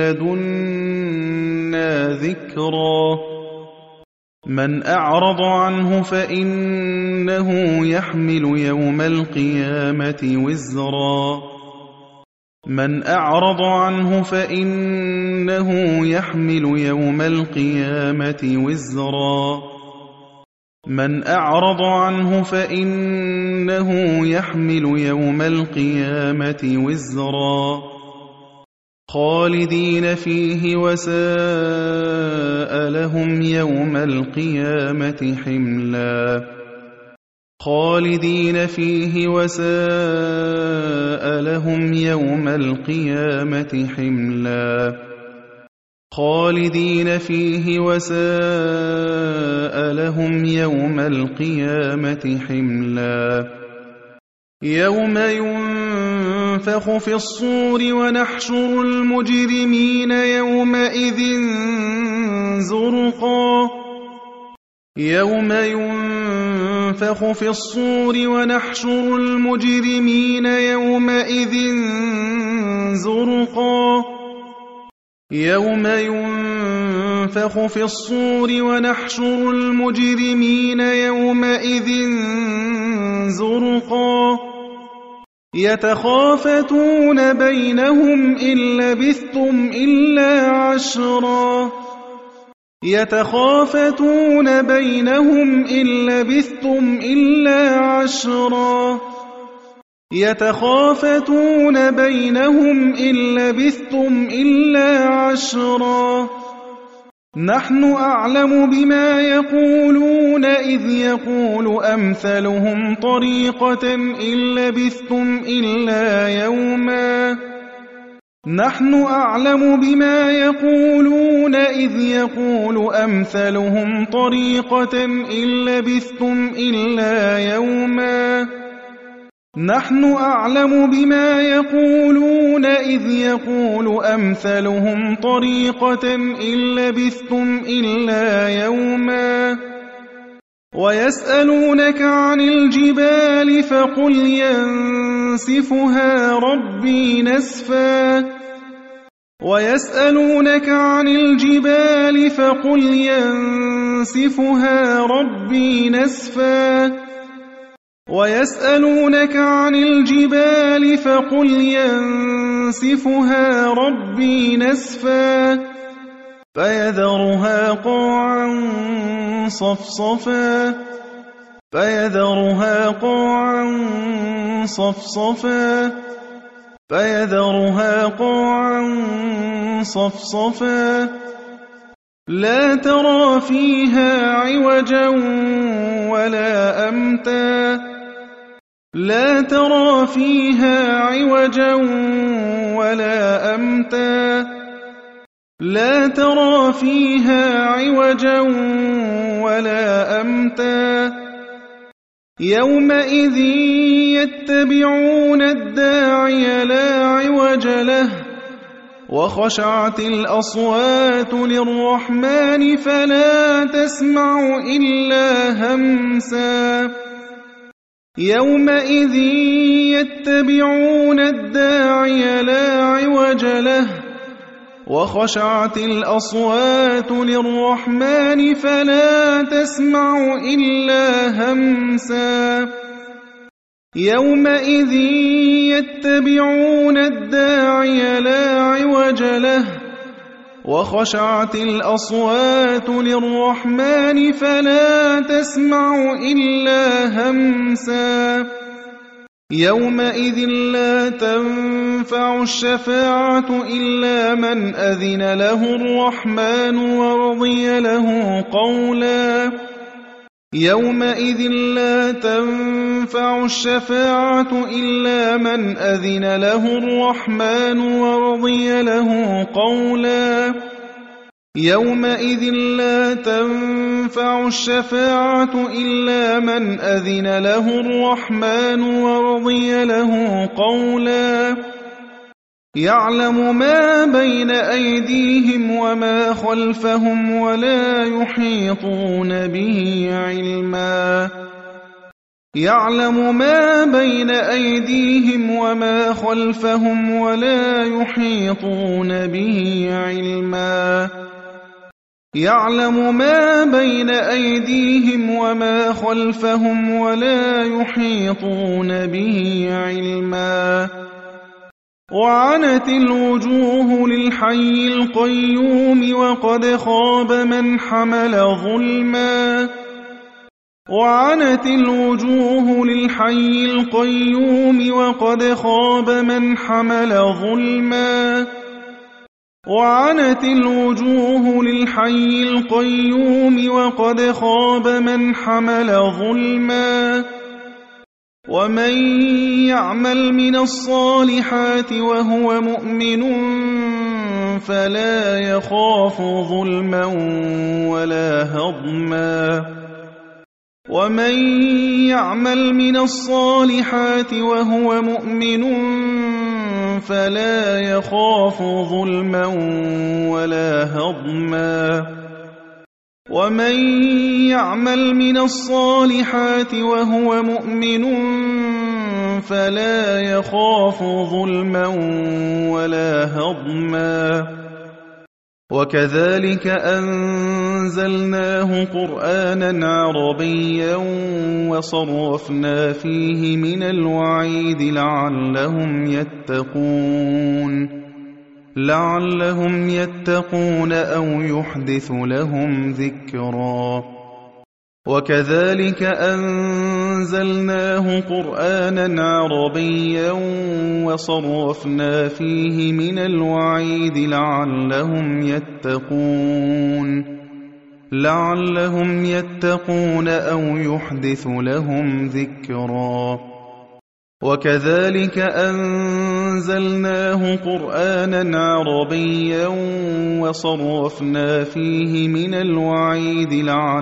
S1: لدنا ذكرا من أعرض عنه فإنه يحمل يوم القيامة وزرا من أعرض عنه فإنه يحمل يوم القيامة وزرا من أعرض عنه فإنه يحمل يوم القيامة وزرا خالدين فيه وساء لهم يوم القيامة حملا خالدين فيه وساء لهم يوم القيامة حملا خالدين فيه وساء لهم يوم القيامة حملا يوم ينفخ في الصور ونحشر المجرمين يومئذ زرقا يوم ينفخ في الصور ونحشر المجرمين يومئذ زرقا يوم ينفخ في الصور ونحشر المجرمين يومئذ زرقا يتخافتون بينهم إن لبثتم إلا عشرا يتخافتون بينهم إن لبثتم إلا عشرا يتخافتون بينهم إن لبثتم إلا عشرا نحن أعلم بما يقولون إذ يقول أمثلهم طريقة إن لبثتم إلا يوما نحن أعلم بما يقولون إذ يقول أمثلهم طريقة إن لبثتم إلا يوما نحن أعلم بما يقولون إذ يقول أمثلهم طريقة إن لبثتم إلا يوما ويسألونك عن الجبال فقل ينسفها ربي نسفا ويسألونك عن الجبال فقل ينسفها ربي نسفا ويسألونك عن الجبال فقل ينسفها ربي نسفا فيذرها قاعا صفصفا فيذرها قاعا صفصفا فيذرها قاعا صفصفا لا ترى فيها عوجا ولا أمتا لا ترى فيها عوجا ولا أمتا لا ترى فيها عوجا ولا أمتا يومئذ يتبعون الداعي لا عوج له وخشعت الأصوات للرحمن فلا تسمع إلا همسا يومئذ يتبعون الداعي لا عوج له وخشعت الأصوات للرحمن فلا تسمع إلا همسا يومئذ يتبعون الداعي لا عوج له وخشعت الأصوات للرحمن فلا تسمع إلا همسا يومئذ لا تنفع الشفاعة إلا من أذن له الرحمن ورضي له قولا يومئذ لا تنفع الشفاعة إلا من أذن له الرحمن ورضي له قولا يومئذ لا تنفع الشفاعة إلا من أذن له الرحمن ورضي له قولا يعلم ما بين أيديهم وما خلفهم ولا يحيطون به علما يعلم ما بين أيديهم وما خلفهم ولا يحيطون به علما يعلم ما بين أيديهم وما خلفهم ولا يحيطون به علما وعنت الوجوه للحي القيوم وقد خاب من حمل ظلما وعنت الوجوه للحي القيوم وقد خاب من حمل ظلما وعنت الوجوه للحي القيوم وقد خاب من حمل ظلما ومن يعمل من الصالحات وهو مؤمن فلا يخاف ظلما ولا هضما ومن يعمل من الصالحات وهو مؤمن فلا يخاف ظلما ولا هضما ومن يعمل من الصالحات وهو مؤمن فلا يخاف ظلما ولا هضما وكذلك أنزلناه قرآنا عربيا وصرفنا فيه من الوعيد لعلهم يتقون أو يحدث لهم ذكرا وكذلك أنزلناه قرآنا عربيا وصرفنا فيه من الوعيد لعلهم يتقون أو يحدث لهم ذكرا وكذلك أنزلناه قرآنا عربيا وصرفنا فيه من الوعيد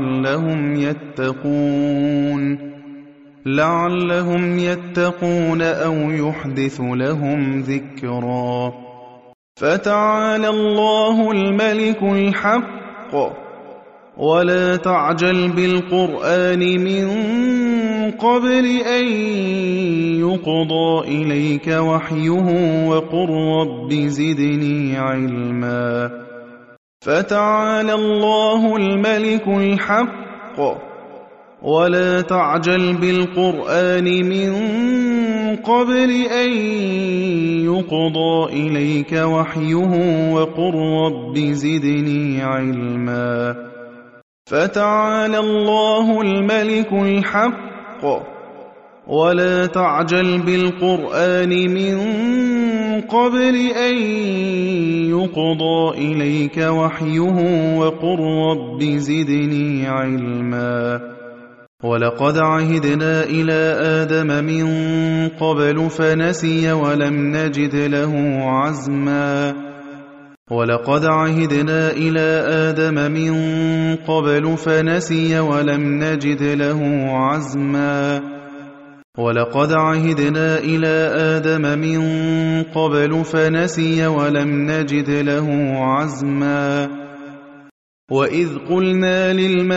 S1: لعلهم يتقون أو يحدث لهم ذكرا فتعالى الله الملك الحق ولا تعجل بالقرآن من قبل أن يقضى إليك وحيه وقل رب زدني علما فتعالى الله الملك الحق ولا تعجل بالقرآن من قبل أن يقضى إليك وحيه وقل رب زدني علما فتعالى الله الملك الحق ولا تعجل بالقرآن من قبل أن يقضى إليك وحيه وقل رب زدني علما ولقد عهدنا إلى آدم من قبل فنسي ولم نجد له عزما ولقد عهدنا إلى آدم من قبل فنسي ولم نجد له عزما ولقد عهدنا إلى آدم من قبل فنسي ولم نجد له عزما وإذ قلنا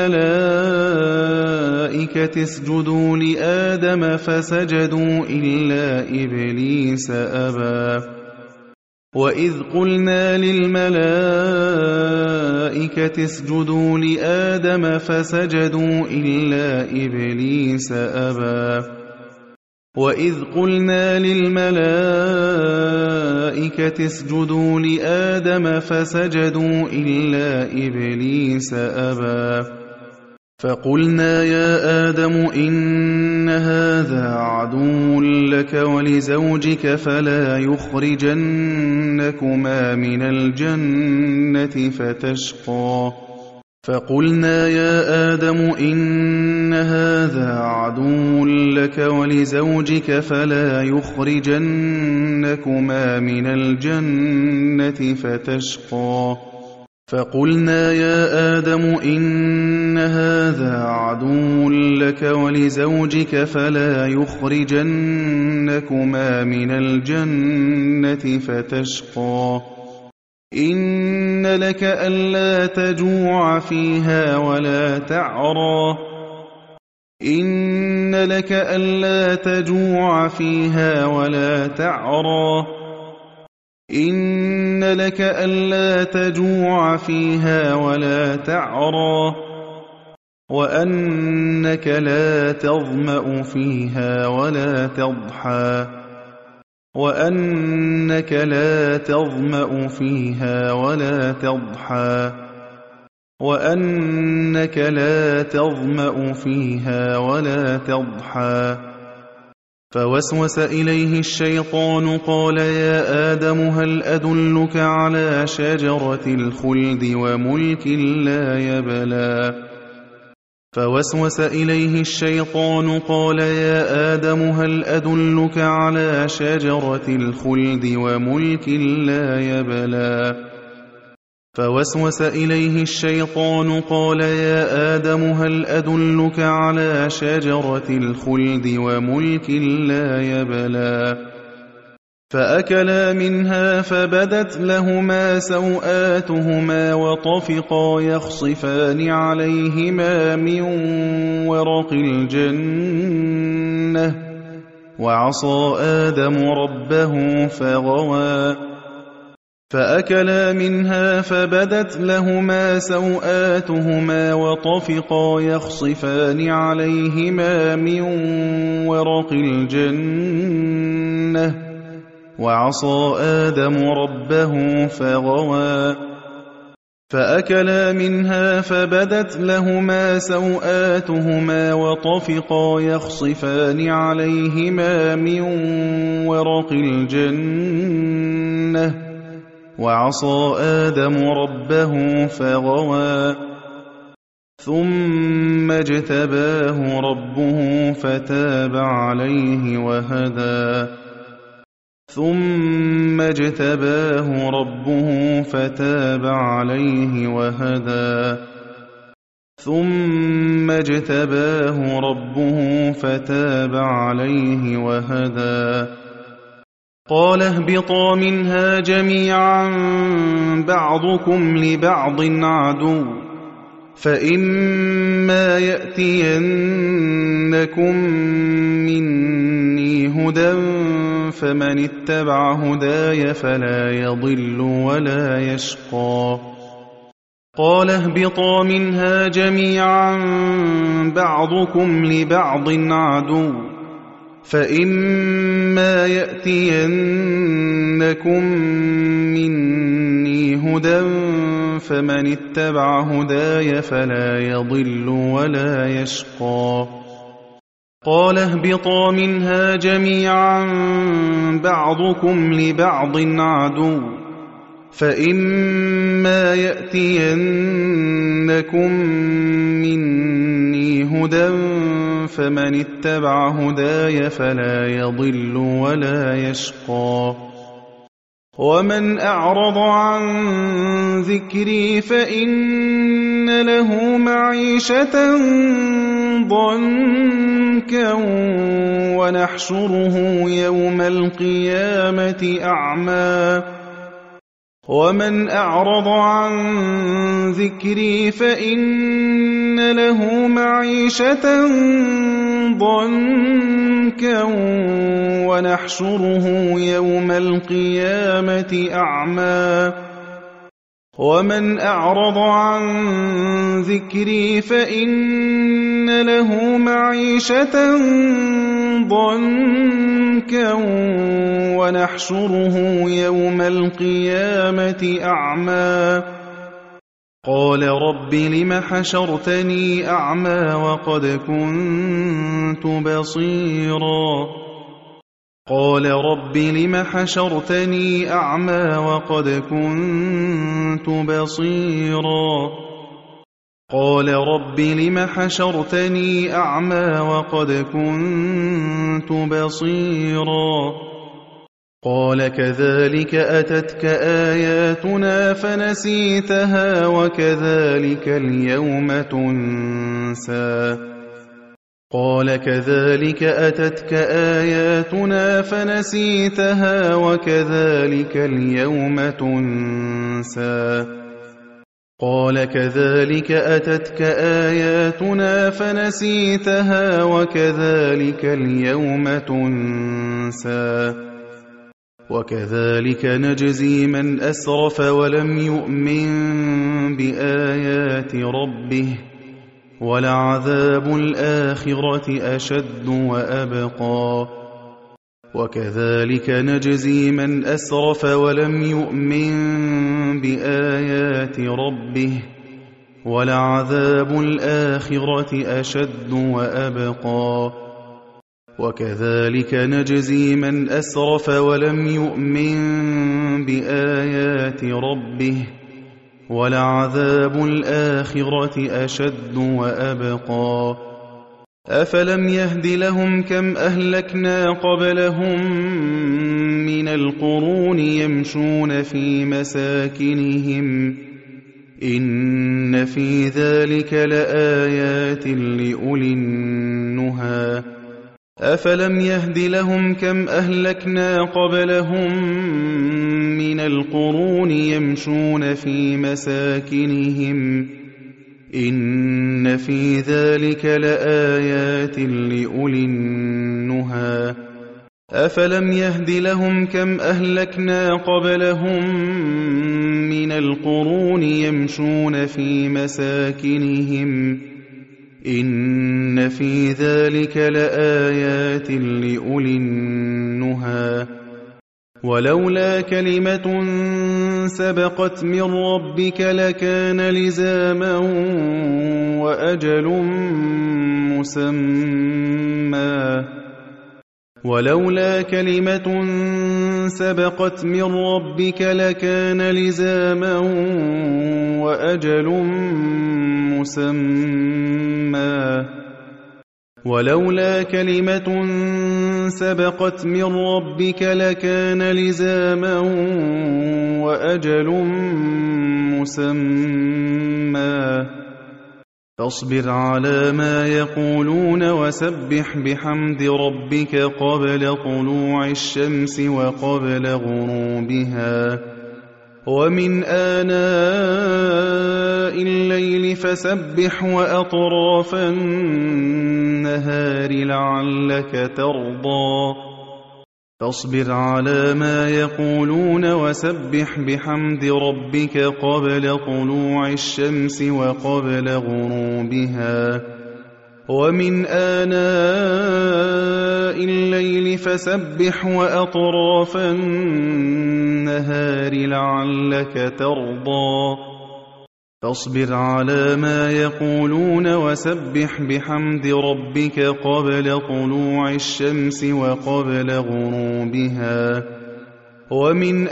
S1: للملائكة اسجدوا لآدم فسجدوا إلا إبليس أبى وإذ قلنا للملائكة اسجدوا لآدم فسجدوا إلا إبليس أبى وإذ قلنا للملائكة اسجدوا لآدم فسجدوا إلا إبليس أبى فقلنا يا آدم إن هذا عدو لك ولزوجك فلا يخرجنكما من الجنة فتشقى فقلنا يا آدم إن هذا عدو لك ولزوجك فلا يخرجنكما من الجنة فتشقى فقلنا يا آدم إن هذا عدو لك ولزوجك فلا يخرجنكما من الجنة فتشقى إن لك ألا تجوع فيها ولا تعرى إن لك ألا تجوع فيها ولا تعرى إن لك ألا تجوع فيها ولا تعرى وأنك لا تظمأ فيها ولا تضحى وأنك لا تظمأ فيها ولا تضحى وأنك لا تظمأ فيها ولا تضحى فوسوس إليه الشيطان قال يا آدم هل أدلك على شجرة الخلد وملك لا يبلى فوسوس إليه الشيطان قال يا آدم هل أدلك على شجرة الخلد وملك لا يبلى فوسوس إليه الشيطان قال يا آدم هل أدلك على شجرة الخلد وملك لا يبلى فأكلا منها فبدت لهما سوآتهما وطفقا يخصفان عليهما من ورق الجنة وعصى آدم ربه فغوى فأكلا منها فبدت لهما سوآتهما وطفقا يخصفان عليهما من ورق الجنة وعصى آدم ربه فغوى فأكلا منها فبدت لهما سوآتهما وطفقا يخصفان عليهما من ورق الجنة وعصى آدم ربه فغوى ثم اجتباه ربه فتاب عليه وهدى ثم اجتباه ربه فتاب عليه وهدى ثم اجتباه ربه فتاب عليه وهدى قال اهبطا منها جميعا بعضكم لبعض عدو فإما يأتينكم مني هدى فمن اتبع هداي فلا يضل ولا يشقى قال اهبطا منها جميعا بعضكم لبعض عدو فإما يأتينكم مني هدى فمن اتبع هداي فلا يضل ولا يشقى قال اهبطا منها جميعا بعضكم لبعض عدو فإما يأتينكم مني هدى فمن اتبع هداي فلا يضل ولا يشقى ومن أعرض عن ذكري فإن له معيشة ضنكا ونحشره يوم القيامة أعمى ومن أعرض عن ذكري فإن له معيشة ضنكا ونحشره يوم القيامة أعمى ومن أعرض عن ذكري فإن له معيشة ضنكا ونحشره يوم القيامة أعمى قال رب لم حشرتني أعمى وقد كنت بصيرا قال رب لم حشرتني أعمى وقد كنت بصيرا قال رب لم حشرتني أعمى وقد كنت بصيرا قال كذلك أتتك آياتنا فنسيتها وكذلك اليوم تنسى قال كذلك أتتك آياتنا فنسيتها وكذلك اليوم تنسى قال كذلك أتتك آياتنا فنسيتها وكذلك اليوم تنسى وكذلك نجزي من أسرف ولم يؤمن بآيات ربه ولعذاب الآخرة أشد وأبقى وكذلك نجزي من أسرف ولم يؤمن بآيات ربه ولعذاب الآخرة أشد وأبقى وكذلك نجزي من أسرف ولم يؤمن بآيات ربه ولعذاب الآخرة أشد وأبقى أفلم يهد لهم كم أهلكنا قبلهم من القرون يمشون في مساكنهم إن في ذلك لآيات لأولي النهى أفلم يهد لهم كم أهلكنا قبلهم من القرون يمشون في مساكنهم إن في ذلك لآيات لأولي النهى أفلم يهد لهم كم أهلكنا قبلهم من القرون يمشون في مساكنهم إن في ذلك لآيات لأولي النهى ولولا كلمة سبقت من ربك لكان لزاما وأجل مسمى ولولا كلمة سبقت من ربك لكان لزاما وأجل مسمى ولولا كلمة سبقت من ربك لكان لزاما وأجل مسمى فاصبر على ما يقولون وسبح بحمد ربك قبل طلوع الشمس وقبل غروبها ومن آناء الليل فسبح وأطراف النهار لعلك ترضى فاصبر على ما يقولون وسبح بحمد ربك قبل طلوع الشمس وقبل غروبها ومن آناء الليل فسبح وأطراف النهار لعلك ترضى فاصبر على ما يقولون وسبح بحمد ربك قبل طلوع الشمس وقبل غروبها ومن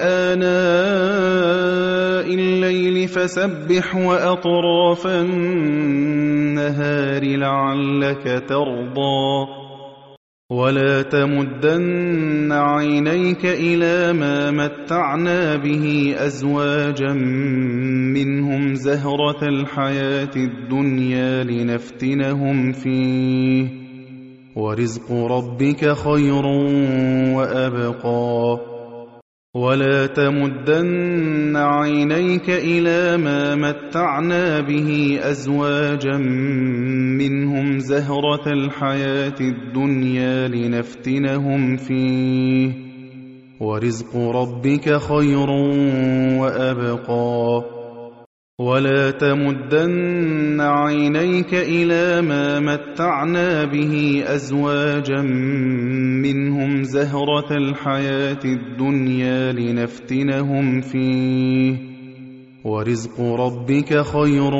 S1: آناء الليل فسبح وأطراف النهار لعلك ترضى ولا تمدن عينيك إلى ما متعنا به أزواجا منهم زهرة الحياة الدنيا لنفتنهم فيه ورزق ربك خير وأبقى ولا تمدن عينيك إلى ما متعنا به أزواجا منهم زهرة الحياة الدنيا لنفتنهم فيه ورزق ربك خير وأبقى ولا تمدن عينيك إلى ما متعنا به أزواجا منهم زهرة الحياة الدنيا لنفتنهم فيه ورزق ربك خير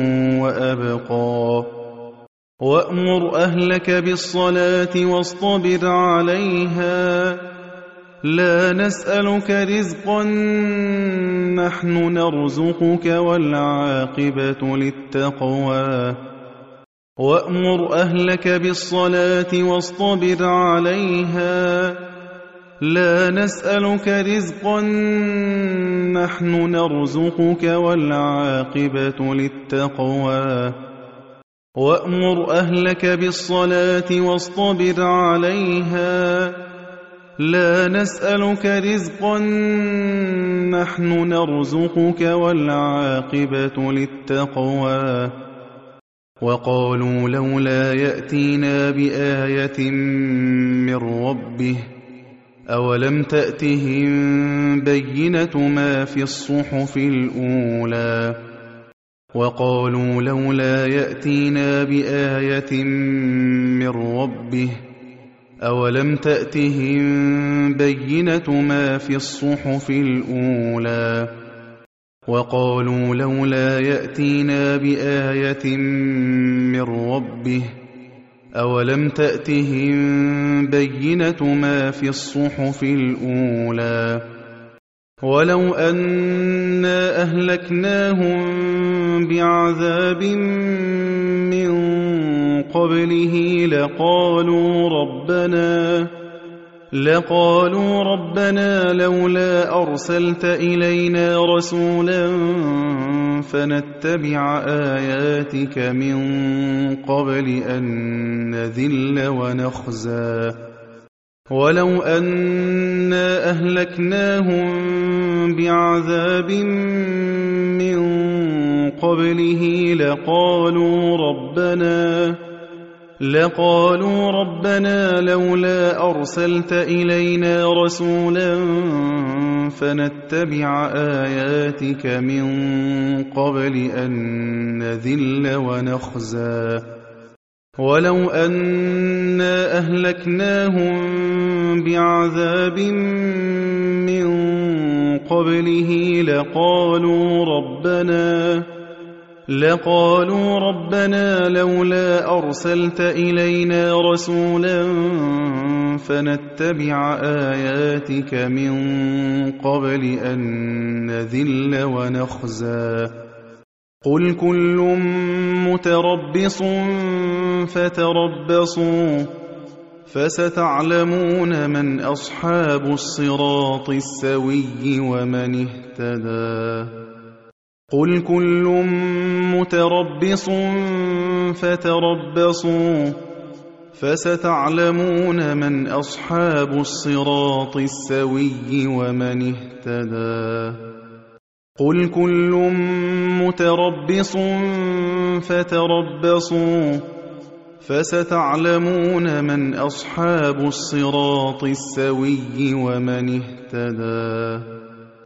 S1: وأبقى وأمر أهلك بالصلاة واصطبر عليها لا نسألك رزقا نحن نرزقك والعاقبة للتقوى وأمر أهلك بالصلاة واصطبر عليها لا نسألك رزقا نحن نرزقك والعاقبة للتقوى وأمر أهلك بالصلاة واصطبر عليها لا نسألك رزقا نحن نرزقك والعاقبة للتقوى وقالوا لولا يأتينا بآية من ربه أولم تأتهم بينة ما في الصحف الأولى وقالوا لولا يأتينا بآية من ربه أولم تأتهم بينة ما في الصحف الأولى وقالوا لولا يأتينا بآية من ربه أولم تأتهم بينة ما في الصحف الأولى ولو أنا أهلكناهم بعذاب من قبله لقالوا ربنا لولا أرسلت إلينا رسولا فنتبع آياتك من قبل أن نذل ونخزى ولو أنا أهلكناهم بعذاب من قبله لقالوا ربنا لولا أرسلت إلينا رسولا فنتبع آياتك من قبل أن نذل ونخزى ولو أنا أهلكناهم بعذاب من قبله لقالوا ربنا لولا أرسلت إلينا رسولا فنتبع آياتك من قبل أن نذل ونخزى قل كل متربص فتربصوا فستعلمون من أصحاب الصراط السوي ومن اهتدى قل كل متربص فتربصوا فستعلمون من أصحاب الصراط السوي ومن اهتدى قل كل متربص فتربصوا فستعلمون من أصحاب الصراط السوي ومن اهتدى.